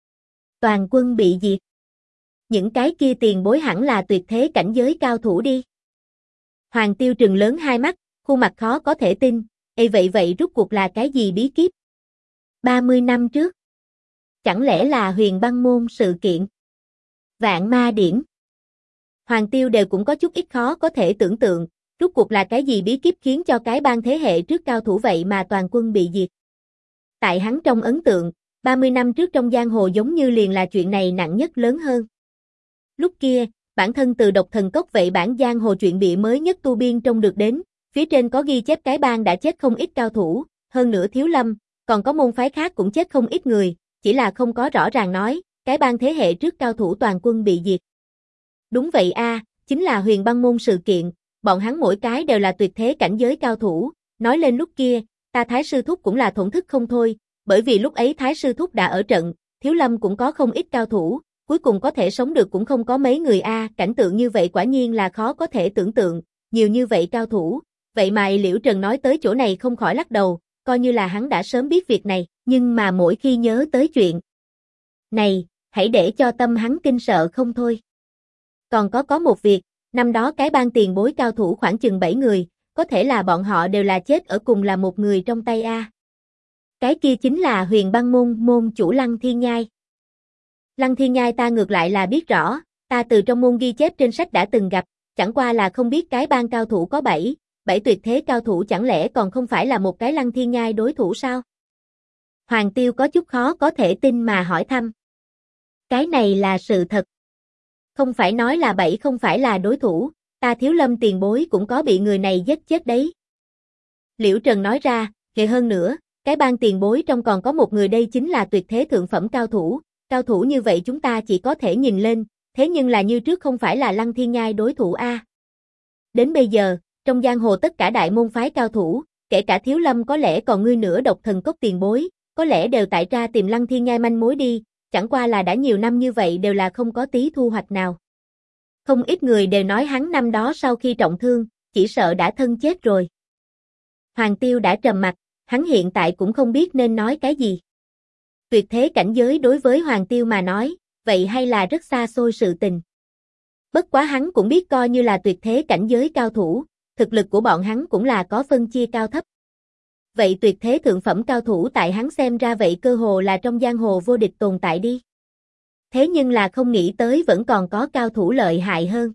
Toàn quân bị diệt. Những cái kia tiền bối hẳn là tuyệt thế cảnh giới cao thủ đi. Hoàng Tiêu trừng lớn hai mắt, khuôn mặt khó có thể tin, vậy rút cuộc là cái gì bí kíp? 30 năm trước. Chẳng lẽ là huyền băng môn sự kiện? Vạn ma điển. Hoàng Tiêu đều cũng có chút ít khó có thể tưởng tượng, rút cuộc là cái gì bí kíp khiến cho cái bang thế hệ trước cao thủ vậy mà toàn quân bị diệt. Tại hắn trong ấn tượng, 30 năm trước trong giang hồ giống như liền là chuyện này nặng nhất lớn hơn. Lúc kia, bản thân từ độc thần cốc vậy bản giang hồ chuyện bịa mới nhất tu biên trông được đến, phía trên có ghi chép cái bang đã chết không ít cao thủ, hơn nữa Thiếu Lâm, còn có môn phái khác cũng chết không ít người, chỉ là không có rõ ràng nói, cái bang thế hệ trước cao thủ toàn quân bị diệt. Đúng vậy a, chính là huyền băng môn sự kiện, bọn hắn mỗi cái đều là tuyệt thế cảnh giới cao thủ, nói lên lúc kia, ta Thái sư thúc cũng là thổn thức không thôi, bởi vì lúc ấy Thái sư thúc đã ở trận, Thiếu Lâm cũng có không ít cao thủ, cuối cùng có thể sống được cũng không có mấy người a, cảnh tượng như vậy quả nhiên là khó có thể tưởng tượng, nhiều như vậy cao thủ, vậy mà Liễu Trần nói tới chỗ này không khỏi lắc đầu, coi như là hắn đã sớm biết việc này, nhưng mà mỗi khi nhớ tới chuyện này, hãy để cho tâm hắn kinh sợ không thôi. Còn có một việc, năm đó cái bang tiền bối cao thủ khoảng chừng 7 người, có thể là bọn họ đều là chết ở cùng là một người trong tay a. Cái kia chính là huyền băng môn môn chủ Lăng Thiên Nhai. Lăng Thiên Nhai ta ngược lại là biết rõ, ta từ trong môn ghi chép trên sách đã từng gặp, chẳng qua là không biết cái bang cao thủ có 7 tuyệt thế cao thủ chẳng lẽ còn không phải là một cái Lăng Thiên Nhai đối thủ sao? Hoàng Tiêu có chút khó có thể tin mà hỏi thăm. Cái này là sự thật. Không phải nói là 7 không phải là đối thủ, ta Thiếu Lâm tiền bối cũng có bị người này giết chết đấy. Liễu Trần nói ra, hơn nữa, cái bang tiền bối trong còn có một người đây chính là tuyệt thế thượng phẩm cao thủ như vậy chúng ta chỉ có thể nhìn lên, thế nhưng là như trước không phải là Lăng Thiên Nhai đối thủ a. Đến bây giờ, trong giang hồ tất cả đại môn phái cao thủ, kể cả Thiếu Lâm có lẽ còn ngươi nữa độc thần cốc tiền bối, có lẽ đều tại ra tìm Lăng Thiên Nhai manh mối đi, chẳng qua là đã nhiều năm như vậy đều là không có tí thu hoạch nào. Không ít người đều nói hắn năm đó sau khi trọng thương, chỉ sợ đã thân chết rồi. Hoàng Tiêu đã trầm mặt, hắn hiện tại cũng không biết nên nói cái gì. Tuyệt thế cảnh giới đối với Hoàng Tiêu mà nói, vậy hay là rất xa xôi sự tình. Bất quá hắn cũng biết coi như là tuyệt thế cảnh giới cao thủ, thực lực của bọn hắn cũng là có phân chia cao thấp. Vậy tuyệt thế thượng phẩm cao thủ tại hắn xem ra vậy cơ hồ là trong giang hồ vô địch tồn tại đi. Thế nhưng là không nghĩ tới vẫn còn có cao thủ lợi hại hơn.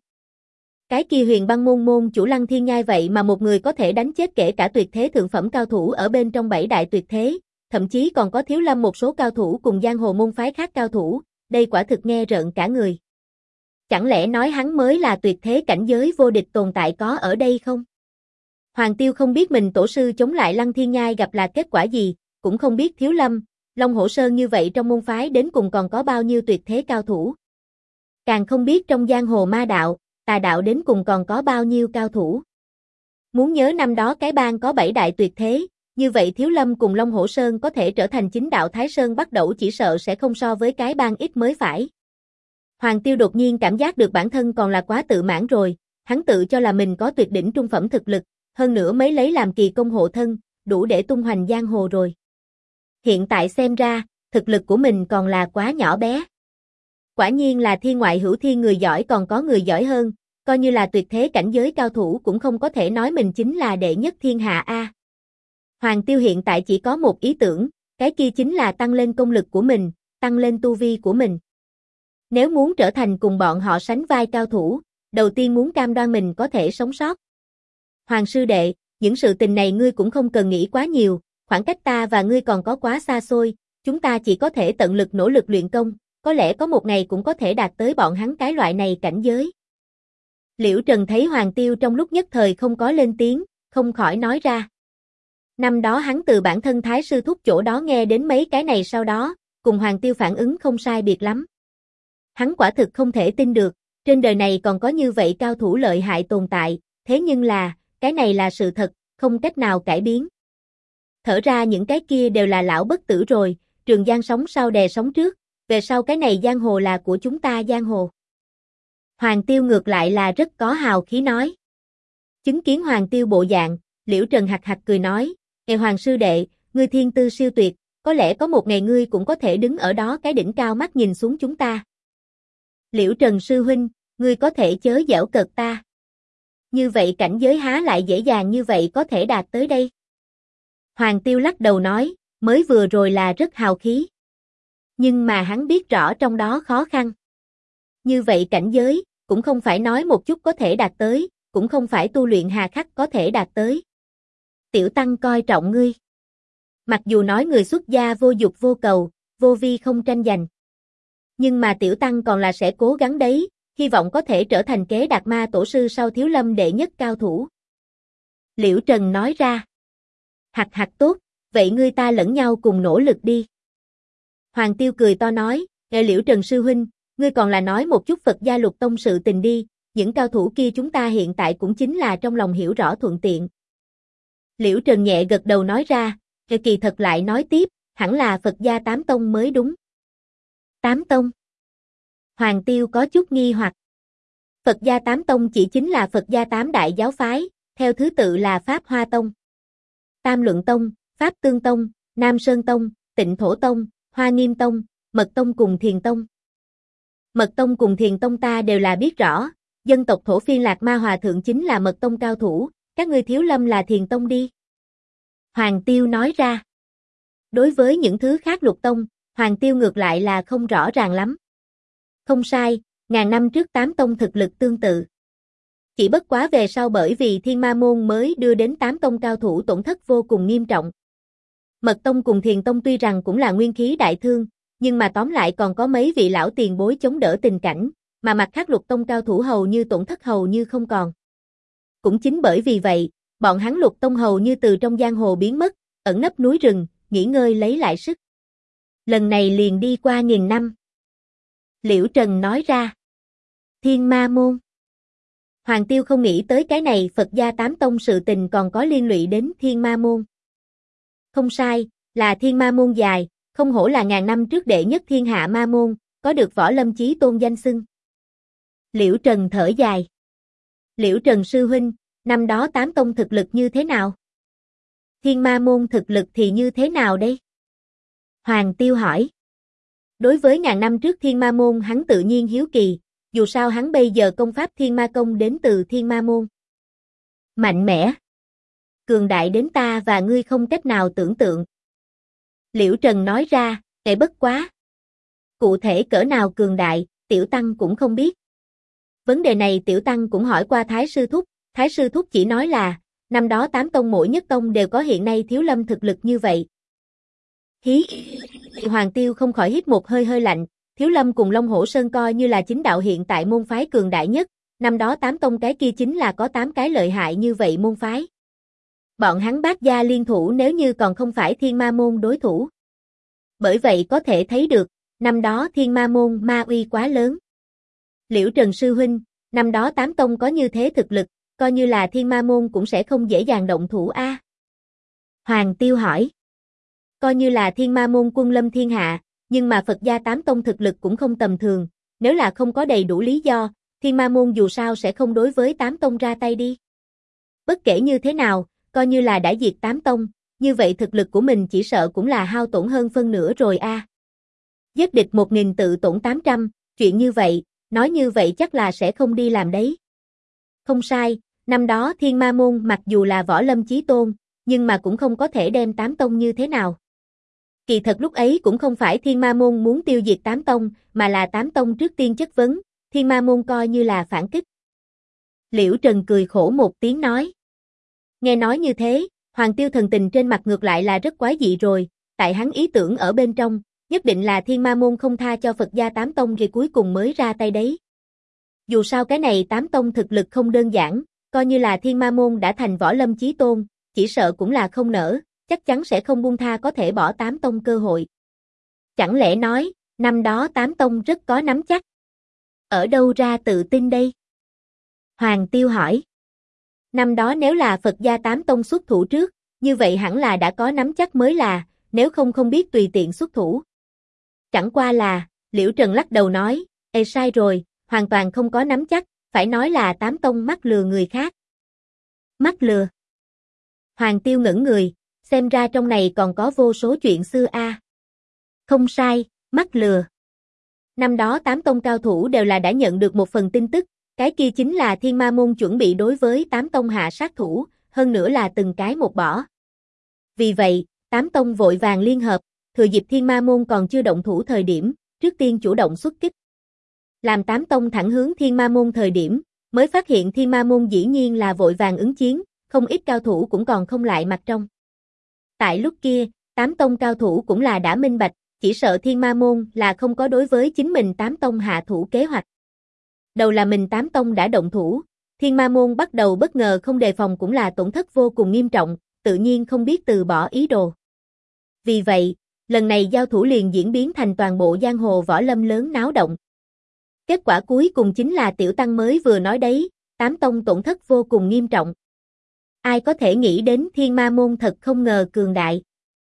Cái kia Huyền Băng môn môn chủ Lăng Thiên Nhai vậy mà một người có thể đánh chết kể cả tuyệt thế thượng phẩm cao thủ ở bên trong 7 đại tuyệt thế, thậm chí còn có Thiếu Lâm một số cao thủ cùng giang hồ môn phái khác cao thủ, đây quả thực nghe rợn cả người. Chẳng lẽ nói hắn mới là tuyệt thế cảnh giới vô địch tồn tại có ở đây không? Hoàng Tiêu không biết mình tổ sư chống lại Lăng Thiên Nhai gặp là kết quả gì, cũng không biết Thiếu Lâm, Long Hổ Sơn như vậy trong môn phái đến cùng còn có bao nhiêu tuyệt thế cao thủ. Càng không biết trong giang hồ ma đạo, tà đạo đến cùng còn có bao nhiêu cao thủ. Muốn nhớ năm đó cái bang có 7 đại tuyệt thế, như vậy Thiếu Lâm cùng Long Hổ Sơn có thể trở thành chính đạo Thái Sơn bắt đầu chỉ sợ sẽ không so với cái bang ít mới phải. Hoàng Tiêu đột nhiên cảm giác được bản thân còn là quá tự mãn rồi, hắn tự cho là mình có tuyệt đỉnh trung phẩm thực lực, hơn nữa mới lấy làm kỳ công hộ thân, đủ để tung hoành giang hồ rồi. Hiện tại xem ra, thực lực của mình còn là quá nhỏ bé. Quả nhiên là thiên ngoại hữu thiên, người giỏi còn có người giỏi hơn, coi như là tuyệt thế cảnh giới cao thủ cũng không có thể nói mình chính là đệ nhất thiên hạ a. Hoàng Tiêu hiện tại chỉ có một ý tưởng, cái kia chính là tăng lên công lực của mình, tăng lên tu vi của mình. Nếu muốn trở thành cùng bọn họ sánh vai cao thủ, đầu tiên muốn cam đoan mình có thể sống sót. Hoàng sư đệ, những sự tình này ngươi cũng không cần nghĩ quá nhiều, khoảng cách ta và ngươi còn có quá xa xôi, chúng ta chỉ có thể tận lực nỗ lực luyện công, có lẽ có một ngày cũng có thể đạt tới bọn hắn cái loại này cảnh giới. Liễu Trần thấy Hoàng Tiêu trong lúc nhất thời không có lên tiếng, không khỏi nói ra. Năm đó hắn từ bản thân Thái sư thúc chỗ đó nghe đến mấy cái này sau đó, cùng Hoàng Tiêu phản ứng không sai biệt lắm. Hắn quả thực không thể tin được, trên đời này còn có như vậy cao thủ lợi hại tồn tại, thế nhưng là, cái này là sự thật, không cách nào cải biến. Thở ra những cái kia đều là lão bất tử rồi, Trường Giang sống sau đè sống trước, về sau cái này giang hồ là của chúng ta giang hồ. Hoàng Tiêu ngược lại là rất có hào khí nói. Chứng kiến Hoàng Tiêu bộ dạng, Liễu Trần hạc hạc cười nói, Hoàng sư đệ, ngươi thiên tư siêu tuyệt, có lẽ có một ngày ngươi cũng có thể đứng ở đó cái đỉnh cao mắt nhìn xuống chúng ta. Liễu Trần sư huynh, ngươi có thể chớ giễu cợt ta. Như vậy cảnh giới há lại dễ dàng như vậy có thể đạt tới đây. Hoàng Tiêu lắc đầu nói, mới vừa rồi là rất hào khí. Nhưng mà hắn biết rõ trong đó khó khăn. Như vậy cảnh giới, cũng không phải nói một chút có thể đạt tới, cũng không phải tu luyện hà khắc có thể đạt tới. Tiểu Tăng coi trọng ngươi. Mặc dù nói người xuất gia vô dục vô cầu, vô vi không tranh giành. Nhưng mà Tiểu Tăng còn là sẽ cố gắng đấy, hy vọng có thể trở thành kế Đạt Ma tổ sư sau Thiếu Lâm đệ nhất cao thủ. Liễu Trần nói ra. Hạc hạc tốt, vậy ngươi ta lẫn nhau cùng nỗ lực đi. Hoàng Tiêu cười to nói, Liễu Trần sư huynh, ngươi còn là nói một chút Phật gia Lục Tông sự tình đi, những cao thủ kia chúng ta hiện tại cũng chính là trong lòng hiểu rõ thuận tiện. Liễu Trần nhẹ gật đầu nói ra, kỳ thật lại nói tiếp, hẳn là Phật gia 8 tông mới đúng. 8 tông. Hoàng Tiêu có chút nghi hoặc. Phật gia 8 tông chỉ chính là Phật gia 8 đại giáo phái, theo thứ tự là Pháp Hoa Tông, Tam Luận Tông, Pháp Tương Tông, Nam Sơn Tông, Tịnh Thổ Tông, Hoa Nghiêm Tông, Mật Tông cùng Thiền Tông. Mật Tông cùng Thiền Tông ta đều là biết rõ, dân tộc Thổ Phiên Lạc Ma Hòa Thượng chính là Mật Tông cao thủ, các ngươi Thiếu Lâm là Thiền Tông đi. Hoàng Tiêu nói ra. Đối với những thứ khác Lục Tông, Hoàng Tiêu ngược lại là không rõ ràng lắm. Không sai, ngàn năm trước 8 tông thực lực tương tự. Chỉ bất quá về sau bởi vì Thiên Ma Môn mới đưa đến 8 tông cao thủ tổn thất vô cùng nghiêm trọng. Mật Tông cùng Thiền Tông tuy rằng cũng là nguyên khí đại thương, nhưng mà tóm lại còn có mấy vị lão tiền bối chống đỡ tình cảnh, mà mặt khác Lục Tông cao thủ hầu như tổn thất hầu như không còn. Cũng chính bởi vì vậy, bọn hắn Lục Tông hầu như từ trong giang hồ biến mất, ẩn nấp núi rừng, nghỉ ngơi lấy lại sức. Lần này liền đi qua 1000 năm. Liễu Trần nói ra. Thiên Ma Môn. Hoàng Tiêu không nghĩ tới cái này Phật gia tám tông sự tình còn có liên lụy đến Thiên Ma Môn. Không sai, là Thiên Ma Môn dài, không hổ là ngàn năm trước đệ nhất thiên hạ ma môn, có được Võ Lâm Chí Tôn danh xưng. Liễu Trần thở dài. Liễu Trần sư huynh, năm đó tám tông thực lực như thế nào? Thiên Ma Môn thực lực thì như thế nào đây? Hoàng Tiêu hỏi. Đối với ngàn năm trước Thiên Ma Môn hắn tự nhiên hiếu kỳ, dù sao hắn bây giờ công pháp Thiên Ma Công đến từ Thiên Ma Môn. Mạnh mẽ. Cường đại đến ta và ngươi không cách nào tưởng tượng. Liễu Trần nói ra, bất quá. Cụ thể cỡ nào cường đại, Tiểu Tăng cũng không biết. Vấn đề này Tiểu Tăng cũng hỏi qua Thái Sư Thúc, Thái Sư Thúc chỉ nói là, năm đó tám tông mỗi nhất tông đều có hiện nay Thiếu Lâm thực lực như vậy. Hí! Hoàng Tiêu không khỏi hít một hơi lạnh, Thiếu Lâm cùng Long Hổ Sơn coi như là chính đạo hiện tại môn phái cường đại nhất, năm đó tám tông cái kia chính là có 8 cái lợi hại như vậy môn phái. Bọn hắn bát gia liên thủ nếu như còn không phải Thiên Ma Môn đối thủ. Bởi vậy có thể thấy được, năm đó Thiên Ma Môn ma uy quá lớn. Liễu Trần sư huynh, năm đó tám tông có như thế thực lực, coi như là Thiên Ma Môn cũng sẽ không dễ dàng động thủ a. Hoàng Tiêu hỏi. Coi như là Thiên Ma Môn quân lâm thiên hạ, nhưng mà Phật gia tám tông thực lực cũng không tầm thường, nếu là không có đầy đủ lý do, Thiên Ma Môn dù sao sẽ không đối với tám tông ra tay đi. Bất kể như thế nào, coi như là đã diệt tám tông, như vậy thực lực của mình chỉ sợ cũng là hao tổn hơn phân nửa rồi a. Giết địch 1000 tự tổn 800, chuyện như vậy, nói như vậy chắc là sẽ không đi làm đấy. Không sai, năm đó Thiên Ma Môn mặc dù là Võ Lâm Chí Tôn, nhưng mà cũng không có thể đem tám tông như thế nào. Kỳ thật lúc ấy cũng không phải Thiên Ma Môn muốn tiêu diệt tám tông, mà là tám tông trước tiên chất vấn, Thiên Ma Môn coi như là phản kích. Liễu Trần cười khổ một tiếng nói. Nghe nói như thế, Hoàng Tiêu thần tình trên mặt ngược lại là rất quái dị rồi, tại hắn ý tưởng ở bên trong, nhất định là Thiên Ma Môn không tha cho Phật gia tám tông rồi cuối cùng mới ra tay đấy. Dù sao cái này tám tông thực lực không đơn giản, coi như là Thiên Ma Môn đã thành Võ Lâm Chí Tôn, chỉ sợ cũng là không nỡ, chắc chắn sẽ không buông tha có thể bỏ tám tông cơ hội. Chẳng lẽ nói, năm đó tám tông rất có nắm chắc? Ở đâu ra tự tin đây? Hoàng Tiêu hỏi. Năm đó nếu là Phật gia tám tông xuất thủ trước, như vậy hẳn là đã có nắm chắc mới là, nếu không biết tùy tiện xuất thủ. Chẳng qua là, Liễu Trần lắc đầu nói, sai rồi, hoàn toàn không có nắm chắc, phải nói là tám tông mắc lừa người khác. Mắc lừa? Hoàng Tiêu ngẩn người, xem ra trong này còn có vô số chuyện xưa a. Không sai, mắc lừa. Năm đó tám tông cao thủ đều là đã nhận được một phần tin tức, cái kia chính là Thiên Ma Môn chuẩn bị đối với tám tông hạ sát thủ, hơn nữa là từng cái một bỏ. Vì vậy, tám tông vội vàng liên hợp, thừa dịp Thiên Ma Môn còn chưa động thủ thời điểm, trước tiên chủ động xuất kích. Làm tám tông thẳng hướng Thiên Ma Môn thời điểm, mới phát hiện Thiên Ma Môn dĩ nhiên là vội vàng ứng chiến, không ít cao thủ cũng còn không lại mặt trong. Tại lúc kia, tám tông cao thủ cũng là đã minh bạch, chỉ sợ Thiên Ma Môn là không có đối với chính mình tám tông hạ thủ kế hoạch. Đầu là mình tám tông đã động thủ, Thiên Ma Môn bắt đầu bất ngờ không đề phòng cũng là tổn thất vô cùng nghiêm trọng, tự nhiên không biết từ bỏ ý đồ. Vì vậy, lần này giao thủ liền diễn biến thành toàn bộ giang hồ võ lâm lớn náo động. Kết quả cuối cùng chính là Tiểu Tăng mới vừa nói đấy, tám tông tổn thất vô cùng nghiêm trọng. Ai có thể nghĩ đến Thiên Ma Môn thật không ngờ cường đại.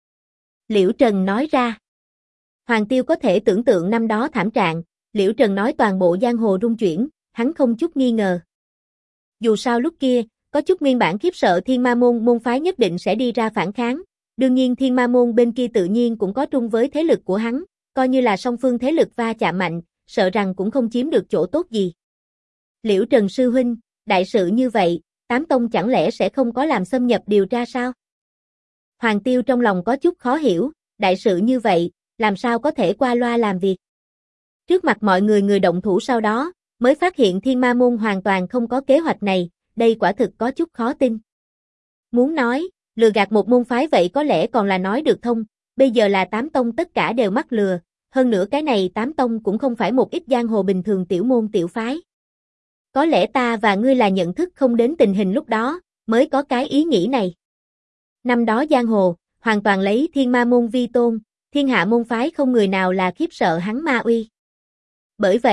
Liễu Trần nói ra. Hoàng Tiêu có thể tưởng tượng năm đó thảm trạng, Liễu Trần nói toàn bộ giang hồ rung chuyển, hắn không chút nghi ngờ. Dù sao lúc kia, có chút nguyên bản khiếp sợ Thiên Ma Môn môn phái nhất định sẽ đi ra phản kháng, đương nhiên Thiên Ma Môn bên kia tự nhiên cũng có trung với thế lực của hắn, coi như là song phương thế lực va chạm mạnh, sợ rằng cũng không chiếm được chỗ tốt gì. Liễu Trần sư huynh, đại sự như vậy, tám tông chẳng lẽ sẽ không có làm xâm nhập điều tra sao? Hoàng Tiêu trong lòng có chút khó hiểu, đại sự như vậy, làm sao có thể qua loa làm việc? Trước mặt mọi người động thủ sau đó, mới phát hiện Thiên Ma Môn hoàn toàn không có kế hoạch này, đây quả thực có chút khó tin. Muốn nói, lừa gạt một môn phái vậy có lẽ còn là nói được thông, bây giờ là tám tông tất cả đều mắc lừa, hơn nữa cái này tám tông cũng không phải một ít giang hồ bình thường tiểu môn tiểu phái. Có lẽ ta và ngươi là nhận thức không đến tình hình lúc đó, mới có cái ý nghĩ này. Năm đó giang hồ, hoàn toàn lấy Thiên Ma Môn vi tôn, thiên hạ môn phái không người nào là khiếp sợ hắn ma uy. Bởi vậy,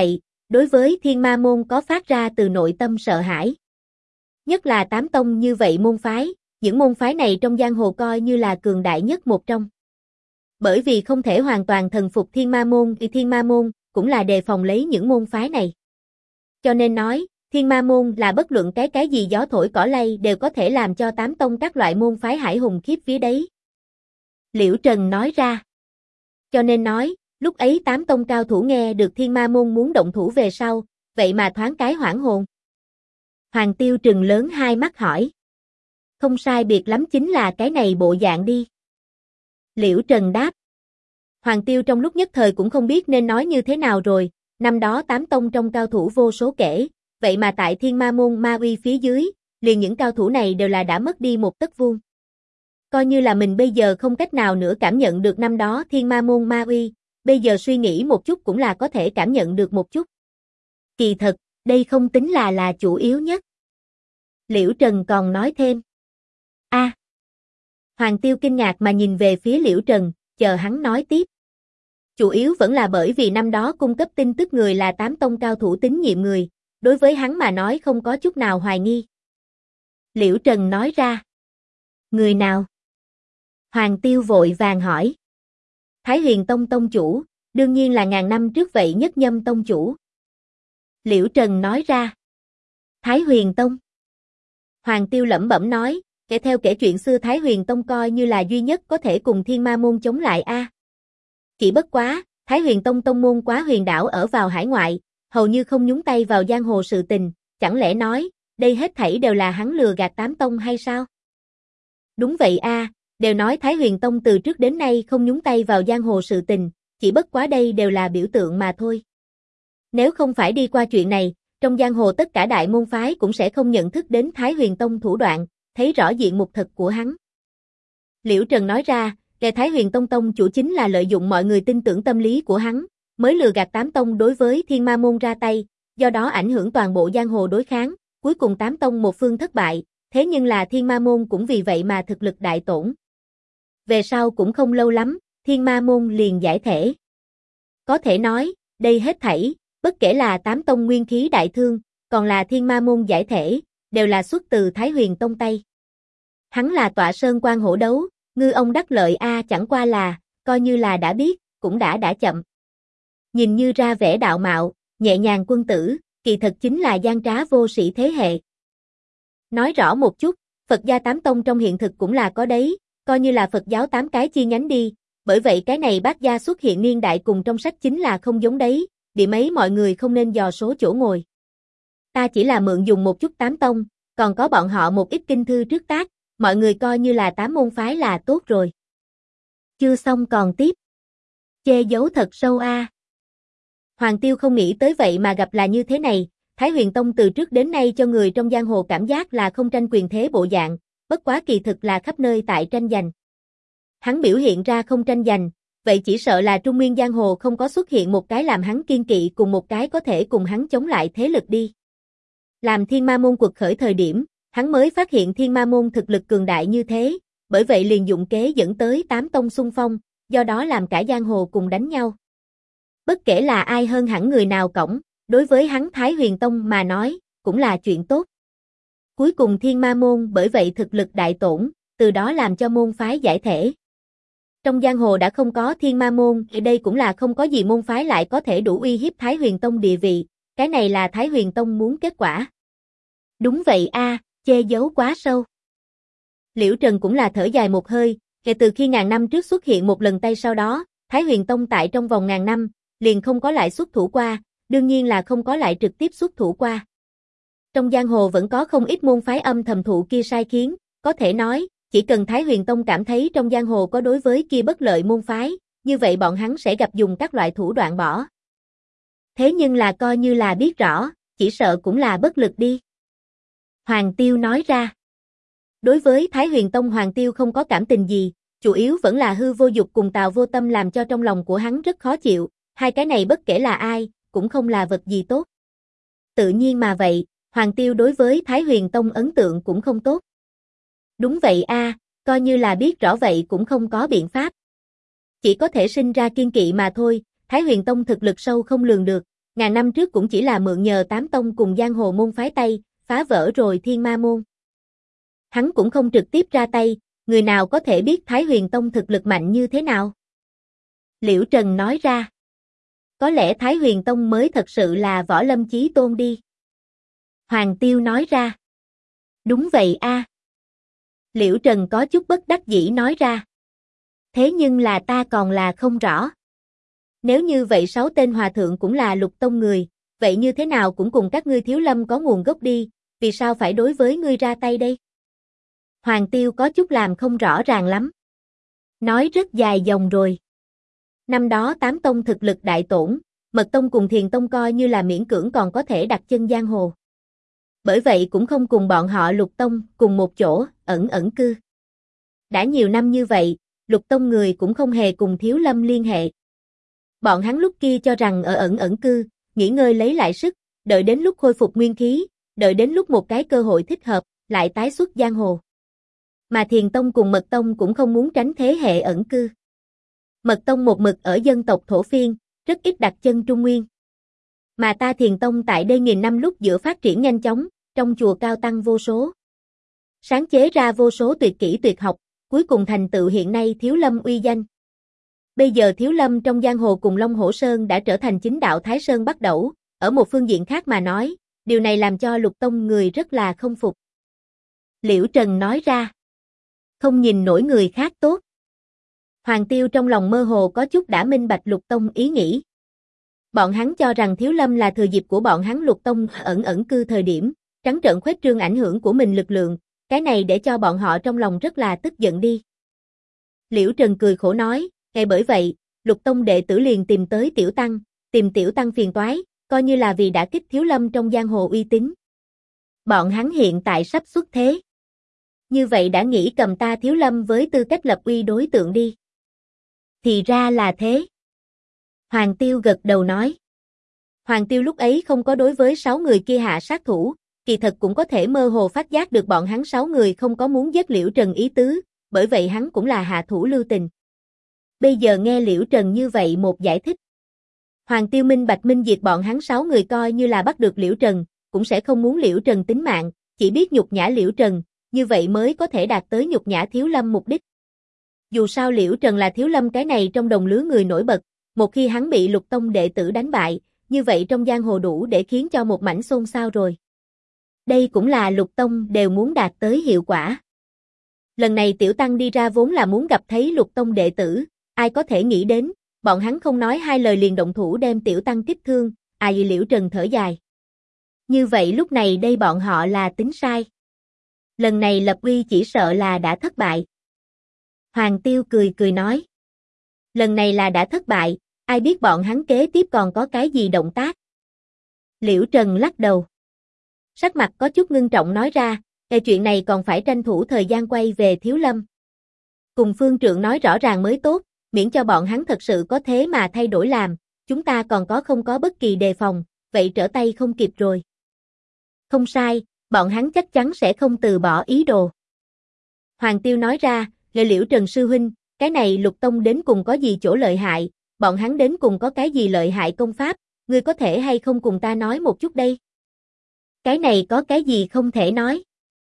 đối với Thiên Ma môn có phát ra từ nội tâm sợ hãi. Nhất là tám tông như vậy môn phái, những môn phái này trong giang hồ coi như là cường đại nhất một trong. Bởi vì không thể hoàn toàn thần phục Thiên Ma môn thì Thiên Ma môn cũng là đề phòng lấy những môn phái này. Cho nên nói, Thiên Ma môn là bất luận cái gì gió thổi cỏ lay đều có thể làm cho tám tông các loại môn phái hải hùng khiếp vía đấy. Liễu Trần nói ra. Cho nên nói, lúc ấy tám tông cao thủ nghe được Thiên Ma môn muốn động thủ về sau, vậy mà thoáng cái hoảng hồn. Hoàng Tiêu trừng lớn hai mắt hỏi. Không sai biệt lắm chính là cái này bộ dạng đi. Liễu Trần đáp. Hoàng Tiêu trong lúc nhất thời cũng không biết nên nói như thế nào rồi, năm đó tám tông trong cao thủ vô số kể, vậy mà tại Thiên Ma môn ma uy phía dưới, liền những cao thủ này đều là đã mất đi một tấc vuông. Coi như là mình bây giờ không cách nào nữa cảm nhận được năm đó Thiên Ma môn ma uy, bây giờ suy nghĩ một chút cũng là có thể cảm nhận được một chút. Kỳ thật, đây không tính là chủ yếu nhất. Liễu Trần còn nói thêm. Hoàng Tiêu kinh ngạc mà nhìn về phía Liễu Trần, chờ hắn nói tiếp. Chủ yếu vẫn là bởi vì năm đó cung cấp tin tức người là tám tông cao thủ tín nhiệm người, đối với hắn mà nói không có chút nào hoài nghi. Liễu Trần nói ra. Người nào? Hoàng Tiêu vội vàng hỏi. Thái Huyền Tông tông chủ, đương nhiên là ngàn năm trước vậy Nhất Nhâm tông chủ. Liễu Trần nói ra. Thái Huyền Tông. Hoàng Tiêu lẩm bẩm nói, theo kể chuyện xưa Thái Huyền Tông coi như là duy nhất có thể cùng Thiên Ma môn chống lại a. Chỉ bất quá, Thái Huyền Tông tông môn quá huyền đảo ở vào hải ngoại, hầu như không nhúng tay vào giang hồ sự tình, chẳng lẽ nói, đây hết thảy đều là hắn lừa gạt tám tông hay sao? Đúng vậy a, đều nói Thái Huyền Tông từ trước đến nay không nhúng tay vào giang hồ sự tình, chỉ bất quá đây đều là biểu tượng mà thôi. Nếu không phải đi qua chuyện này, trong giang hồ tất cả đại môn phái cũng sẽ không nhận thức đến Thái Huyền Tông thủ đoạn, thấy rõ diện mục thật của hắn. Liễu Trần nói ra, kẻ Thái Huyền Tông tông chủ chính là lợi dụng mọi người tin tưởng tâm lý của hắn, mới lừa gạt tám tông đối với Thiên Ma môn ra tay, do đó ảnh hưởng toàn bộ giang hồ đối kháng, cuối cùng tám tông một phương thất bại, thế nhưng là Thiên Ma môn cũng vì vậy mà thực lực đại tổn. Về sau cũng không lâu lắm, Thiên Ma môn liền giải thể. Có thể nói, đây hết thảy, bất kể là tám tông nguyên khí đại thương, còn là Thiên Ma môn giải thể, đều là xuất từ Thái Huyền Tông tay. Hắn là tọa sơn quan hổ đấu, ngư ông đắc lợi a, chẳng qua là, coi như là đã biết, cũng đã chậm. Nhìn như ra vẻ đạo mạo, nhẹ nhàng quân tử, kỳ thật chính là gian trá vô sĩ thế hệ. Nói rõ một chút, Phật gia tám tông trong hiện thực cũng là có đấy, coi như là Phật giáo tám cái chi nhánh đi, bởi vậy cái này bát gia xuất hiện niên đại cùng trong sách chính là không giống đấy, điểm ấy mọi người không nên dò số chỗ ngồi. Ta chỉ là mượn dùng một chút tám tông, còn có bọn họ một ít kinh thư trước tác, mọi người coi như là tám môn phái là tốt rồi. Chưa xong còn tiếp. Chê giấu thật sâu a. Hoàng Tiêu không nghĩ tới vậy mà gặp là như thế này, Thái Huyền Tông từ trước đến nay cho người trong giang hồ cảm giác là không tranh quyền thế bộ dạng, bất quá kỳ thực là khắp nơi tại tranh giành. Hắn biểu hiện ra không tranh giành, vậy chỉ sợ là Trung Nguyên giang hồ không có xuất hiện một cái làm hắn kiên kỵ cùng một cái có thể cùng hắn chống lại thế lực đi. Làm Thiên Ma môn quật khởi thời điểm, hắn mới phát hiện Thiên Ma môn thực lực cường đại như thế, bởi vậy liền dụng kế dẫn tới tám tông xung phong, do đó làm cả giang hồ cùng đánh nhau. Bất kể là ai hơn hẳn người nào cổng, đối với hắn Thái Huyền Tông mà nói, cũng là chuyện tốt. Cuối cùng Thiên Ma môn bởi vậy thực lực đại tổn, từ đó làm cho môn phái giải thể. Trong giang hồ đã không có Thiên Ma môn, thì đây cũng là không có gì môn phái lại có thể đủ uy hiếp Thái Huyền Tông địa vị, cái này là Thái Huyền Tông muốn kết quả. Đúng vậy a, che giấu quá sâu. Liễu Trần cũng là thở dài một hơi, kể từ khi ngàn năm trước xuất hiện một lần tay sau đó, Thái Huyền Tông tại trong vòng ngàn năm, liền không có lại xuất thủ qua, đương nhiên là không có lại trực tiếp xuất thủ qua. Trong giang hồ vẫn có không ít môn phái âm thầm thụ kia sai khiến, có thể nói, chỉ cần Thái Huyền Tông cảm thấy trong giang hồ có đối với kia bất lợi môn phái, như vậy bọn hắn sẽ gặp dùng các loại thủ đoạn bỏ. Thế nhưng là coi như là biết rõ, chỉ sợ cũng là bất lực đi. Hoàng Tiêu nói ra. Đối với Thái Huyền Tông Hoàng Tiêu không có cảm tình gì, chủ yếu vẫn là Hư Vô Dục cùng Tào Vô Tâm làm cho trong lòng của hắn rất khó chịu, hai cái này bất kể là ai, cũng không là vật gì tốt. Tự nhiên mà vậy, Hoàng Tiêu đối với Thái Huyền Tông ấn tượng cũng không tốt. Đúng vậy a, coi như là biết rõ vậy cũng không có biện pháp. Chỉ có thể sinh ra kiên kỵ mà thôi, Thái Huyền Tông thực lực sâu không lường được, ngàn năm trước cũng chỉ là mượn nhờ tám tông cùng giang hồ môn phái tay, phá vỡ rồi thiên ma môn. Hắn cũng không trực tiếp ra tay, người nào có thể biết Thái Huyền Tông thực lực mạnh như thế nào? Liễu Trần nói ra. Có lẽ Thái Huyền Tông mới thật sự là Võ Lâm Chí Tôn đi. Hoàng Tiêu nói ra. Đúng vậy a. Liễu Trần có chút bất đắc dĩ nói ra. Thế nhưng là ta còn là không rõ. Nếu như vậy 6 tên hòa thượng cũng là Lục Tông người, vậy như thế nào cũng cùng các ngươi Thiếu Lâm có nguồn gốc đi, vì sao phải đối với ngươi ra tay đây? Hoàng Tiêu có chút làm không rõ ràng lắm. Nói rất dài dòng rồi. Năm đó 8 tông thực lực đại tổn, Mật Tông cùng Thiền Tông coi như là miễn cưỡng còn có thể đặt chân giang hồ. Bởi vậy cũng không cùng bọn họ Lục Tông cùng một chỗ, ẩn cư. Đã nhiều năm như vậy, Lục Tông người cũng không hề cùng Thiếu Lâm liên hệ. Bọn hắn lúc kia cho rằng ở ẩn cư, nghỉ ngơi lấy lại sức, đợi đến lúc khôi phục nguyên khí, đợi đến lúc một cái cơ hội thích hợp, lại tái xuất giang hồ. Mà Thiền Tông cùng Mật Tông cũng không muốn tránh thế hệ ẩn cư. Mật Tông một mực ở dân tộc thổ phiên, rất ít đặt chân Trung Nguyên. Mà ta Thiền Tông tại đây nghìn năm lúc giữa phát triển nhanh chóng, trong chùa cao tăng vô số. Sáng chế ra vô số tuyệt kỹ tuyệt học, cuối cùng thành tựu hiện nay Thiếu Lâm uy danh. Bây giờ Thiếu Lâm trong giang hồ cùng Long Hổ Sơn đã trở thành chính đạo Thái Sơn bắt đầu, ở một phương diện khác mà nói, điều này làm cho Lục Tông người rất là không phục. Liễu Trần nói ra. Không nhìn nổi người khác tốt. Hoàng Tiêu trong lòng mơ hồ có chút đã minh bạch Lục Tông ý nghĩ. Bọn hắn cho rằng Thiếu Lâm là thừa dịp của bọn hắn Lục Tông ẩn cư thời điểm, trắng trợn khuếch trương ảnh hưởng của mình lực lượng, cái này để cho bọn họ trong lòng rất là tức giận đi. Liễu Trần cười khổ nói, ngay bởi vậy, Lục Tông đệ tử liền tìm tới Tiểu Tăng, tìm Tiểu Tăng phiền toái, coi như là vì đã kích Thiếu Lâm trong giang hồ uy tín. Bọn hắn hiện tại sắp xuất thế. Như vậy đã nghĩ cầm ta Thiếu Lâm với tư cách lập uy đối tượng đi. Thì ra là thế. Hoàng Tiêu gật đầu nói. Hoàng Tiêu lúc ấy không có đối với 6 người kia hạ sát thủ, kỳ thật cũng có thể mơ hồ phát giác được bọn hắn 6 người không có muốn giết Liễu Trần ý tứ, bởi vậy hắn cũng là hạ thủ lưu tình. Bây giờ nghe Liễu Trần như vậy một giải thích. Hoàng Tiêu minh bạch minh diệt bọn hắn 6 người coi như là bắt được Liễu Trần, cũng sẽ không muốn Liễu Trần tính mạng, chỉ biết nhục nhã Liễu Trần, như vậy mới có thể đạt tới nhục nhã Thiếu Lâm mục đích. Dù sao Liễu Trần là Thiếu Lâm cái này trong đồng lứa người nổi bật, một khi hắn bị Lục Tông đệ tử đánh bại, như vậy trong giang hồ đủ để khiến cho một mảnh xôn xao rồi. Đây cũng là Lục Tông đều muốn đạt tới hiệu quả. Lần này Tiểu Tăng đi ra vốn là muốn gặp thấy Lục Tông đệ tử, ai có thể nghĩ đến, bọn hắn không nói hai lời liền động thủ đem Tiểu Tăng kích thương, Liễu Trần thở dài. Như vậy lúc này đây bọn họ là tính sai. Lần này lập uy chỉ sợ là đã thất bại. Hoàng Tiêu cười nói. Lần này là đã thất bại, ai biết bọn hắn kế tiếp còn có cái gì động tác. Liễu Trần lắc đầu. Sắc mặt có chút ngưng trọng nói ra, chuyện này còn phải tranh thủ thời gian quay về Thiếu Lâm. Cùng Phương Trượng nói rõ ràng mới tốt, miễn cho bọn hắn thật sự có thế mà thay đổi làm, chúng ta còn không có bất kỳ đề phòng, vậy trở tay không kịp rồi. Không sai, bọn hắn chắc chắn sẽ không từ bỏ ý đồ. Hoàng Tiêu nói ra, Liễu Trần sư huynh, cái này Lục Tông đến cùng có gì chỗ lợi hại, bọn hắn đến cùng có cái gì lợi hại công pháp, ngươi có thể hay không cùng ta nói một chút đây? Cái này có cái gì không thể nói?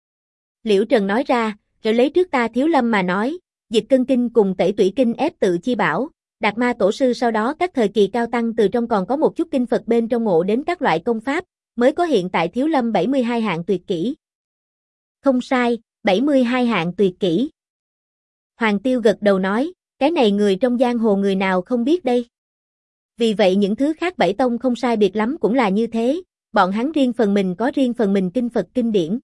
Liễu Trần nói ra, rồi lấy trước ta Thiếu Lâm mà nói, Dịch Cân Kinh cùng Tẩy Tủy Kinh ép tự chi bảo, Đạt Ma Tổ Sư sau đó các thời kỳ cao tăng từ trong còn có một chút kinh Phật bên trong ngộ đến các loại công pháp, mới có hiện tại Thiếu Lâm 72 hạng tuyệt kỹ. Không sai, 72 hạng tuyệt kỹ. Hoàng Tiêu gật đầu nói, cái này người trong giang hồ người nào không biết đây. Vì vậy những thứ khác bảy tông không sai biệt lắm cũng là như thế, bọn hắn riêng phần mình có riêng phần mình kinh Phật kinh điển.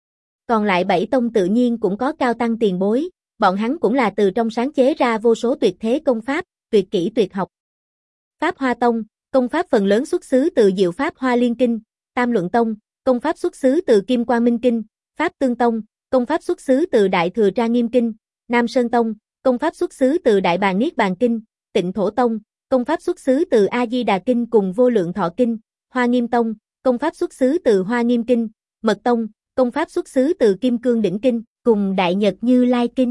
Còn lại bảy tông tự nhiên cũng có cao tăng tiền bối, bọn hắn cũng là từ trong sáng chế ra vô số tuyệt thế công pháp, tuyệt kỹ tuyệt học. Pháp Hoa Tông, công pháp phần lớn xuất xứ từ Diệu Pháp Hoa Liên Kinh, Tam Luận Tông, công pháp xuất xứ từ Kim Quang Minh Kinh, Pháp Tương Tông, công pháp xuất xứ từ Đại Thừa Tra Nghiêm Kinh, Nam Sơn Tông, công pháp xuất xứ từ Đại Bàng Niết Bàn Kinh, Tịnh Thổ Tông, công pháp xuất xứ từ A Di Đà Kinh cùng Vô Lượng Thọ Kinh, Hoa Nghiêm Tông, công pháp xuất xứ từ Hoa Nghiêm Kinh, Mật Tông, công pháp xuất xứ từ Kim Cương Đỉnh Kinh, cùng Đại Nhật Như Lai Kinh.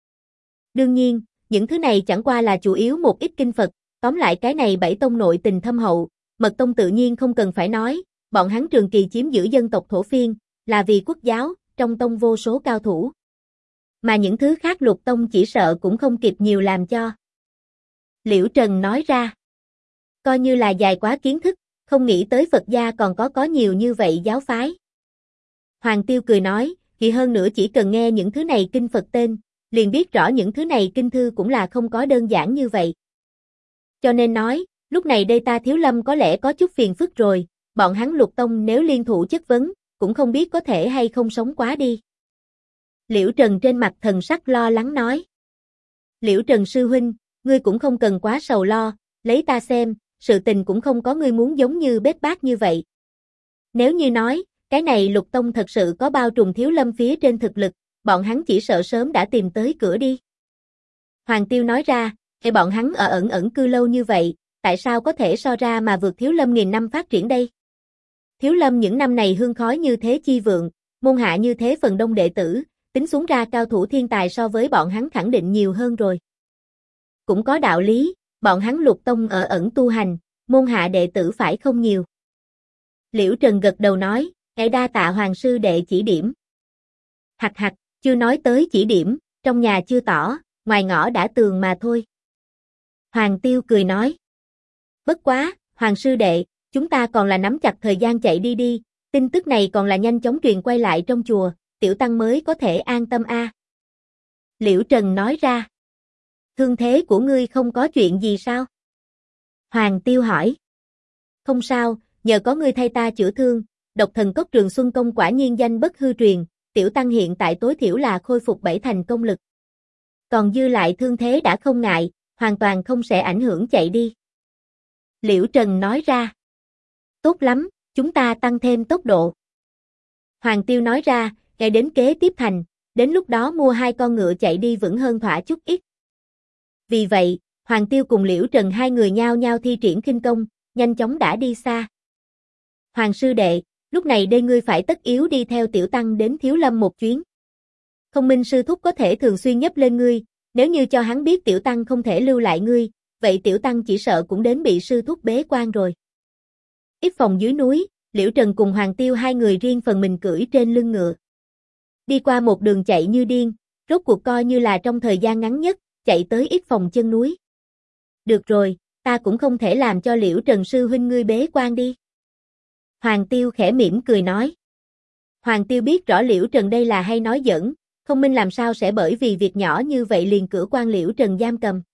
Đương nhiên, những thứ này chẳng qua là chủ yếu một ít kinh Phật, tóm lại cái này bảy tông nội tình thâm hậu, Mật tông tự nhiên không cần phải nói, bọn hắn trường kỳ chiếm giữ dân tộc thổ phiên, là vì quốc giáo, trong tông vô số cao thủ. Mà những thứ khác Lục tông chỉ sợ cũng không kịp nhiều làm cho. Liễu Trần nói ra. Coi như là dài quá kiến thức, không nghĩ tới Phật gia còn có nhiều như vậy giáo phái. Hoàng Tiêu cười nói, thì hơn nữa chỉ cần nghe những thứ này kinh Phật tên, liền biết rõ những thứ này kinh thư cũng là không có đơn giản như vậy. Cho nên nói, lúc này đây ta Thiếu Lâm có lẽ có chút phiền phức rồi, bọn hắn Lục tông nếu liên thủ chất vấn, cũng không biết có thể hay không sống quá đi. Liễu Trần trên mặt thần sắc lo lắng nói. Liễu Trần sư huynh, ngươi cũng không cần quá sầu lo, lấy ta xem, sự tình cũng không có ngươi muốn giống như bết bát như vậy. Nếu như nói, cái này Lục tông thật sự có bao trùm Thiếu Lâm phía trên thực lực, bọn hắn chỉ sợ sớm đã tìm tới cửa đi. Hoàng Tiêu nói ra, bọn hắn ở ẩn cư lâu như vậy, tại sao có thể so ra mà vượt Thiếu Lâm nghìn năm phát triển đây? Thiếu Lâm những năm này hương khói như thế chi vượng, môn hạ như thế phần đông đệ tử, tính xuống ra cao thủ thiên tài so với bọn hắn khẳng định nhiều hơn rồi. Cũng có đạo lý, bọn hắn Lục tông ở ẩn tu hành, môn hạ đệ tử phải không nhiều. Liễu Trần gật đầu nói, đa tạ Hoàng sư đệ chỉ điểm. Hặc hặc, chưa nói tới chỉ điểm, trong nhà chưa tỏ, ngoài ngõ đã tường mà thôi. Hoàng Tiêu cười nói. Bất quá, Hoàng sư đệ, chúng ta còn là nắm chặt thời gian chạy đi đi, tin tức này còn là nhanh chóng truyền quay lại trong chùa, tiểu tăng mới có thể an tâm a. Liễu Trần nói ra. Thương thế của ngươi không có chuyện gì sao? Hoàng Tiêu hỏi. Không sao, nhờ có ngươi thay ta chữa thương, độc thần cốc Trường Xuân công quả nhiên danh bất hư truyền, tiểu tăng hiện tại tối thiểu là khôi phục 7 thành công lực. Còn dư lại thương thế đã không ngại, hoàn toàn không sẽ ảnh hưởng chạy đi. Liễu Trần nói ra. Tốt lắm, chúng ta tăng thêm tốc độ. Hoàng Tiêu nói ra, ngày đến kế tiếp thành, đến lúc đó mua 2 con ngựa chạy đi vững hơn thỏa chút ít. Vì vậy, Hoàng Tiêu cùng Liễu Trần hai người nhao nhao thi triển khinh công, nhanh chóng đã đi xa. Hoàng sư đệ, lúc này đây ngươi phải tất yếu đi theo tiểu tăng đến Thiếu Lâm một chuyến. Không Minh sư thúc có thể thường xuyên nhấp lên ngươi, nếu như cho hắn biết tiểu tăng không thể lưu lại ngươi, vậy tiểu tăng chỉ sợ cũng đến bị sư thúc bế quan rồi. Ít phòng dưới núi, Liễu Trần cùng Hoàng Tiêu hai người riêng phần mình cưỡi trên lưng ngựa. Đi qua một đường chạy như điên, rốt cuộc coi như là trong thời gian ngắn nhất, chạy tới ít phòng chân núi. Được rồi, ta cũng không thể làm cho Liễu Trần sư huynh ngươi bế quan đi. Hoàng Tiêu khẽ mỉm cười nói. Hoàng Tiêu biết rõ Liễu Trần đây là hay nói giỡn, Không Minh làm sao sẽ bởi vì việc nhỏ như vậy liền cửa quan Liễu Trần giam cầm.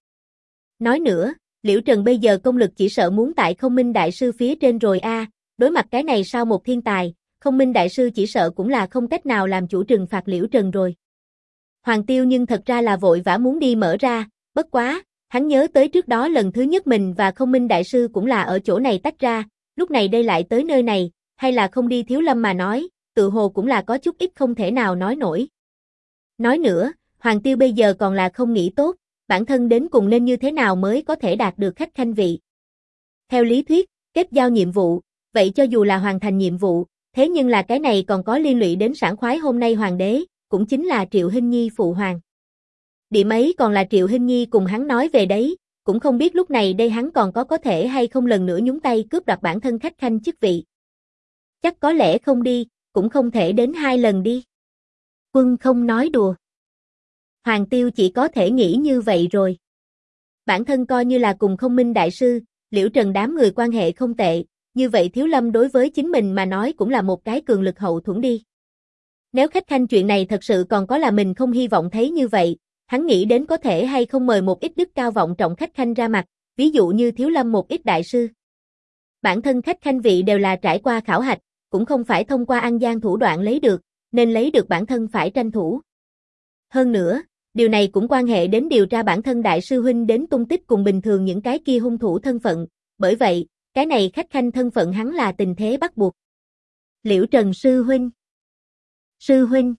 Nói nữa, Liễu Trần bây giờ công lực chỉ sợ muốn tại Không Minh đại sư phía trên rồi a, đối mặt cái này sao một thiên tài, Không Minh đại sư chỉ sợ cũng là không cách nào làm chủ trừng phạt Liễu Trần rồi. Hoàng Tiêu nhưng thật ra là vội vã muốn đi mở ra, bất quá, hắn nhớ tới trước đó lần thứ nhất mình và Không Minh đại sư cũng là ở chỗ này tách ra, lúc này đây lại tới nơi này, hay là không đi Thiếu Lâm mà nói, tự hồ cũng là có chút ít không thể nào nói nổi. Nói nữa, Hoàng Tiêu bây giờ còn là không nghĩ tốt, bản thân đến cùng nên như thế nào mới có thể đạt được khách khanh vị. Theo lý thuyết, kết giao nhiệm vụ, vậy cho dù là hoàn thành nhiệm vụ, thế nhưng là cái này còn có liên lụy đến sảng khoái hôm nay hoàng đế, cũng chính là Triệu Hinh Nhi phụ hoàng. Điểm ấy còn là Triệu Hinh Nhi cùng hắn nói về đấy, cũng không biết lúc này đây hắn còn có thể hay không lần nữa nhúng tay cướp đoạt bản thân khách khanh chức vị. Chắc có lẽ không đi, cũng không thể đến 2 lần đi. Quân không nói đùa. Hoàng Tiêu chỉ có thể nghĩ như vậy rồi. Bản thân coi như là cùng Không Minh đại sư, Liễu Trần đám người quan hệ không tệ, như vậy Thiếu Lâm đối với chính mình mà nói cũng là một cái cường lực hậu thuẫn đi. Nếu khách khanh chuyện này thật sự còn có là mình không hy vọng thấy như vậy, hắn nghĩ đến có thể hay không mời một ít đức cao vọng trọng khách khanh ra mặt, ví dụ như Thiếu Lâm một ít đại sư. Bản thân khách khanh vị đều là trải qua khảo hạch, cũng không phải thông qua ăn gian thủ đoạn lấy được, nên lấy được bản thân phải tranh thủ. Hơn nữa, điều này cũng quan hệ đến điều tra bản thân đại sư huynh đến tung tích cùng bình thường những cái kia hung thủ thân phận, bởi vậy, cái này khách khanh thân phận hắn là tình thế bắt buộc. Liễu Trần sư huynh. Sư huynh.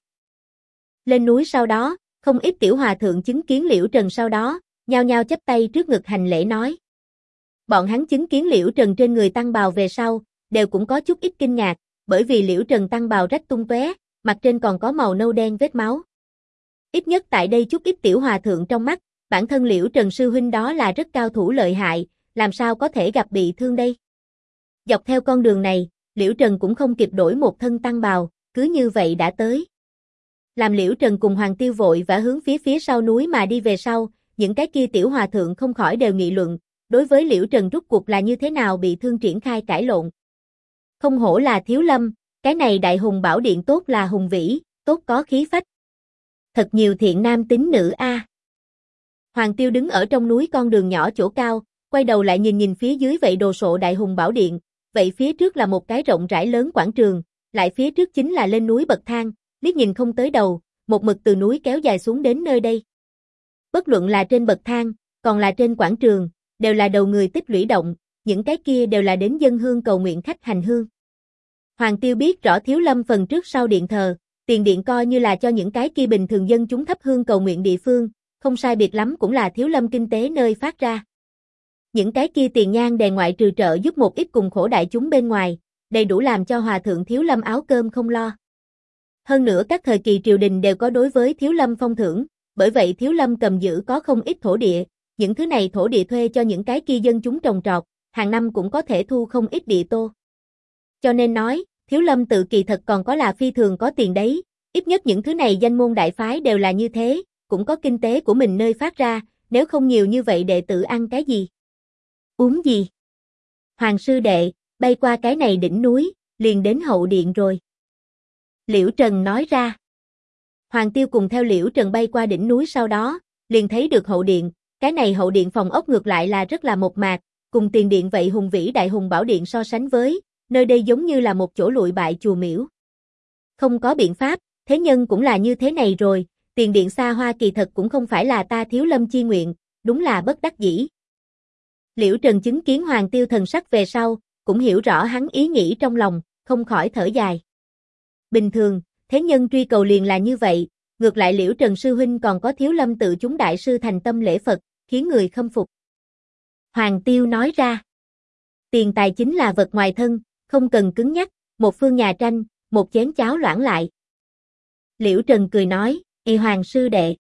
Lên núi sau đó, không ít tiểu hòa thượng chứng kiến Liễu Trần sau đó, nhao nhao chắp tay trước ngực hành lễ nói. Bọn hắn chứng kiến Liễu Trần trên người tăng bào về sau, đều cũng có chút ít kinh ngạc, bởi vì Liễu Trần tăng bào rách tung tóe, mặt trên còn có màu nâu đen vết máu. Ít nhất tại đây chút ít tiểu hòa thượng trong mắt, bản thân Liễu Trần sư huynh đó là rất cao thủ lợi hại, làm sao có thể gặp bị thương đây? Dọc theo con đường này, Liễu Trần cũng không kịp đổi một thân tăng bào, cứ như vậy đã tới. Làm Liễu Trần cùng Hoàng Tiêu vội vã hướng phía sau núi mà đi về sau, những cái kia tiểu hòa thượng không khỏi đều nghị luận, đối với Liễu Trần rút cuộc là như thế nào bị thương triển khai cãi lộn. Không hổ là Thiếu Lâm, cái này Đại Hùng Bảo Điện tốt là hùng vĩ, tốt có khí phách. Thật nhiều thiện nam tín nữ a. Hoàng Tiêu đứng ở trong núi con đường nhỏ chỗ cao, quay đầu lại nhìn phía dưới vậy đồ sộ Đại Hùng Bảo Điện, vậy phía trước là một cái rộng rãi lớn quảng trường, lại phía trước chính là lên núi bậc thang, liếc nhìn không tới đầu, một mực từ núi kéo dài xuống đến nơi đây. Bất luận là trên bậc thang, còn là trên quảng trường, đều là đầu người tích lũy động, những cái kia đều là đến dân hương cầu nguyện khách hành hương. Hoàng Tiêu biết rõ Thiếu Lâm phần trước sau điện thờ, tiền điện coi như là cho những cái kia bình thường dân chúng thắp hương cầu nguyện địa phương, không sai biệt lắm cũng là Thiếu Lâm kinh tế nơi phát ra. Những cái kia tiền nhang đèn ngoại trừ trợ giúp một ít cùng khổ đại chúng bên ngoài, đầy đủ làm cho hòa thượng Thiếu Lâm áo cơm không lo. Hơn nữa các thời kỳ triều đình đều có đối với Thiếu Lâm phong thưởng, bởi vậy Thiếu Lâm cầm giữ có không ít thổ địa, những thứ này thổ địa thuê cho những cái kia dân chúng trồng trọt, hàng năm cũng có thể thu không ít địa tô. Cho nên nói, Thiếu Lâm tự kỳ thật còn có là phi thường có tiền đấy, ít nhất những thứ này danh môn đại phái đều là như thế, cũng có kinh tế của mình nơi phát ra, nếu không nhiều như vậy đệ tử ăn cái gì? Uống gì? Hoàng sư đệ, bay qua cái này đỉnh núi, liền đến hậu điện rồi. Liễu Trần nói ra. Hoàng Tiêu cùng theo Liễu Trần bay qua đỉnh núi sau đó, liền thấy được hậu điện, cái này hậu điện phòng ốc ngược lại là rất là mộc mạc, cùng tiền điện vậy hùng vĩ Đại Hùng Bảo Điện so sánh với, nơi đây giống như là một chỗ lụi bại chùa miễu. Không có biện pháp, thế nhân cũng là như thế này rồi, tiền điện xa hoa kỳ thật cũng không phải là ta Thiếu Lâm chi nguyện, đúng là bất đắc dĩ. Liễu Trần chứng kiến Hoàng Tiêu thần sắc về sau, cũng hiểu rõ hắn ý nghĩ trong lòng, không khỏi thở dài. Bình thường, thế nhân truy cầu liền là như vậy, ngược lại Liễu Trần sư huynh còn có Thiếu Lâm tự chúng đại sư thành tâm lễ Phật, khiến người khâm phục. Hoàng Tiêu nói ra, tiền tài chính là vật ngoài thân, không cần cứng nhắc, một phương nhà tranh, một chén cháo loãng lại. Liễu Trần cười nói, Hoàng sư đệ,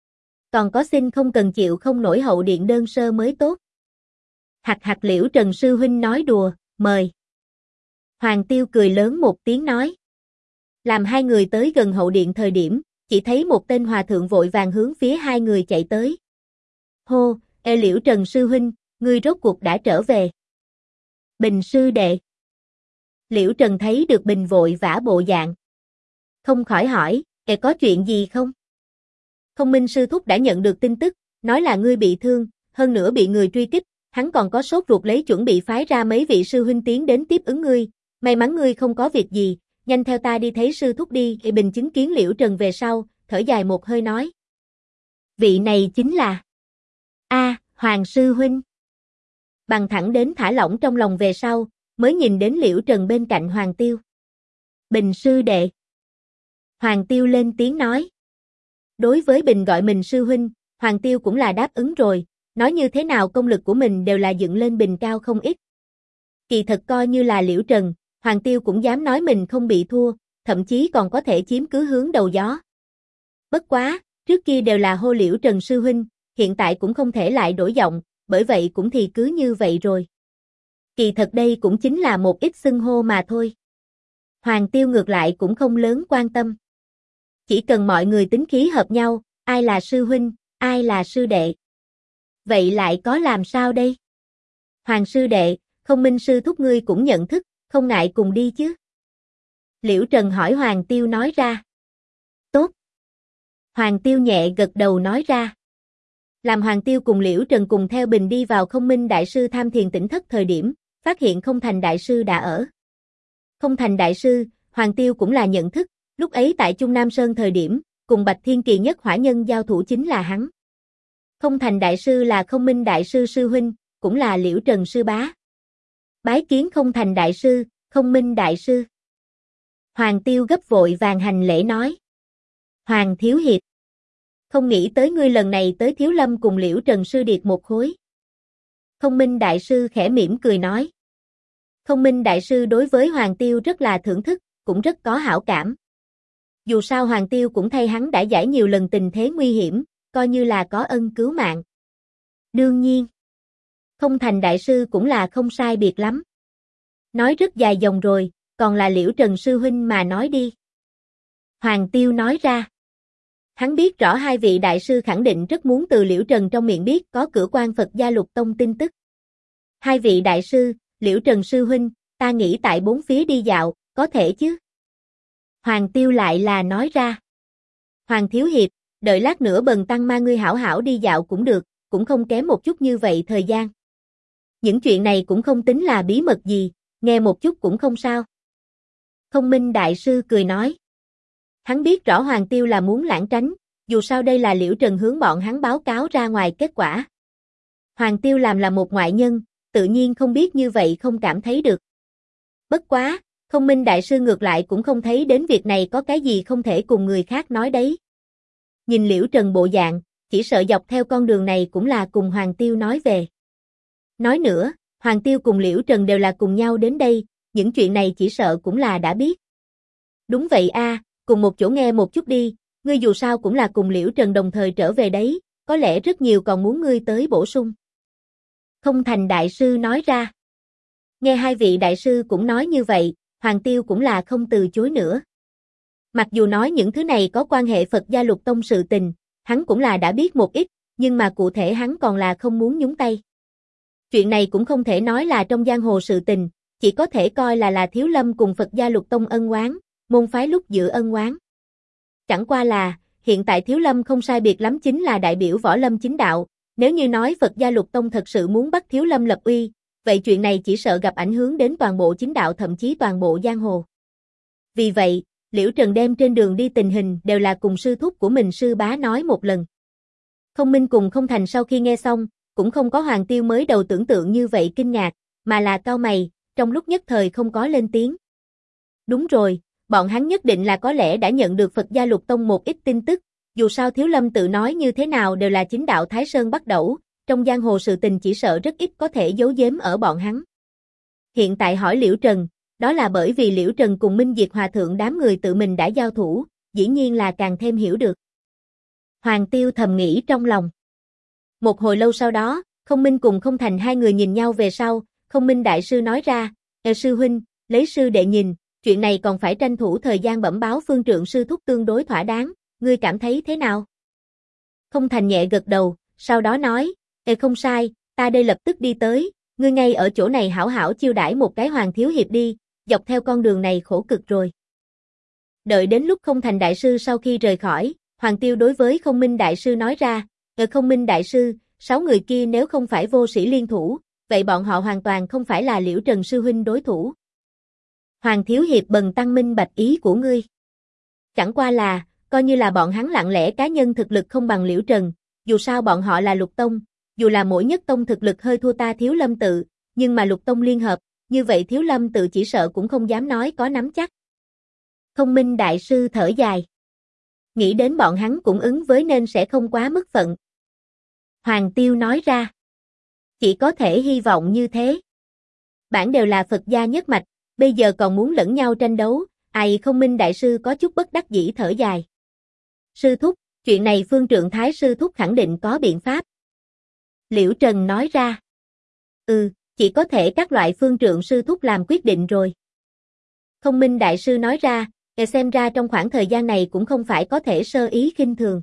còn có xin không cần chịu không nổi hậu điện đơn sơ mới tốt. Hạc hạc Liễu Trần sư huynh nói đùa, mời. Hoàng Tiêu cười lớn một tiếng nói. Làm hai người tới gần hậu điện thời điểm, chỉ thấy một tên hòa thượng vội vàng hướng phía hai người chạy tới. Hô, Liễu Trần sư huynh, ngươi rốt cuộc đã trở về. Bình sư đệ. Liễu Trần thấy được Bình vội vã bộ dạng. Không khỏi hỏi, có chuyện gì không? Không Minh sư thúc đã nhận được tin tức, nói là ngươi bị thương, hơn nữa bị người truy kích, hắn còn có sốt ruột lấy chuẩn bị phái ra mấy vị sư huynh tiến đến tiếp ứng ngươi, may mắn ngươi không có việc gì, nhanh theo ta đi thấy sư thúc đi. Bình chứng kiến Liễu Trần về sau, thở dài một hơi nói. Vị này chính là Hoàng sư huynh. Bằng thẳng đến thả lỏng trong lòng về sau, mới nhìn đến Liễu Trần bên cạnh Hoàng Tiêu. Bình sư đệ. Hoàng Tiêu lên tiếng nói. Đối với Bình gọi mình sư huynh, Hoàng Tiêu cũng là đáp ứng rồi, nói như thế nào công lực của mình đều là dựng lên Bình cao không ít. Kỳ thật coi như là Liễu Trần, Hoàng Tiêu cũng dám nói mình không bị thua, thậm chí còn có thể chiếm cứ hướng đầu gió. Bất quá, trước kia đều là hô Liễu Trần sư huynh, hiện tại cũng không thể lại đổi giọng, bởi vậy cũng thì cứ như vậy rồi. Kỳ thật đây cũng chính là một ít xưng hô mà thôi. Hoàng Tiêu ngược lại cũng không lớn quan tâm. Chỉ cần mọi người tính khí hợp nhau, ai là sư huynh, ai là sư đệ. Vậy lại có làm sao đây? Hoàng sư đệ, Không Minh sư thúc ngươi cũng nhận thức, không ngại cùng đi chứ? Liễu Trần hỏi Hoàng Tiêu nói ra. Tốt. Hoàng Tiêu nhẹ gật đầu nói ra. Làm Hoàng Tiêu cùng Liễu Trần cùng theo Bình đi vào Không Minh đại sư tham thiền tỉnh thất thời điểm, phát hiện Không Thành đại sư đã ở. Không Thành đại sư, Hoàng Tiêu cũng là nhận thức, lúc ấy tại Trung Nam Sơn thời điểm, cùng Bạch Thiên Kỳ nhất hỏa nhân giao thủ chính là hắn. Không Thành đại sư là Không Minh đại sư sư huynh, cũng là Liễu Trần sư bá. Bái kiến Không Thành đại sư, Không Minh đại sư. Hoàng Tiêu gấp vội vàng hành lễ nói. Hoàng thiếu hiệp. Không nghĩ tới ngươi lần này tới Thiếu Lâm cùng Liễu Trần sư điệt một khối. Không Minh đại sư khẽ mỉm cười nói. Không Minh đại sư đối với Hoàng Tiêu rất là thưởng thức, cũng rất có hảo cảm. Dù sao Hoàng Tiêu cũng thay hắn đã giải nhiều lần tình thế nguy hiểm, coi như là có ân cứu mạng. Đương nhiên, Không Thành đại sư cũng là không sai biệt lắm. Nói rất dài dòng rồi, còn là Liễu Trần sư huynh mà nói đi. Hoàng Tiêu nói ra. Hắn biết rõ hai vị đại sư khẳng định rất muốn từ Liễu Trần trong miệng biết có cửa quan Phật gia Lục Tông tin tức. Hai vị đại sư, Liễu Trần sư huynh, ta nghĩ tại bốn phía đi dạo, có thể chứ? Hoàng Tiêu lại là nói ra. Hoàng Thiếu Hiệp, đợi lát nữa Bần Tăng ma ngươi hảo hảo đi dạo cũng được, cũng không kém một chút như vậy thời gian. Những chuyện này cũng không tính là bí mật gì, nghe một chút cũng không sao. Không Minh đại sư cười nói. Hắn biết rõ Hoàng Tiêu là muốn lảng tránh, dù sao đây là Liễu Trần hướng bọn hắn báo cáo ra ngoài kết quả. Hoàng Tiêu làm là một ngoại nhân, tự nhiên không biết như vậy không cảm thấy được. Bất quá, Không Minh đại sư ngược lại cũng không thấy đến việc này có cái gì không thể cùng người khác nói đấy. Nhìn Liễu Trần bộ dạng, chỉ sợ dọc theo con đường này cũng là cùng Hoàng Tiêu nói về. Nói nữa, Hoàng Tiêu cùng Liễu Trần đều là cùng nhau đến đây, những chuyện này chỉ sợ cũng là đã biết. Đúng vậy a, cùng một chỗ nghe một chút đi, ngươi dù sao cũng là cùng Liễu Trần đồng thời trở về đấy, có lẽ rất nhiều còn muốn ngươi tới bổ sung. Không Thành đại sư nói ra. Nghe hai vị đại sư cũng nói như vậy, Hoàng Tiêu cũng là không từ chối nữa. Mặc dù nói những thứ này có quan hệ Phật gia Lục Tông sự tình, hắn cũng là đã biết một ít, nhưng mà cụ thể hắn còn là không muốn nhúng tay. Chuyện này cũng không thể nói là trong giang hồ sự tình, chỉ có thể coi là Thiếu Lâm cùng Phật gia Lục Tông ân oán, môn phái lúc giữa ân oán. Chẳng qua là, hiện tại Thiếu Lâm không sai biệt lắm chính là đại biểu võ lâm chính đạo, nếu như nói Phật gia Lục Tông thật sự muốn bắt Thiếu Lâm lập uy, vậy chuyện này chỉ sợ gặp ảnh hưởng đến toàn bộ chính đạo thậm chí toàn bộ giang hồ. Vì vậy, Liễu Trần đem trên đường đi tình hình đều là cùng sư thúc của mình sư bá nói một lần. Không Minh cùng Không Thành sau khi nghe xong, cũng không có Hoàng Tiêu mới đầu tưởng tượng như vậy kinh ngạc, mà là cau mày, trong lúc nhất thời không có lên tiếng. Đúng rồi, bọn hắn nhất định là có lẽ đã nhận được Phật gia Lục Tông một ít tin tức, dù sao Thiếu Lâm tự nói như thế nào đều là chính đạo Thái Sơn bắt đầu, trong giang hồ sự tình chỉ sợ rất ít có thể giấu giếm ở bọn hắn. Hiện tại hỏi Liễu Trần, đó là bởi vì Liễu Trần cùng Minh Diệt Hòa Thượng đám người tự mình đã giao thủ, dĩ nhiên là càng thêm hiểu được. Hoàng Tiêu thầm nghĩ trong lòng. Một hồi lâu sau đó, Không Minh cùng Không Thành hai người nhìn nhau về sau, Không Minh đại sư nói ra, sư huynh, lấy sư đệ nhìn, chuyện này còn phải tranh thủ thời gian bẩm báo phương trượng sư thúc tương đối thỏa đáng, ngươi cảm thấy thế nào? Không Thành nhẹ gật đầu, sau đó nói, không sai, ta đây lập tức đi tới, ngươi ngay ở chỗ này hảo hảo chiêu đãi một cái Hoàng Thiếu Hiệp đi, dọc theo con đường này khổ cực rồi. Đợi đến lúc Không Thành đại sư sau khi rời khỏi, Hoàng Tiêu đối với Không Minh đại sư nói ra, Không Minh đại sư, 6 người kia nếu không phải vô sĩ liên thủ, vậy bọn họ hoàn toàn không phải là Liễu Trần sư huynh đối thủ. Hoàng Thiếu Hiệp Bần Tăng minh bạch ý của ngươi. Chẳng qua là, coi như là bọn hắn lặng lẽ cá nhân thực lực không bằng Liễu Trần, dù sao bọn họ là Lục Tông, dù là mỗi nhất tông thực lực hơi thua ta Thiếu Lâm tự, nhưng mà Lục Tông liên hợp, như vậy Thiếu Lâm tự chỉ sợ cũng không dám nói có nắm chắc. Không Minh đại sư thở dài. Nghĩ đến bọn hắn cũng ứng với nên sẽ không quá mức phận. Hoàng Tiêu nói ra. Chỉ có thể hy vọng như thế. Bản đều là Phật gia nhất mạch, bây giờ còn muốn lẫn nhau tranh đấu, ai Không Minh đại sư có chút bất đắc dĩ thở dài. Sư thúc, chuyện này phương trượng thái sư thúc khẳng định có biện pháp. Liễu Trần nói ra. Chỉ có thể các loại phương trượng sư thúc làm quyết định rồi. Không Minh đại sư nói ra, xem ra trong khoảng thời gian này cũng không phải có thể sơ ý khinh thường.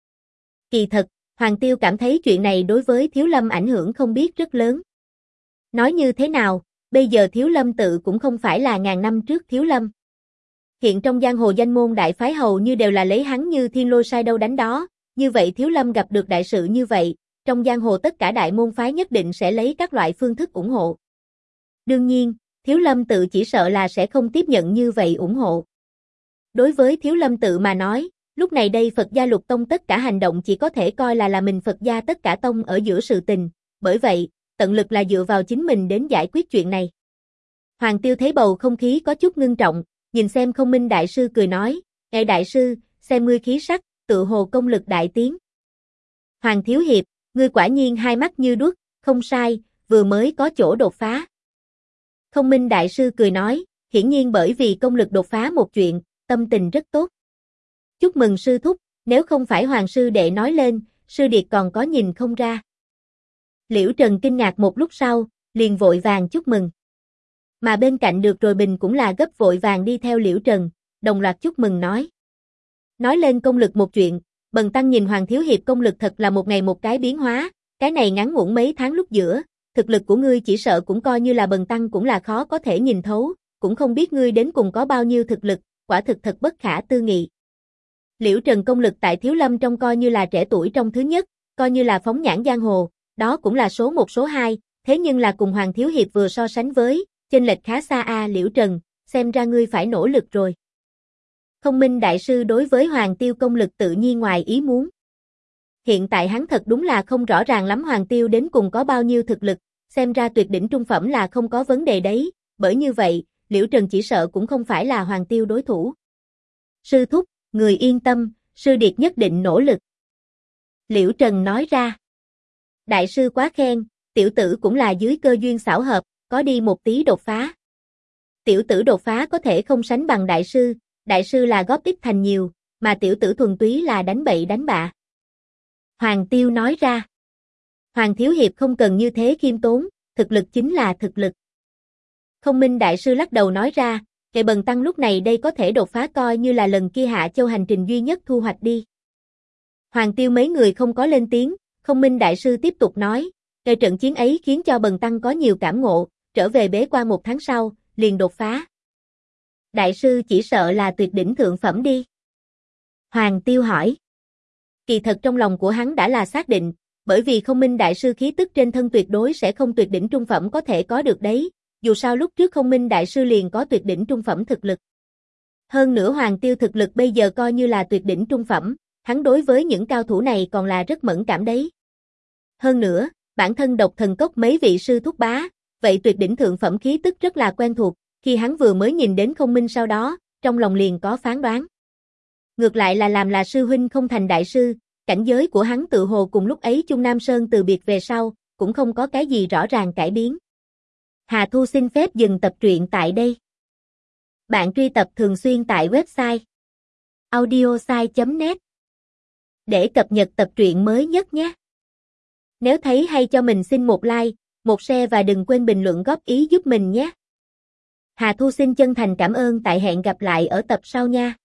Kỳ thật, Hoàng Tiêu cảm thấy chuyện này đối với Thiếu Lâm ảnh hưởng không biết rất lớn. Nói như thế nào, bây giờ Thiếu Lâm tự cũng không phải là ngàn năm trước Thiếu Lâm. Hiện trong giang hồ danh môn đại phái hầu như đều là lấy hắn như thiên lôi sai đâu đánh đó, như vậy Thiếu Lâm gặp được đại sự như vậy, trong giang hồ tất cả đại môn phái nhất định sẽ lấy các loại phương thức ủng hộ. Đương nhiên, Thiếu Lâm tự chỉ sợ là sẽ không tiếp nhận như vậy ủng hộ. Đối với Thiếu Lâm tự mà nói, lúc này đây Phật gia Lục Tông tất cả hành động chỉ có thể coi là mình Phật gia tất cả tông ở giữa sự tình, bởi vậy, tận lực là dựa vào chính mình đến giải quyết chuyện này. Hoàng Tiêu thấy bầu không khí có chút ngưng trọng, nhìn xem Không Minh đại sư cười nói, đại sư, xem ngươi khí sắc, tự hồ công lực đại tiến. Hoàng Thiếu Hiệp, ngươi quả nhiên hai mắt như đuốc, không sai, vừa mới có chỗ đột phá. Không Minh đại sư cười nói, hiển nhiên bởi vì công lực đột phá một chuyện, tâm tình rất tốt. Chúc mừng sư thúc, nếu không phải Hoàng sư đệ nói lên, sư điệt còn có nhìn không ra. Liễu Trần kinh ngạc một lúc sau, liền vội vàng chúc mừng. Mà bên cạnh được rồi Bình cũng là gấp vội vàng đi theo Liễu Trần, đồng loạt chúc mừng nói. Nói lên công lực một chuyện, Bần Tăng nhìn Hoàng Thiếu Hiệp công lực thật là một ngày một cái biến hóa, cái này ngắn ngủn mấy tháng lúc giữa, thực lực của ngươi chỉ sợ cũng coi như là Bần Tăng cũng là khó có thể nhìn thấu, cũng không biết ngươi đến cùng có bao nhiêu thực lực, quả thực thật bất khả tư nghị. Liễu Trần công lực tại Thiếu Lâm trong coi như là trẻ tuổi trong thứ nhất, coi như là phóng nhãn giang hồ, đó cũng là số 1 số 2, thế nhưng là cùng Hoàng Thiếu Hiệp vừa so sánh với, chênh lệch khá xa a Liễu Trần, xem ra ngươi phải nỗ lực rồi. Không Minh Đại Sư đối với Hoàng Tiêu công lực tự nhiên ngoài ý muốn. Hiện tại hắn thật đúng là không rõ ràng lắm Hoàng Tiêu đến cùng có bao nhiêu thực lực, xem ra tuyệt đỉnh trung phẩm là không có vấn đề đấy, bởi như vậy, Liễu Trần chỉ sợ cũng không phải là Hoàng Tiêu đối thủ. Sư thúc, người yên tâm, sư điệt nhất định nỗ lực. Liễu Trần nói ra. Đại sư quá khen, tiểu tử cũng là dưới cơ duyên xảo hợp, có đi một tí đột phá. Tiểu tử đột phá có thể không sánh bằng đại sư là góp ít thành nhiều, mà tiểu tử thuần túy là đánh bậy đánh bạ. Hoàng Tiêu nói ra. Hoàng Thiếu Hiệp không cần như thế khiêm tốn, thực lực chính là thực lực. Không Minh Đại Sư lắc đầu nói ra, kệ Bần Tăng lúc này đây có thể đột phá coi như là lần kia Hạ Châu hành trình duy nhất thu hoạch đi. Hoàng Tiêu mấy người không có lên tiếng, Không Minh Đại Sư tiếp tục nói, kệ trận chiến ấy khiến cho Bần Tăng có nhiều cảm ngộ, trở về bế quan 1 tháng sau, liền đột phá. Đại sư chỉ sợ là tuyệt đỉnh thượng phẩm đi. Hoàng Tiêu hỏi. Kỳ thật trong lòng của hắn đã là xác định, bởi vì Không Minh Đại Sư khí tức trên thân tuyệt đối sẽ không tuyệt đỉnh trung phẩm có thể có được đấy, dù sao lúc trước Không Minh Đại Sư liền có tuyệt đỉnh trung phẩm thực lực. Hơn nữa Hoàng Tiêu thực lực bây giờ coi như là tuyệt đỉnh trung phẩm, hắn đối với những cao thủ này còn là rất mẫn cảm đấy. Hơn nữa, bản thân Độc Thần Cốc mấy vị sư thúc bá, vậy tuyệt đỉnh thượng phẩm khí tức rất là quen thuộc, khi hắn vừa mới nhìn đến Không Minh sau đó, trong lòng liền có phán đoán. Ngược lại là làm là sư huynh không thành đại sư, cảnh giới của hắn tự hồ cùng lúc ấy Chung Nam Sơn từ biệt về sau, cũng không có cái gì rõ ràng cải biến. Hà Thu xin phép dừng tập truyện tại đây. Bạn truy tập thường xuyên tại website audiosai.net để cập nhật tập truyện mới nhất nhé. Nếu thấy hay cho mình xin một like, một share và đừng quên bình luận góp ý giúp mình nhé. Hà Thu xin chân thành cảm ơn tại hẹn gặp lại ở tập sau nha.